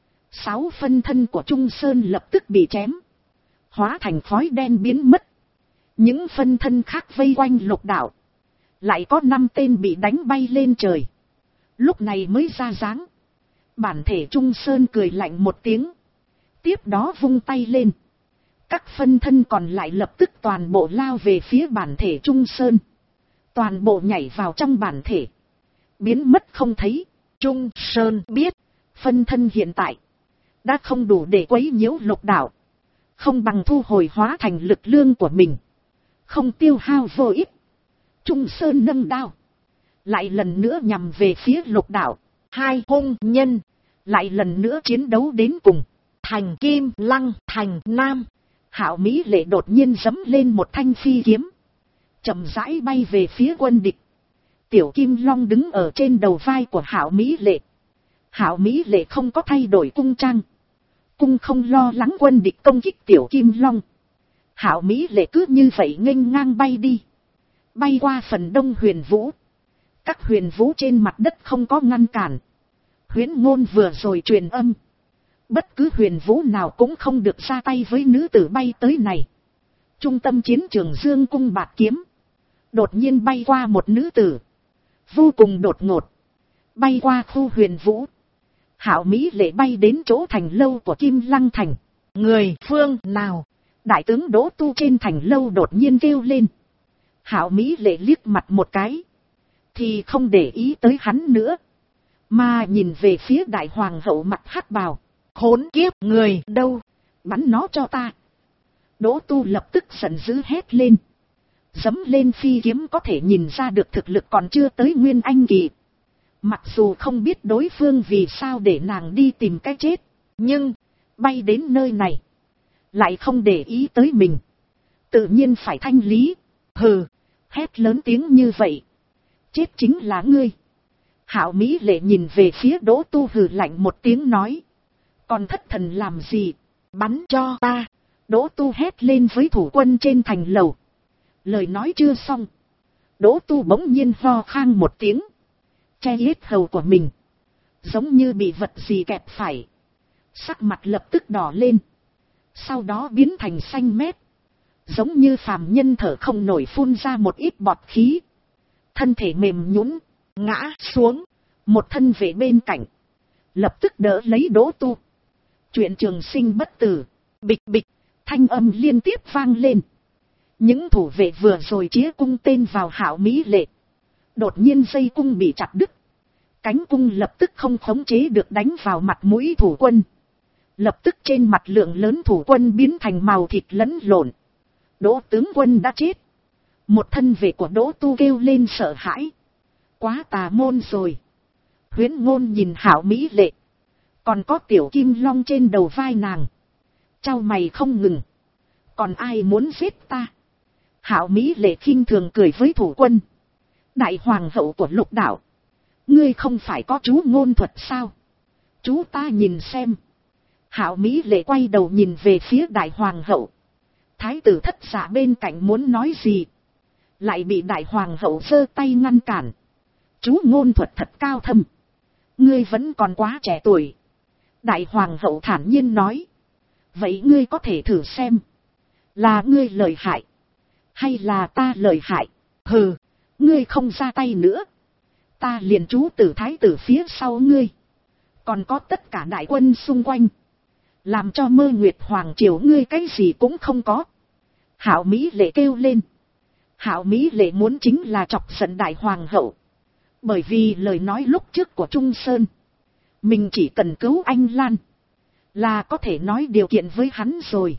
6 phân thân của Trung Sơn lập tức bị chém. Hóa thành khói đen biến mất. Những phân thân khác vây quanh Lục Đạo. Lại có 5 tên bị đánh bay lên trời. Lúc này mới ra dáng. Bản thể Trung Sơn cười lạnh một tiếng. Tiếp đó vung tay lên. Các phân thân còn lại lập tức toàn bộ lao về phía bản thể Trung Sơn. Toàn bộ nhảy vào trong bản thể. Biến mất không thấy. Trung Sơn biết. Phân thân hiện tại. Đã không đủ để quấy nhiễu Lục Đạo. Không bằng thu hồi hóa thành lực lượng của mình. Không tiêu hao vô ích. Trung Sơn nâng đao. Lại lần nữa nhằm về phía Lục Đạo. Hai hung nhân. Lại lần nữa chiến đấu đến cùng. Thành Kim Lăng thành Nam. Hạo Mỹ Lệ đột nhiên giẫm lên một thanh phi kiếm. Chậm rãi bay về phía quân địch. Tiểu Kim Long đứng ở trên đầu vai của Hạo Mỹ Lệ. Hạo Mỹ Lệ không có thay đổi cung trang. Cung không lo lắng quân địch công kích Tiểu Kim Long. Hạo Mỹ Lệ cứ như vậy nghênh ngang bay đi. Bay qua phần đông huyền vũ. Các huyền vũ trên mặt đất không có ngăn cản. Huyễn Ngôn vừa rồi truyền âm. Bất cứ huyền vũ nào cũng không được ra tay với nữ tử bay tới này. Trung tâm chiến trường Dương cung bạt kiếm. Đột nhiên bay qua một nữ tử. vô cùng đột ngột, bay qua khu Huyền Vũ. Hạo Mỹ Lệ bay đến chỗ thành lâu của Kim Lăng Thành. Người phương nào? Đại tướng Đỗ Tu trên thành lâu đột nhiên kêu lên. Hạo Mỹ Lệ liếc mặt một cái, thì không để ý tới hắn nữa, mà nhìn về phía đại hoàng hậu mặt hắc bào. Khốn kiếp, người đâu? Bắn nó cho ta. Đỗ Tu lập tức giận dữ hét lên. Giẫm lên phi kiếm có thể nhìn ra được thực lực còn chưa tới Nguyên Anh kỳ. Mặc dù không biết đối phương vì sao để nàng đi tìm cái chết, nhưng bay đến nơi này lại không để ý tới mình, tự nhiên phải thanh lý. Hừ, hét lớn tiếng như vậy, chết chính là ngươi. Hạo Mỹ Lệ nhìn về phía Đỗ Tu hừ lạnh một tiếng nói. Còn thất thần làm gì? Bắn cho ta. Đỗ Tu hét lên với thủ quân trên thành lầu. Lời nói chưa xong, Đỗ Tu bỗng nhiên ho khan một tiếng, che yết hầu của mình, giống như bị vật gì kẹp phải. Sắc mặt lập tức đỏ lên, sau đó biến thành xanh mét, giống như phàm nhân thở không nổi, phun ra một ít bọt khí. Thân thể mềm nhũn ngã xuống. Một thân vệ bên cạnh lập tức đỡ lấy Đỗ Tu. Chuyện trường sinh bất tử. Bịch bịch, thanh âm liên tiếp vang lên. Những thủ vệ vừa rồi chĩa cung tên vào Hạo Mỹ Lệ, đột nhiên dây cung bị chặt đứt, cánh cung lập tức không khống chế được đánh vào mặt mũi thủ quân. Lập tức trên mặt lượng lớn thủ quân biến thành màu thịt lẫn lộn. Đỗ tướng quân đã chết. Một thân vệ của Đỗ Tu kêu lên sợ hãi. Quá tà môn rồi. Huyễn Ngôn nhìn Hạo Mỹ Lệ, còn có tiểu kim long trên đầu vai nàng, chau mày không ngừng. Còn ai muốn giết ta? Hạo Mỹ Lệ khinh thường cười với thủ quân. Đại hoàng hậu của Lục Đạo, ngươi không phải có chú ngôn thuật sao? Chú ta nhìn xem. Hạo Mỹ Lệ quay đầu nhìn về phía đại hoàng hậu. Thái tử Thất Dạ bên cạnh muốn nói gì, lại bị đại hoàng hậu giơ tay ngăn cản. Chú ngôn thuật thật cao thâm, ngươi vẫn còn quá trẻ tuổi. Đại hoàng hậu thản nhiên nói. Vậy ngươi có thể thử xem, là ngươi lợi hại hay là ta lợi hại? Hừ, ngươi không ra tay nữa, ta liền trú tử thái tử phía sau ngươi, còn có tất cả đại quân xung quanh, làm cho Mơ Nguyệt Hoàng triều ngươi cái gì cũng không có. Hạo Mỹ Lệ kêu lên. Hạo Mỹ Lệ muốn chính là chọc giận đại hoàng hậu, bởi vì lời nói lúc trước của Trung Sơn, mình chỉ cần cứu anh Lan là có thể nói điều kiện với hắn rồi.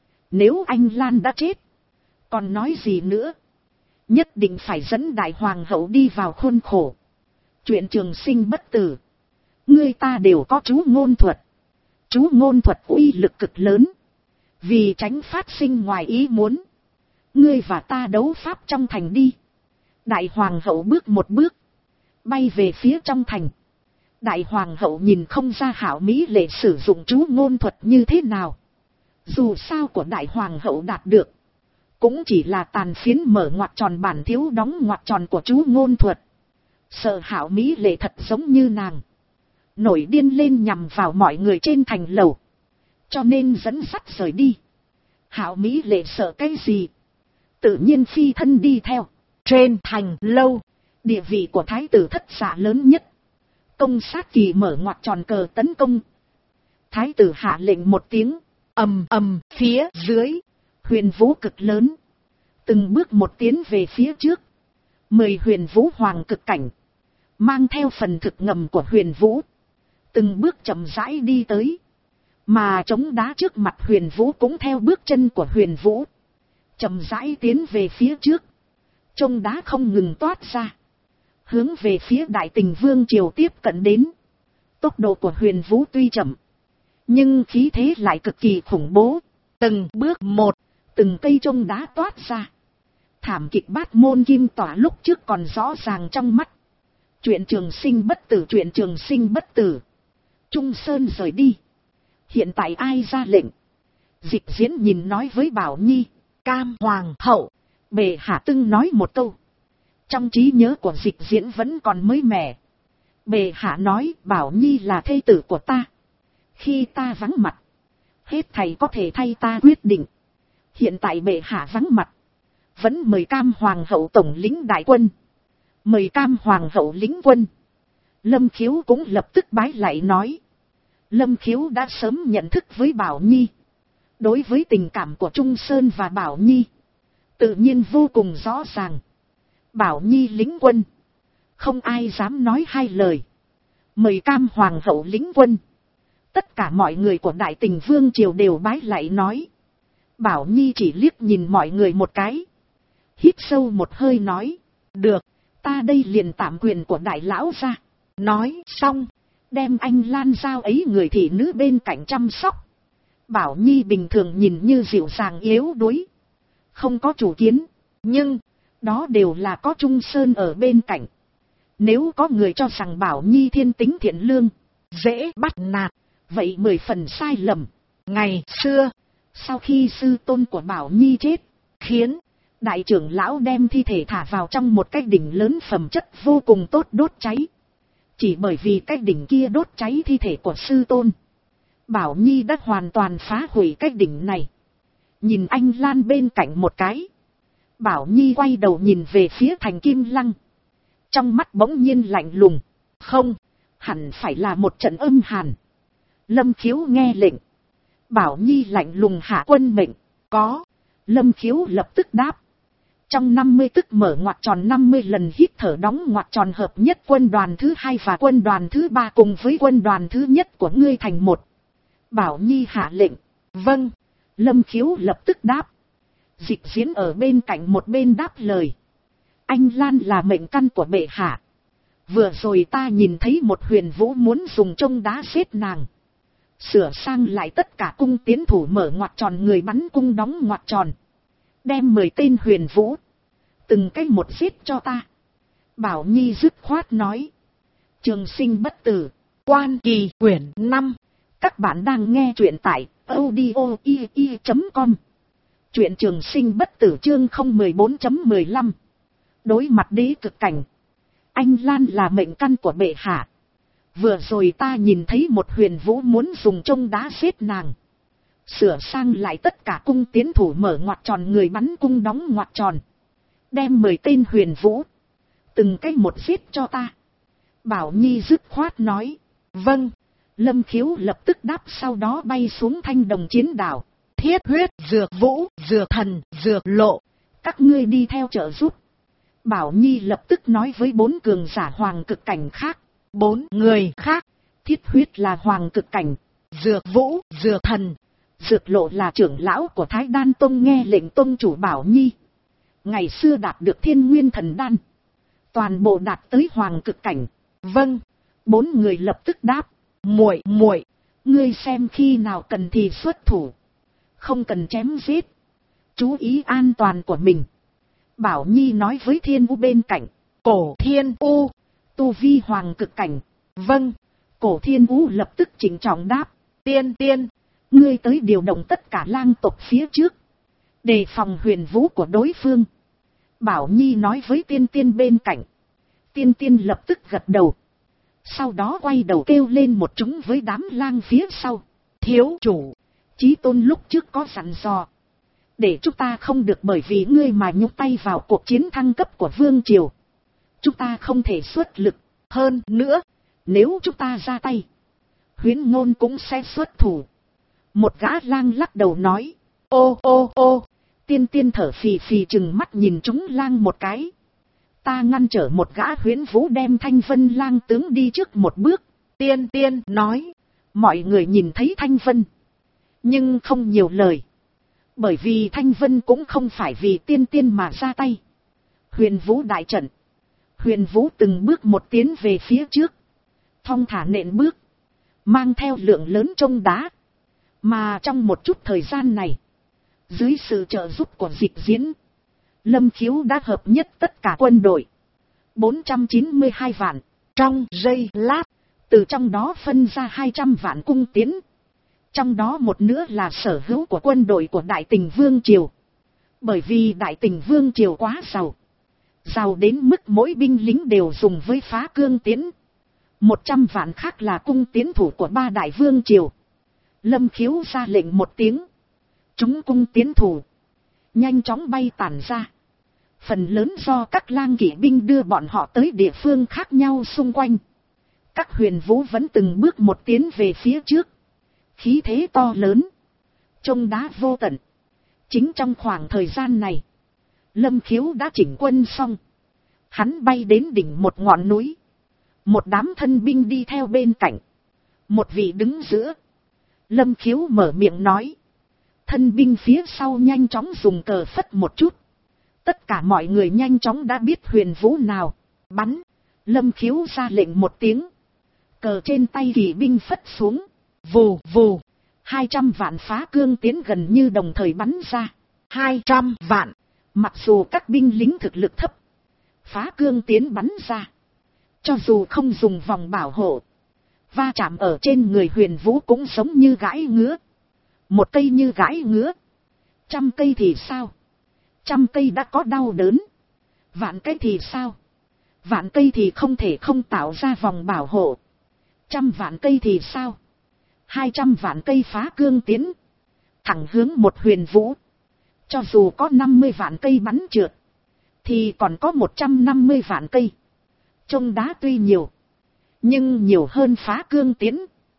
Nếu anh Lan đã chết, còn nói gì nữa? Nhất định phải dẫn đại hoàng hậu đi vào khuôn khổ. Chuyện trường sinh bất tử, ngươi ta đều có chú ngôn thuật. Chú ngôn thuật uy lực cực lớn, vì tránh phát sinh ngoài ý muốn, ngươi và ta đấu pháp trong thành đi. Đại hoàng hậu bước một bước, bay về phía trong thành. Đại hoàng hậu nhìn không ra Hạo Mỹ Lệ sử dụng chú ngôn thuật như thế nào. Dù sao của đại hoàng hậu đạt được, cũng chỉ là tàn phiến mở ngoặc tròn bản thiếu đóng ngoặc tròn của chú ngôn thuật. Sợ Hạo Mỹ Lệ thật giống như nàng, nổi điên lên nhằm vào mọi người trên thành lầu, cho nên dẫn dắt rời đi. Hạo Mỹ Lệ sợ cái gì? Tự nhiên phi thân đi theo. Trên thành lâu, địa vị của thái tử Thất Dạ lớn nhất. Công sát kỳ mở ngoặc tròn cờ tấn công. Thái tử hạ lệnh một tiếng, ầm ầm, phía dưới huyền vũ cực lớn từng bước một tiến về phía trước. 10 huyền vũ hoàng cực cảnh, mang theo phần thực ngầm của huyền vũ, từng bước chậm rãi đi tới. Mà trống đá trước mặt huyền vũ cũng theo bước chân của huyền vũ, chậm rãi tiến về phía trước. Trống đá không ngừng toát ra, hướng về phía Đại Tình Vương triều tiếp cận đến. Tốc độ của huyền vũ tuy chậm, nhưng khí thế lại cực kỳ khủng bố. Từng bước một, từng cây trống đá toát ra. Thảm kịch Bát Môn Kim Tỏa lúc trước còn rõ ràng trong mắt. Chuyện trường sinh bất tử, chuyện trường sinh bất tử. Trung Sơn rời đi. Hiện tại ai ra lệnh? Dịch Diễn nhìn nói với Bảo Nhi. Cam Hoàng hậu, bệ hạ tưng nói một câu. Trong trí nhớ của Dịch Diễn vẫn còn mới mẻ. Bệ hạ nói Bảo Nhi là thê tử của ta. Khi ta vắng mặt, hết thầy có thể thay ta quyết định. Hiện tại bệ hạ vắng mặt, vẫn mời Cam Hoàng hậu tổng lĩnh đại quân, Mời Cam Hoàng hậu lĩnh quân. Lâm Khiếu cũng lập tức bái lạy nói. Lâm Khiếu đã sớm nhận thức với Bảo Nhi. Đối với tình cảm của Trung Sơn và Bảo Nhi, tự nhiên vô cùng rõ ràng. Bảo Nhi lĩnh quân, không ai dám nói hai lời. Mời Cam Hoàng hậu lĩnh quân. Tất cả mọi người của Đại Tình Vương triều đều bái lạy nói. Bảo Nhi chỉ liếc nhìn mọi người một cái, hít sâu một hơi nói. Được, ta đây liền tạm quyền của đại lão ra. Nói xong, đem anh Lan giao ấy người thị nữ bên cạnh chăm sóc. Bảo Nhi bình thường nhìn như dịu dàng yếu đuối, không có chủ kiến, nhưng đó đều là có Trung Sơn ở bên cạnh. Nếu có người cho rằng Bảo Nhi thiên tính thiện lương, dễ bắt nạt, vậy 10 phần sai lầm. Ngày xưa, sau khi sư tôn của Bảo Nhi chết, khiến đại trưởng lão đem thi thể thả vào trong một cái đỉnh lớn phẩm chất vô cùng tốt đốt cháy. Chỉ bởi vì cái đỉnh kia đốt cháy thi thể của sư tôn, Bảo Nhi đã hoàn toàn phá hủy cái đỉnh này. Nhìn anh Lan bên cạnh một cái, Bảo Nhi quay đầu nhìn về phía Thành Kim Lăng. Trong mắt bỗng nhiên lạnh lùng. Không, hẳn phải là một trận âm hàn. Lâm Khiếu nghe lệnh. Bảo Nhi lạnh lùng hạ quân mệnh. Có. Lâm Khiếu lập tức đáp. Trong 50 tức mở ngoặc tròn 50 lần hít thở đóng ngoặc tròn hợp nhất quân đoàn thứ 2 và quân đoàn thứ 3 cùng với quân đoàn thứ nhất của ngươi thành một. Bảo Nhi hạ lệnh. Vâng. Lâm Khiếu lập tức đáp. Dịch Diễn ở bên cạnh một bên đáp lời. Anh Lan là mệnh căn của bệ hạ. Vừa rồi ta nhìn thấy một huyền vũ muốn dùng trông đá giết nàng. Sửa sang lại tất cả cung tiến thủ mở ngoặc tròn người bắn cung đóng ngoặc tròn. Đem 10 tên huyền vũ, từng cách một giết cho ta. Bảo Nhi dứt khoát nói. Trường Sinh bất tử. Quan Kỳ quyển 5. Các bạn đang nghe truyện tại audio.com. Truyện Trường Sinh bất tử chương 014.15. Đối mặt đế cực cảnh. Anh Lan là mệnh căn của bệ hạ. Vừa rồi ta nhìn thấy một huyền vũ muốn dùng trông đá giết nàng. Sửa sang lại tất cả cung tiến thủ mở ngoặc tròn người bắn cung đóng ngoặc tròn. Đem 10 tên huyền vũ, từng cách một giết cho ta. Bảo Nhi dứt khoát nói. Vâng. Lâm Khiếu lập tức đáp, sau đó bay xuống Thanh Đồng chiến đảo. Thiết Huyết, Dược Vũ, Dược Thần, Dược Lộ, các ngươi đi theo trợ giúp. Bảo Nhi lập tức nói với 4 cường giả hoàng cực cảnh khác. 4 người khác. Thiết Huyết là hoàng cực cảnh. Dược Vũ, Dược Thần, Dược Lộ là trưởng lão của Thái Đan Tông nghe lệnh tông chủ Bảo Nhi. Ngày xưa đạt được Thiên Nguyên Thần Đan, toàn bộ đạt tới hoàng cực cảnh. Vâng. 4 người lập tức đáp. Muội, ngươi xem khi nào cần thì xuất thủ, không cần chém giết, chú ý an toàn của mình. Bảo Nhi nói với Thiên U bên cạnh. Cổ Thiên U, tu vi hoàng cực cảnh. Vâng. Cổ Thiên U lập tức chỉnh trọng đáp. Tiên, ngươi tới điều động tất cả lang tộc phía trước, đề phòng huyền vũ của đối phương. Bảo Nhi nói với Tiên bên cạnh. Tiên lập tức gật đầu. Sau đó quay đầu kêu lên một chúng với đám lang phía sau. Thiếu chủ, Chí Tôn lúc trước có dặn dò, để chúng ta không được bởi vì ngươi mà nhúc tay vào cuộc chiến thăng cấp của Vương Triều. Chúng ta không thể xuất lực. Hơn nữa, nếu chúng ta ra tay, Huyễn Ngôn cũng sẽ xuất thủ. Một gã lang lắc đầu nói. Ô. Tiên thở phì phì chừng mắt nhìn chúng lang một cái. Ta ngăn trở một gã huyễn vũ đem Thanh Vân lang tướng đi trước một bước. Tiên nói. Mọi người nhìn thấy Thanh Vân, nhưng không nhiều lời. Bởi vì Thanh Vân cũng không phải vì tiên mà ra tay. Huyền vũ đại trận. Huyền vũ từng bước một tiến về phía trước, thong thả nện bước, mang theo lượng lớn trông đá. Mà trong một chút thời gian này, dưới sự trợ giúp của Dịch Diễn, Lâm Khiếu đã hợp nhất tất cả quân đội 492 vạn. Trong giây lát, từ trong đó phân ra 200 vạn cung tiến. Trong đó một nửa là sở hữu của quân đội của Đại Tình Vương Triều. Bởi vì Đại Tình Vương Triều quá giàu đến mức mỗi binh lính đều dùng với phá cương tiến. 100 vạn khác là cung tiến thủ của 3 đại vương triều. Lâm Khiếu ra lệnh một tiếng, chúng cung tiến thủ nhanh chóng bay tản ra, Phần lớn do các lang kỵ binh đưa bọn họ tới địa phương khác nhau xung quanh. Các huyền vũ vẫn từng bước một tiến về phía trước. Khí thế to lớn. Trông đá vô tận. Chính trong khoảng thời gian này, Lâm Khiếu đã chỉnh quân xong. Hắn bay đến đỉnh một ngọn núi. Một đám thân binh đi theo bên cạnh. Một vị đứng giữa. Lâm Khiếu mở miệng nói. Thân binh phía sau nhanh chóng dùng cờ phất một chút. Tất cả mọi người nhanh chóng đã biết huyền vũ nào. Bắn. Lâm Khiếu ra lệnh một tiếng. Cờ trên tay kỵ binh phất xuống. Vù vù. 200 vạn phá cương tiến gần như đồng thời bắn ra. 200 vạn. Mặc dù các binh lính thực lực thấp. Phá cương tiến bắn ra. Cho dù không dùng vòng bảo hộ. Va chạm ở trên người huyền vũ cũng giống như gãi ngứa. Một cây như gãi ngứa. 100 cây thì sao? 100 cây đã có đau đớn. Vạn cây thì sao? Vạn cây thì không thể không tạo ra vòng bảo hộ. 100 vạn cây thì sao? 200 vạn cây phá cương tiến. Thẳng hướng một huyền vũ. Cho dù có 50 vạn cây bắn trượt. Thì còn có 150 vạn cây. Trông đá tuy nhiều. Nhưng nhiều hơn phá cương tiến.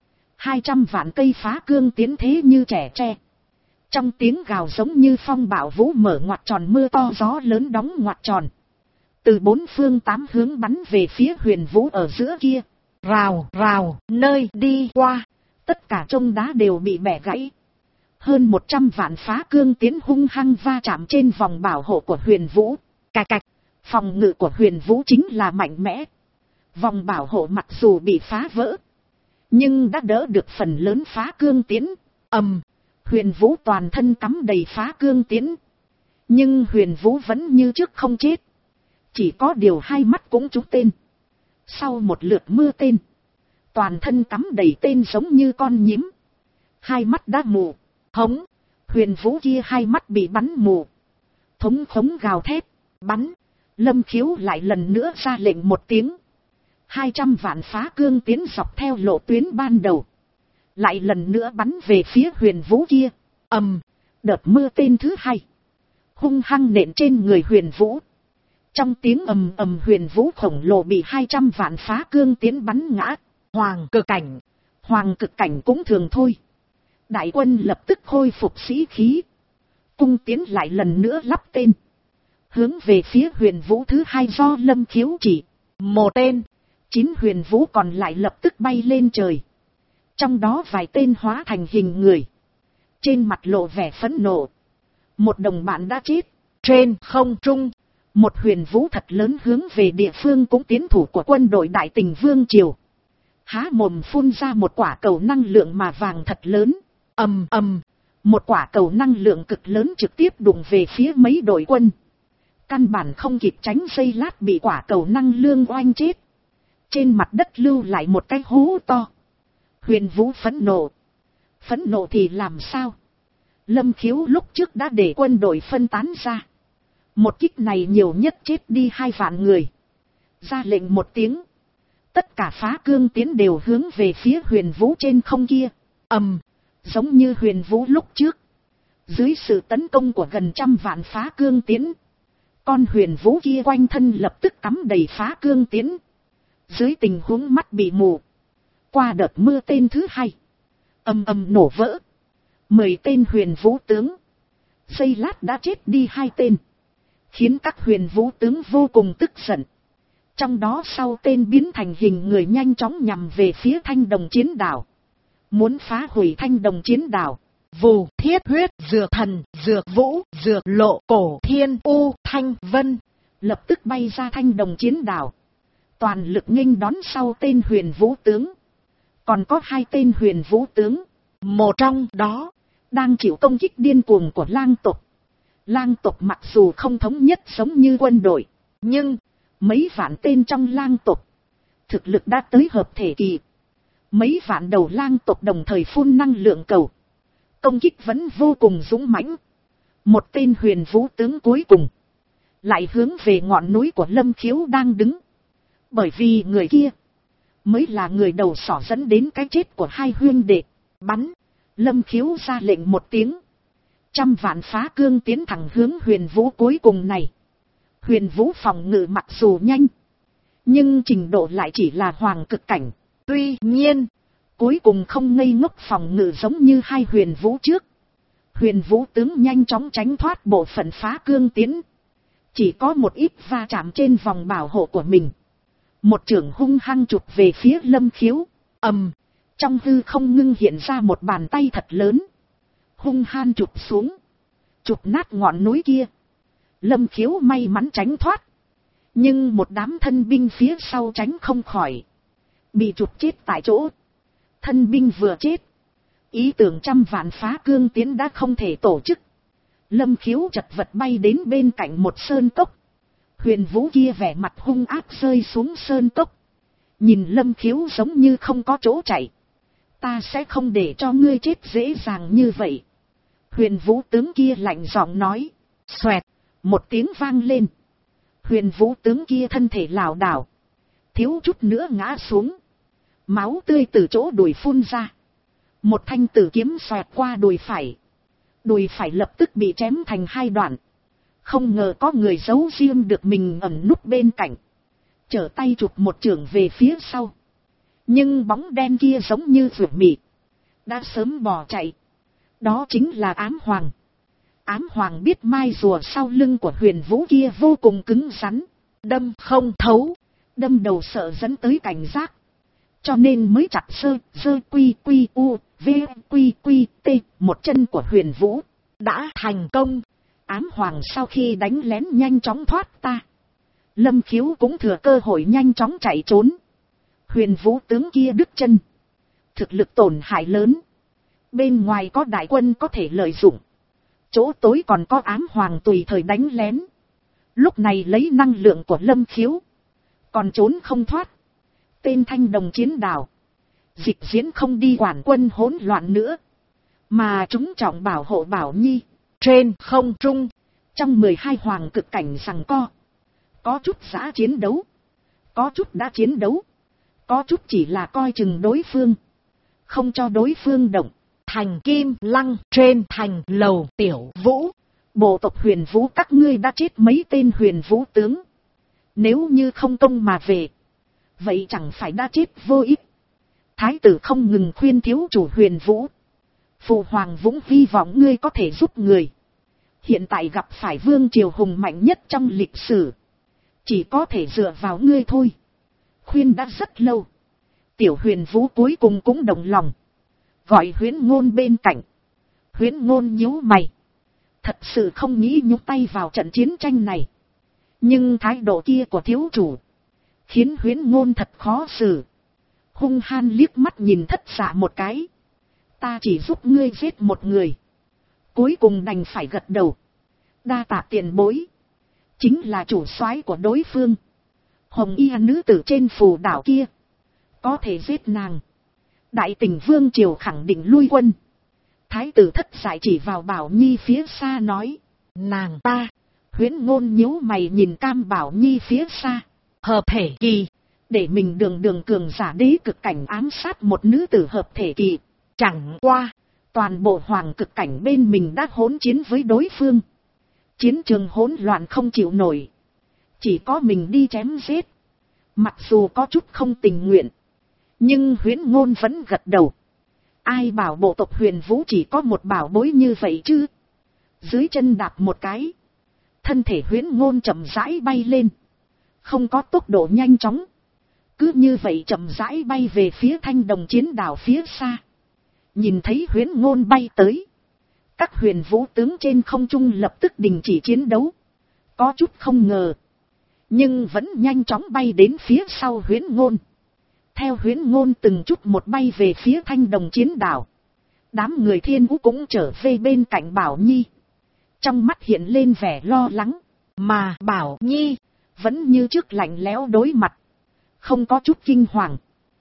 200 vạn cây phá cương tiến thế như trẻ tre. Trong tiếng gào giống như phong bạo vũ mở ngoặt tròn, mưa to gió lớn đóng ngoặt tròn. Từ 4 phương 8 hướng bắn về phía huyền vũ ở giữa kia. Rào rào nơi đi qua. Tất cả trông đá đều bị bẻ gãy. Hơn 100 vạn phá cương tiến hung hăng va chạm trên vòng bảo hộ của huyền vũ. Cạch cạch. Phòng ngự của huyền vũ chính là mạnh mẽ. Vòng bảo hộ mặc dù bị phá vỡ. Nhưng đã đỡ được phần lớn phá cương tiến. Huyền vũ toàn thân cắm đầy phá cương tiến. Nhưng huyền vũ vẫn như trước không chết. Chỉ có điều hai mắt cũng trúng tên. Sau một lượt mưa tên. Toàn thân cắm đầy tên giống như con nhím. Hai mắt đã mù. Hống. Huyền vũ kia hai mắt bị bắn mù. Thống khống gào thét. Bắn. Lâm Khiếu lại lần nữa ra lệnh một tiếng. 200 vạn phá cương tiến dọc theo lộ tuyến ban đầu. Lại lần nữa bắn về phía huyền vũ kia. Đợt mưa tên thứ hai. Hung hăng nện trên người huyền vũ. Trong tiếng ầm huyền vũ khổng lồ bị 200 vạn phá cương tiến bắn ngã. Hoàng cực cảnh. Hoàng cực cảnh cũng thường thôi. Đại quân lập tức khôi phục sĩ khí. Cung tiến lại lần nữa lắp tên. Hướng về phía huyền vũ thứ hai do Lâm Khiếu chỉ. Một tên. 9 huyền vũ còn lại lập tức bay lên trời. Trong đó vài tên hóa thành hình người. Trên mặt lộ vẻ phẫn nộ. Một đồng bạn đã chết. Trên không trung. Một huyền vũ thật lớn hướng về địa phương cũng tiến thủ của quân đội Đại Tình Vương Triều. Há mồm phun ra một quả cầu năng lượng mà vàng thật lớn. Một quả cầu năng lượng cực lớn trực tiếp đụng về phía mấy đội quân. Căn bản không kịp tránh, giây lát bị quả cầu năng lượng oanh chết. Trên mặt đất lưu lại một cái hố to. Huyền vũ phẫn nộ. Phẫn nộ thì làm sao? Lâm Khiếu lúc trước đã để quân đội phân tán ra. Một kích này nhiều nhất chết đi 2 vạn người. Ra lệnh một tiếng. Tất cả phá cương tiến đều hướng về phía huyền vũ trên không kia. Giống như huyền vũ lúc trước. Dưới sự tấn công của gần 100 vạn phá cương tiến. Con huyền vũ kia quanh thân lập tức cắm đầy phá cương tiến. Dưới tình huống mắt bị mù. Qua đợt mưa tên thứ hai. Nổ vỡ. 10 tên huyền vũ tướng. Giây lát đã chết đi 2 tên. Khiến các huyền vũ tướng vô cùng tức giận. Trong đó sau tên biến thành hình người nhanh chóng nhằm về phía Thanh Đồng Chiến Đảo. Muốn phá hủy Thanh Đồng Chiến Đảo. Vù, thiết huyết, dược thần, dược vũ, dược lộ, cổ, thiên, u, thanh, vân. Lập tức bay ra Thanh Đồng Chiến Đảo. Toàn lực nghênh đón sau tên huyền vũ tướng. Còn có 2 tên huyền vũ tướng. Một trong đó đang chịu công kích điên cuồng của lang tộc. Lang tộc mặc dù không thống nhất giống như quân đội. Nhưng mấy vạn tên trong lang tộc thực lực đã tới hợp thể kỳ. Mấy vạn đầu lang tộc đồng thời phun năng lượng cầu. Công kích vẫn vô cùng dũng mãnh. Một tên huyền vũ tướng cuối cùng lại hướng về ngọn núi của Lâm Khiếu đang đứng. Bởi vì người kia mới là người đầu sỏ dẫn đến cái chết của 2 huynh đệ. Bắn. Lâm Khiếu ra lệnh một tiếng. 100 vạn phá cương tiến thẳng hướng huyền vũ cuối cùng này. Huyền Vũ phòng ngự mặc dù nhanh, nhưng trình độ lại chỉ là hoàng cực cảnh. Tuy nhiên, cuối cùng không ngây ngốc phòng ngự giống như hai Huyền Vũ trước. Huyền Vũ tướng nhanh chóng tránh thoát bộ phận phá cương tiến. Chỉ có một ít va chạm trên vòng bảo hộ của mình. Một chưởng hung hăng chụp về phía Lâm Khiếu. Ầm, trong hư không ngưng hiện ra một bàn tay thật lớn. Hung hăng chụp xuống. Chụp nát ngọn núi kia. Lâm Khiếu may mắn tránh thoát. Nhưng một đám thân binh phía sau tránh không khỏi. Bị chụp chết tại chỗ. Thân binh vừa chết. Ý tưởng trăm vạn phá cương tiến đã không thể tổ chức. Lâm Khiếu chật vật bay đến bên cạnh một sơn cốc. Huyền Vũ kia vẻ mặt hung ác rơi xuống sơn cốc. Nhìn Lâm Khiếu giống như không có chỗ chạy. Ta sẽ không để cho ngươi chết dễ dàng như vậy. Huyền Vũ tướng kia lạnh giọng nói. Xoẹt, một tiếng vang lên. Huyền Vũ tướng kia thân thể lảo đảo. Thiếu chút nữa ngã xuống. Máu tươi từ chỗ đùi phun ra. Một thanh tử kiếm xoẹt qua đùi phải. Đùi phải lập tức bị chém thành hai đoạn. Không ngờ có người giấu riêng được mình ẩn núp bên cạnh. Trở tay chụp một chưởng về phía sau. Nhưng bóng đen kia giống như vượt mị. Đã sớm bỏ chạy. Đó chính là Ám Hoàng. Ám Hoàng biết mai rùa sau lưng của Huyền Vũ kia vô cùng cứng rắn. Đâm không thấu. Đâm đầu sợ dẫn tới cảnh giác. Cho nên mới chặt sơ quy quy u v quy quy t một chân của Huyền Vũ. Đã thành công. Ám Hoàng sau khi đánh lén nhanh chóng thoát ta. Lâm Khiếu cũng thừa cơ hội nhanh chóng chạy trốn. Huyền Vũ tướng kia đứt chân. Thực lực tổn hại lớn. Bên ngoài có đại quân có thể lợi dụng. Chỗ tối còn có Ám Hoàng tùy thời đánh lén. Lúc này lấy năng lượng của Lâm Khiếu. Còn trốn không thoát. Tên Thanh Đồng chiến đảo. Dịch diễn không đi quản quân hỗn loạn nữa. Mà chúng trọng bảo hộ Bảo Nhi. Trên không trung. Trong 12 hoàng cực cảnh giằng co. Có chút giã chiến đấu. Có chút đã chiến đấu. Có chút chỉ là coi chừng đối phương. Không cho đối phương động. Thành Kim Lăng trên thành lầu Tiểu Vũ. Bộ tộc Huyền Vũ các ngươi đã chết mấy tên Huyền Vũ tướng. Nếu như không công mà về. Vậy chẳng phải đã chết vô ích. Thái tử không ngừng khuyên thiếu chủ Huyền Vũ. Phụ hoàng Vũng hy vọng ngươi có thể giúp người. Hiện tại gặp phải vương triều hùng mạnh nhất trong lịch sử. Chỉ có thể dựa vào ngươi thôi. Khuyên đã rất lâu. Tiểu Huyền Vũ cuối cùng cũng đồng lòng. Gọi Huyễn Ngôn bên cạnh. Huyễn Ngôn nhíu mày. Thật sự không nghĩ nhúc tay vào trận chiến tranh này. Nhưng thái độ kia của thiếu chủ. Khiến Huyễn Ngôn thật khó xử. Hung han liếc mắt nhìn Thất Dạ một cái. Ta chỉ giúp ngươi giết một người. Cuối cùng đành phải gật đầu. Đa tạ tiền bối. Chính là chủ soái của đối phương. Hồng y nữ tử trên phù đảo kia. Có thể giết nàng. Đại Tình vương triều khẳng định lui quân. Thái tử Thất Dạ chỉ vào Bảo Nhi phía xa nói. Nàng ta. Huyễn Ngôn nhíu mày nhìn Cam Bảo Nhi phía xa. Hợp thể kỳ. Để mình đường cường giả đế cực cảnh ám sát một nữ tử hợp thể kỳ. Chẳng qua. Toàn bộ hoàng cực cảnh bên mình đã hỗn chiến với đối phương. Chiến trường hỗn loạn không chịu nổi. Chỉ có mình đi chém giết. Mặc dù có chút không tình nguyện. Nhưng Huyễn Ngôn vẫn gật đầu. Ai bảo bộ tộc Huyền Vũ chỉ có một bảo bối như vậy chứ. Dưới chân đạp một cái. Thân thể Huyễn Ngôn chậm rãi bay lên. Không có tốc độ nhanh chóng. Cứ như vậy chậm rãi bay về phía Thanh Đồng chiến đảo phía xa. Nhìn thấy Huyễn Ngôn bay tới. Các Huyền Vũ tướng trên không trung lập tức đình chỉ chiến đấu. Có chút không ngờ. Nhưng vẫn nhanh chóng bay đến phía sau Huyễn Ngôn. Theo Huyễn Ngôn từng chút một bay về phía Thanh Đồng chiến đảo. Đám người Thiên Vũ cũng trở về bên cạnh Bảo Nhi. Trong mắt hiện lên vẻ lo lắng. Mà Bảo Nhi vẫn như trước lạnh lẽo đối mặt. Không có chút kinh hoàng.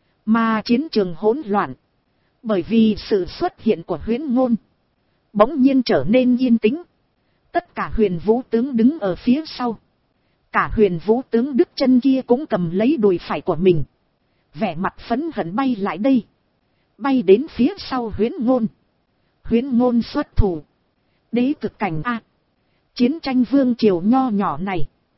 Mà chiến trường hỗn loạn. Bởi vì sự xuất hiện của Huyễn Ngôn. Bỗng nhiên trở nên yên tĩnh. Tất cả Huyền Vũ tướng đứng ở phía sau. Cả Huyền Vũ tướng đứt chân kia cũng cầm lấy đùi phải của mình. Vẻ mặt phẫn hận bay lại đây. Bay đến phía sau Huyễn Ngôn. Huyễn Ngôn xuất thủ. Đế cực cảnh A. Chiến tranh vương triều nho nhỏ này.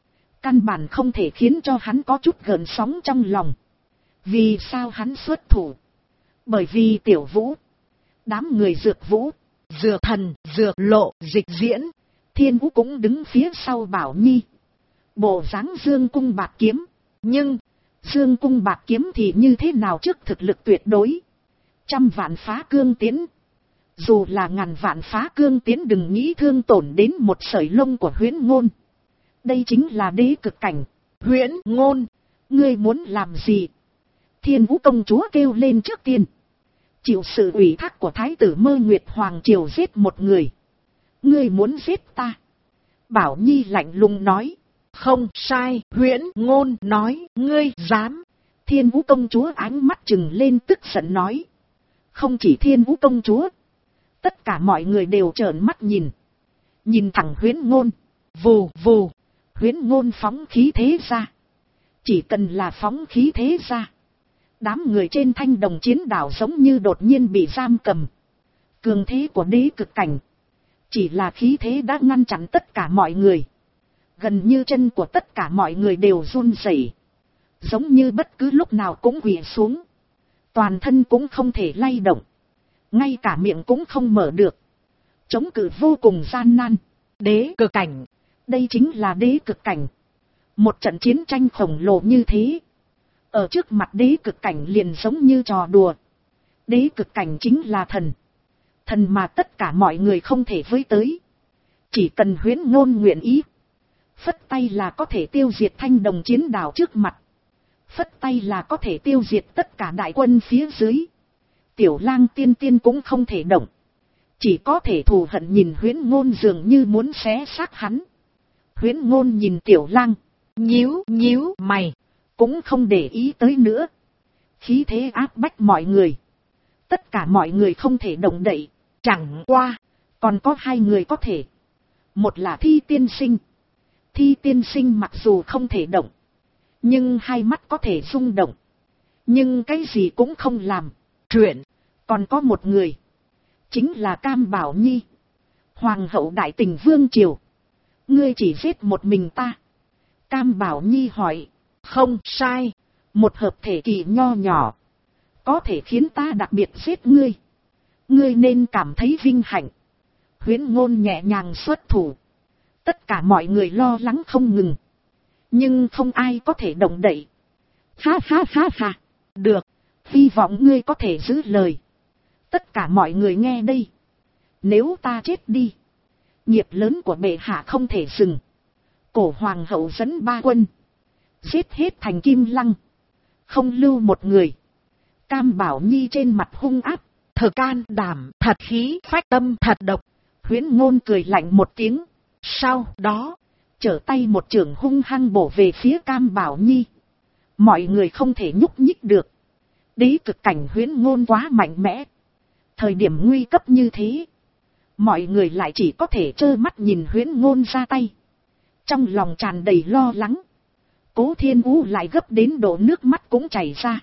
Căn bản không thể khiến cho hắn có chút gợn sóng trong lòng. Vì sao hắn xuất thủ? Bởi vì Tiểu Vũ, đám người Dược Vũ, Dược Thần, Dược Lộ, Dịch Diễn, Thiên Vũ cũng đứng phía sau Bảo Nhi. Bộ dáng dương cung bạc kiếm. Nhưng, dương cung bạc kiếm thì như thế nào trước thực lực tuyệt đối? 100 vạn phá cương tiến. Dù là ngàn vạn phá cương tiến đừng nghĩ thương tổn đến một sợi lông của Huyễn Ngôn. Đây chính là đế cực cảnh. Huyễn Ngôn, ngươi muốn làm gì? Thiên Vũ công chúa kêu lên trước tiên. Chịu sự ủy thác của Thái tử Mơ Nguyệt Hoàng Triều giết một người. Ngươi muốn giết ta? Bảo Nhi lạnh lùng nói. Không sai. Huyễn Ngôn nói. Ngươi dám? Thiên Vũ công chúa ánh mắt trừng lên tức giận nói. Không chỉ Thiên Vũ công chúa, tất cả mọi người đều trợn mắt nhìn. Nhìn thẳng Huyễn Ngôn. Vù vù. Huyễn Ngôn phóng khí thế ra. Chỉ cần là phóng khí thế ra, đám người trên thanh đồng chiến đảo giống như đột nhiên bị giam cầm. Cường thế của đế cực cảnh, chỉ là khí thế đã ngăn chặn tất cả mọi người. Gần như chân của tất cả mọi người đều run rẩy, giống như bất cứ lúc nào cũng quỳ xuống. Toàn thân cũng không thể lay động, ngay cả miệng cũng không mở được. Chống cự vô cùng gian nan. Đế cực cảnh, đây chính là đế cực cảnh. Một trận chiến tranh khổng lồ như thế, ở trước mặt đế cực cảnh liền giống như trò đùa. Đế cực cảnh chính là thần. Thần mà tất cả mọi người không thể với tới. Chỉ cần Huyễn Ngôn nguyện ý, phất tay là có thể tiêu diệt thanh đồng chiến đảo trước mặt. Phất tay là có thể tiêu diệt tất cả đại quân phía dưới. Tiểu Lang tiên tiên cũng không thể động. Chỉ có thể thù hận nhìn Huyễn Ngôn dường như muốn xé xác hắn. Huyễn Ngôn nhìn Tiểu Lang, nhíu mày, cũng không để ý tới nữa. Khí thế áp bách mọi người. Tất cả mọi người không thể động đậy. Chẳng qua, còn có hai người có thể. Một là Thi tiên sinh. Thi tiên sinh mặc dù không thể động, nhưng hai mắt có thể rung động. Nhưng cái gì cũng không làm. Chuyện, còn có một người. Chính là Cam Bảo Nhi, Hoàng hậu Đại Tình Vương Triều. Ngươi chỉ giết một mình ta? Cam Bảo Nhi hỏi. Không sai. Một hợp thể kỳ nho nhỏ, có thể khiến ta đặc biệt giết ngươi. Ngươi nên cảm thấy vinh hạnh. Huyễn Ngôn nhẹ nhàng xuất thủ. Tất cả mọi người lo lắng không ngừng. Nhưng không ai có thể động đậy. Ha ha ha ha. Được. Hy vọng ngươi có thể giữ lời. Tất cả mọi người nghe đây. Nếu ta chết đi, nghiệp lớn của bệ hạ không thể dừng. Cổ hoàng hậu dẫn 3 quân, giết hết thành Kim Lăng, không lưu một người. Cam Bảo Nhi trên mặt hung áp. Thật can đảm, thật khí phách, tâm thật độc. Huyễn Ngôn cười lạnh một tiếng. Sau đó, trở tay một chưởng hung hăng bổ về phía Cam Bảo Nhi. Mọi người không thể nhúc nhích được. Đế cực cảnh Huyễn Ngôn quá mạnh mẽ. Thời điểm nguy cấp như thế, mọi người lại chỉ có thể trơ mắt nhìn Huyễn Ngôn ra tay. Trong lòng tràn đầy lo lắng. Cố Thiên Vũ lại gấp đến độ nước mắt cũng chảy ra.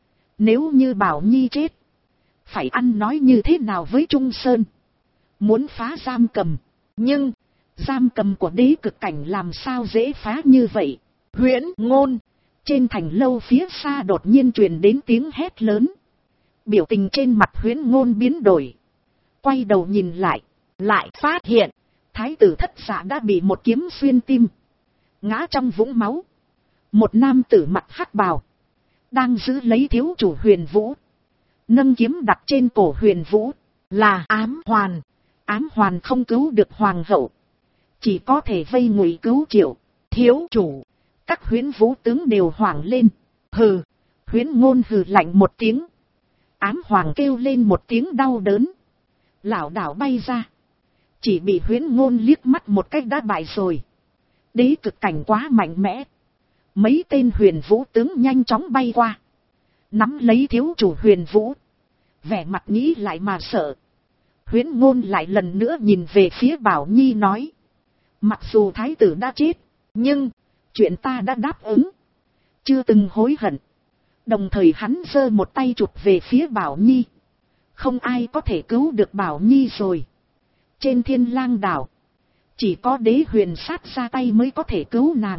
Nếu như Bảo Nhi chết, phải ăn nói như thế nào với Trung Sơn? Muốn phá giam cầm, nhưng giam cầm của đế cực cảnh làm sao dễ phá như vậy? Huyễn Ngôn, trên thành lâu phía xa đột nhiên truyền đến tiếng hét lớn. Biểu tình trên mặt Huyễn Ngôn biến đổi. Quay đầu nhìn lại, lại phát hiện Thái tử Thất Dạ đã bị một kiếm xuyên tim, ngã trong vũng máu. Một nam tử mặc hắc bào đang giữ lấy thiếu chủ Huyền Vũ, nâng kiếm đặt trên cổ Huyền Vũ. Là Ám Hoàn. Ám Hoàn không cứu được hoàng hậu, chỉ có thể vây ngụy cứu Triệu thiếu chủ. Các Huyễn Vũ tướng đều hoảng lên. Hừ. Huyễn Ngôn hừ lạnh một tiếng. Ám Hoàng kêu lên một tiếng đau đớn, lảo đảo bay ra. Chỉ bị Huyễn Ngôn liếc mắt một cách đã bại rồi. Đế cực cảnh quá mạnh mẽ. Mấy tên Huyền Vũ tướng nhanh chóng bay qua, nắm lấy thiếu chủ Huyền Vũ. Vẻ mặt nghĩ lại mà sợ. Huyễn Ngôn lại lần nữa nhìn về phía Bảo Nhi nói. Mặc dù thái tử đã chết, nhưng chuyện ta đã đáp ứng, chưa từng hối hận. Đồng thời hắn giơ một tay chụp về phía Bảo Nhi. Không ai có thể cứu được Bảo Nhi rồi. Trên Thiên Lang đảo, chỉ có Đế Huyền Sát ra tay mới có thể cứu nàng.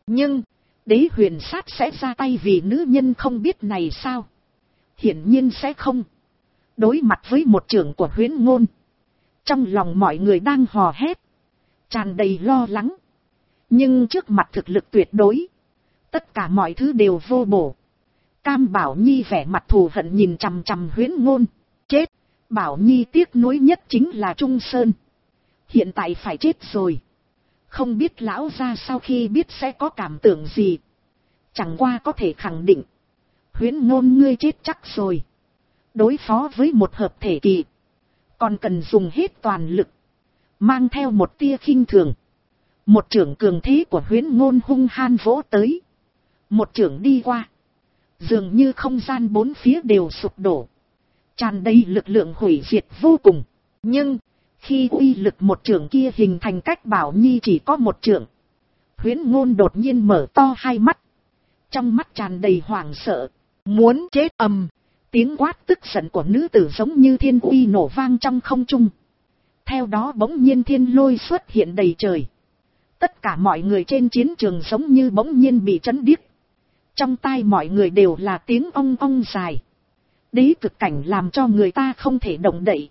Nhưng, đế huyền sát sẽ ra tay vì nữ nhân không biết này sao? Hiển nhiên sẽ không. Đối mặt với một trưởng của Huyễn Ngôn, trong lòng mọi người đang hò hét, tràn đầy lo lắng. Nhưng trước mặt thực lực tuyệt đối, tất cả mọi thứ đều vô bổ. Cam Bảo Nhi vẻ mặt thù hận nhìn chằm chằm Huyễn Ngôn. Chết, Bảo Nhi tiếc nuối nhất chính là Trung Sơn. Hiện tại phải chết rồi. Không biết lão gia sau khi biết sẽ có cảm tưởng gì. Chẳng qua có thể khẳng định, Huyễn Ngôn ngươi chết chắc rồi. Đối phó với một hợp thể kỳ, còn cần dùng hết toàn lực. Mang theo một tia khinh thường, một chưởng cường thế của Huyễn Ngôn hung han vỗ tới. Một chưởng đi qua, dường như không gian bốn phía đều sụp đổ, tràn đầy lực lượng hủy diệt vô cùng. Nhưng khi uy lực một chưởng kia hình thành cách Bảo Nhi chỉ có một chưởng, Huyễn Ngôn đột nhiên mở to hai mắt, trong mắt tràn đầy hoảng sợ, muốn chết. Tiếng quát tức giận của nữ tử giống như thiên uy nổ vang trong không trung. Theo đó bỗng nhiên thiên lôi xuất hiện đầy trời. Tất cả mọi người trên chiến trường giống như bỗng nhiên bị chấn điếc. Trong tai mọi người đều là tiếng ong ong dài. Đế cực cảnh làm cho người ta không thể động đậy.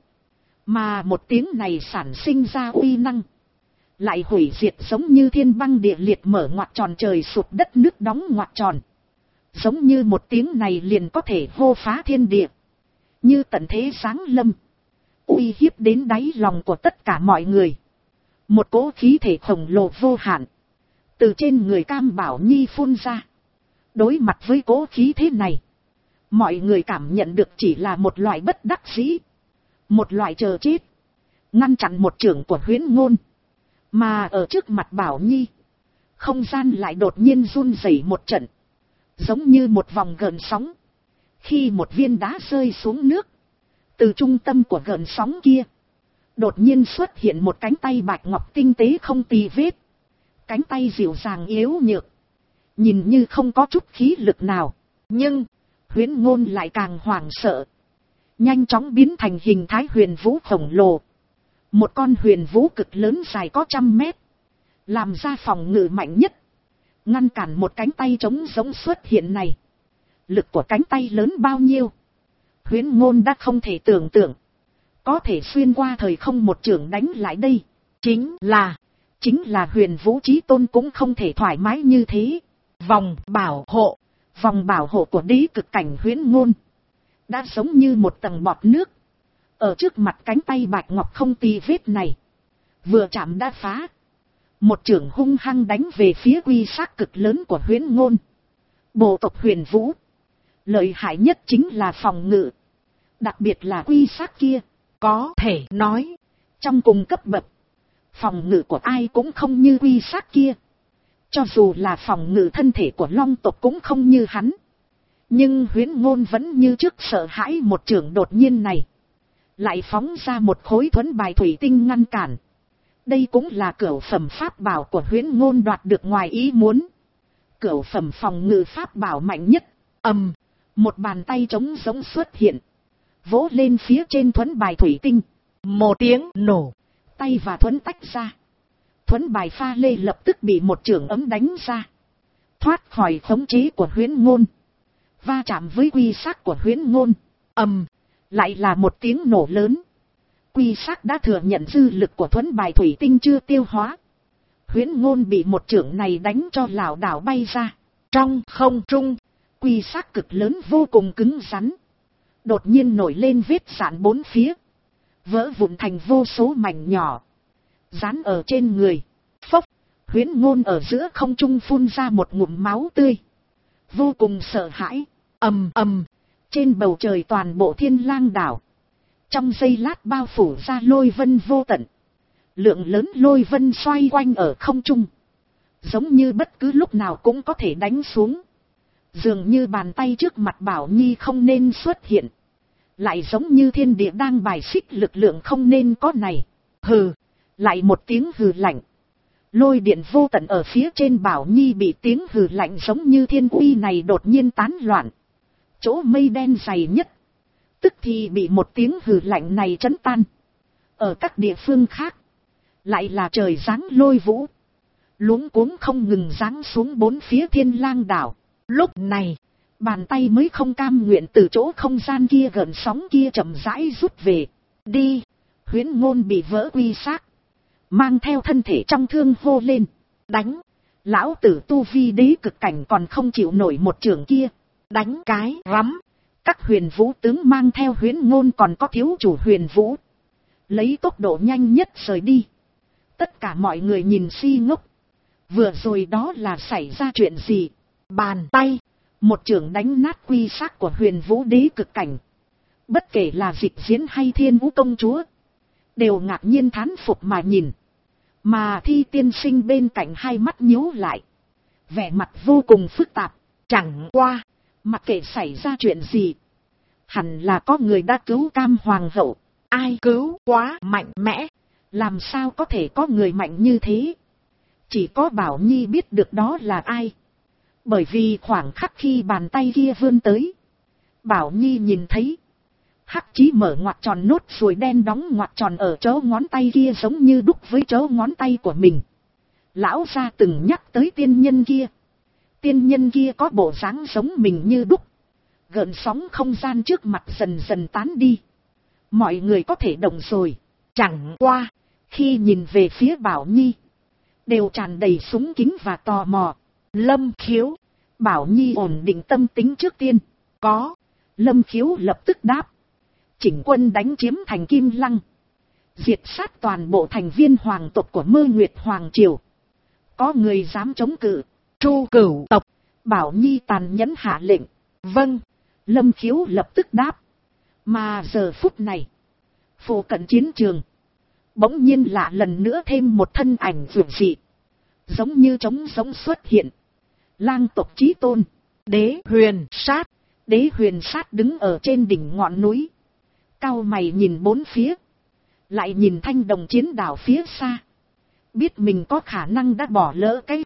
Mà một tiếng này sản sinh ra uy năng, lại hủy diệt giống như thiên băng địa liệt mở ngoặt tròn trời sụp đất nước đóng ngoặt tròn. Giống như một tiếng này liền có thể hô phá thiên địa, như tận thế giáng lâm, uy hiếp đến đáy lòng của tất cả mọi người. Một cỗ khí thể khổng lồ vô hạn từ trên người Cam Bảo Nhi phun ra. Đối mặt với cỗ khí thế này, mọi người cảm nhận được chỉ là một loại bất đắc dĩ, một loại chờ chết, ngăn chặn một chưởng của Huyễn Ngôn. Mà ở trước mặt Bảo Nhi, không gian lại đột nhiên run rẩy một trận, giống như một vòng gợn sóng. Khi một viên đá rơi xuống nước, từ trung tâm của gợn sóng kia, đột nhiên xuất hiện một cánh tay bạch ngọc tinh tế không tì vết. Cánh tay dịu dàng yếu nhược, nhìn như không có chút khí lực nào. Nhưng, Huyễn Ngôn lại càng hoảng sợ. Nhanh chóng biến thành hình thái huyền vũ khổng lồ. Một con huyền vũ cực lớn dài có 100 mét. Làm ra phòng ngự mạnh nhất, ngăn cản một cánh tay trống giống xuất hiện này. Lực của cánh tay lớn bao nhiêu, Huyễn Ngôn đã không thể tưởng tượng. Có thể xuyên qua thời không một chưởng đánh lại đây. Chính là huyền vũ chí tôn cũng không thể thoải mái như thế. Vòng bảo hộ của đế cực cảnh Huyễn Ngôn đã giống như một tầng bọt nước. Ở trước mặt cánh tay bạch ngọc không tì vết này, vừa chạm đã phá. Một chưởng hung hăng đánh về phía quy xác cực lớn của Huyễn Ngôn. Bộ tộc huyền vũ, lợi hại nhất chính là phòng ngự. Đặc biệt là quy xác kia, có thể nói, trong cùng cấp bậc, phòng ngự của ai cũng không như quy xác kia. Cho dù là phòng ngự thân thể của long tộc cũng không như hắn. Nhưng Huyễn Ngôn vẫn như trước sợ hãi một chưởng đột nhiên này. Lại phóng ra một khối thuẫn bài thủy tinh ngăn cản. Đây cũng là cửu phẩm pháp bảo của Huyễn Ngôn đoạt được ngoài ý muốn. Cửu phẩm phòng ngự pháp bảo mạnh nhất. Một bàn tay trống giống xuất hiện, vỗ lên phía trên thuẫn bài thủy tinh. Một tiếng nổ, tay và thuẫn tách ra. Thuẫn bài pha lê lập tức bị một chưởng ấm đánh ra, thoát khỏi khống chế của Huyễn Ngôn, va chạm với quy xác của Huyễn Ngôn. Lại là một tiếng nổ lớn. Quy xác đã thừa nhận dư lực của thuẫn bài thủy tinh chưa tiêu hóa. Huyễn Ngôn bị một chưởng này đánh cho lảo đảo bay ra. Trong không trung, quy xác cực lớn vô cùng cứng rắn, đột nhiên nổi lên vết rạn bốn phía, vỡ vụn thành vô số mảnh nhỏ, dán ở trên người. Phốc, Huyễn Ngôn ở giữa không trung phun ra một ngụm máu tươi, vô cùng sợ hãi. Trên bầu trời toàn bộ Thiên Lang đảo, trong giây lát bao phủ ra lôi vân vô tận. Lượng lớn lôi vân xoay quanh ở không trung, giống như bất cứ lúc nào cũng có thể đánh xuống. Dường như bàn tay trước mặt Bảo Nhi không nên xuất hiện, lại giống như thiên địa đang bài xích lực lượng không nên có này. Hừ, lại một tiếng hừ lạnh. Lôi điện vô tận ở phía trên Bảo Nhi bị tiếng hừ lạnh giống như thiên uy này đột nhiên tán loạn. Chỗ mây đen dày nhất, tức thì bị một tiếng hừ lạnh này trấn tan. Ở các địa phương khác, lại là trời giáng lôi vũ. luống cuống không ngừng giáng xuống bốn phía Thiên Lang đảo. Lúc này, bàn tay mới không cam nguyện từ chỗ không gian kia gợn sóng kia chậm rãi rút về. Đi! Huyễn Ngôn bị vỡ quy xác, mang theo thân thể trong thương hô lên. Đánh! Lão tử tu vi đế cực cảnh còn không chịu nổi một chưởng kia. Đánh cái rắm! Các huyền vũ tướng mang theo Huyễn Ngôn còn có thiếu chủ huyền vũ, lấy tốc độ nhanh nhất rời đi. Tất cả mọi người nhìn si ngốc. Vừa rồi đó là xảy ra chuyện gì? Bàn tay, một chưởng đánh nát quy xác của huyền vũ đế cực cảnh. Bất kể là Dịch Diễn hay Thiên Vũ công chúa, đều ngạc nhiên thán phục mà nhìn. Mà Thi tiên sinh bên cạnh hai mắt nhíu lại, vẻ mặt vô cùng phức tạp. Chẳng qua, mặc kệ xảy ra chuyện gì, hẳn là có người đã cứu Cam Hoàng hậu. Ai cứu? Quá mạnh mẽ. Làm sao có thể có người mạnh như thế? Chỉ có Bảo Nhi biết được đó là ai. Bởi vì khoảng khắc khi bàn tay kia vươn tới, Bảo Nhi nhìn thấy hắc chí mở ngoặc tròn nốt ruồi đen đóng ngoặc tròn ở chỗ ngón tay kia giống như đúc với chỗ ngón tay của mình. Lão gia từng nhắc tới tiên nhân kia. Tiên nhân kia có bộ dáng giống mình như đúc. Gợn sóng không gian trước mặt dần dần tán đi. Mọi người có thể động rồi. Chẳng qua, khi nhìn về phía Bảo Nhi, đều tràn đầy súng kính và tò mò. Lâm Khiếu! Bảo Nhi ổn định tâm tính trước tiên. Có! Lâm Khiếu lập tức đáp. Chỉnh quân đánh chiếm thành Kim Lăng, diệt sát toàn bộ thành viên hoàng tộc của Mơ Nguyệt Hoàng Triều. Có người dám chống cự? Tru Cửu tộc! Bảo Nhi tàn nhẫn hạ lệnh. Vâng! Lâm Khiếu lập tức đáp. Mà giờ phút này, phụ cận chiến trường, bỗng nhiên lạ lần nữa thêm một thân ảnh dường dị, giống như trống giống xuất hiện. Lang tộc chí tôn, Đế Huyền Sát. Đế Huyền Sát đứng ở trên đỉnh ngọn núi, cau mày nhìn bốn phía, lại nhìn Thanh Đồng chiến đảo phía xa, biết mình có khả năng đã bỏ lỡ cái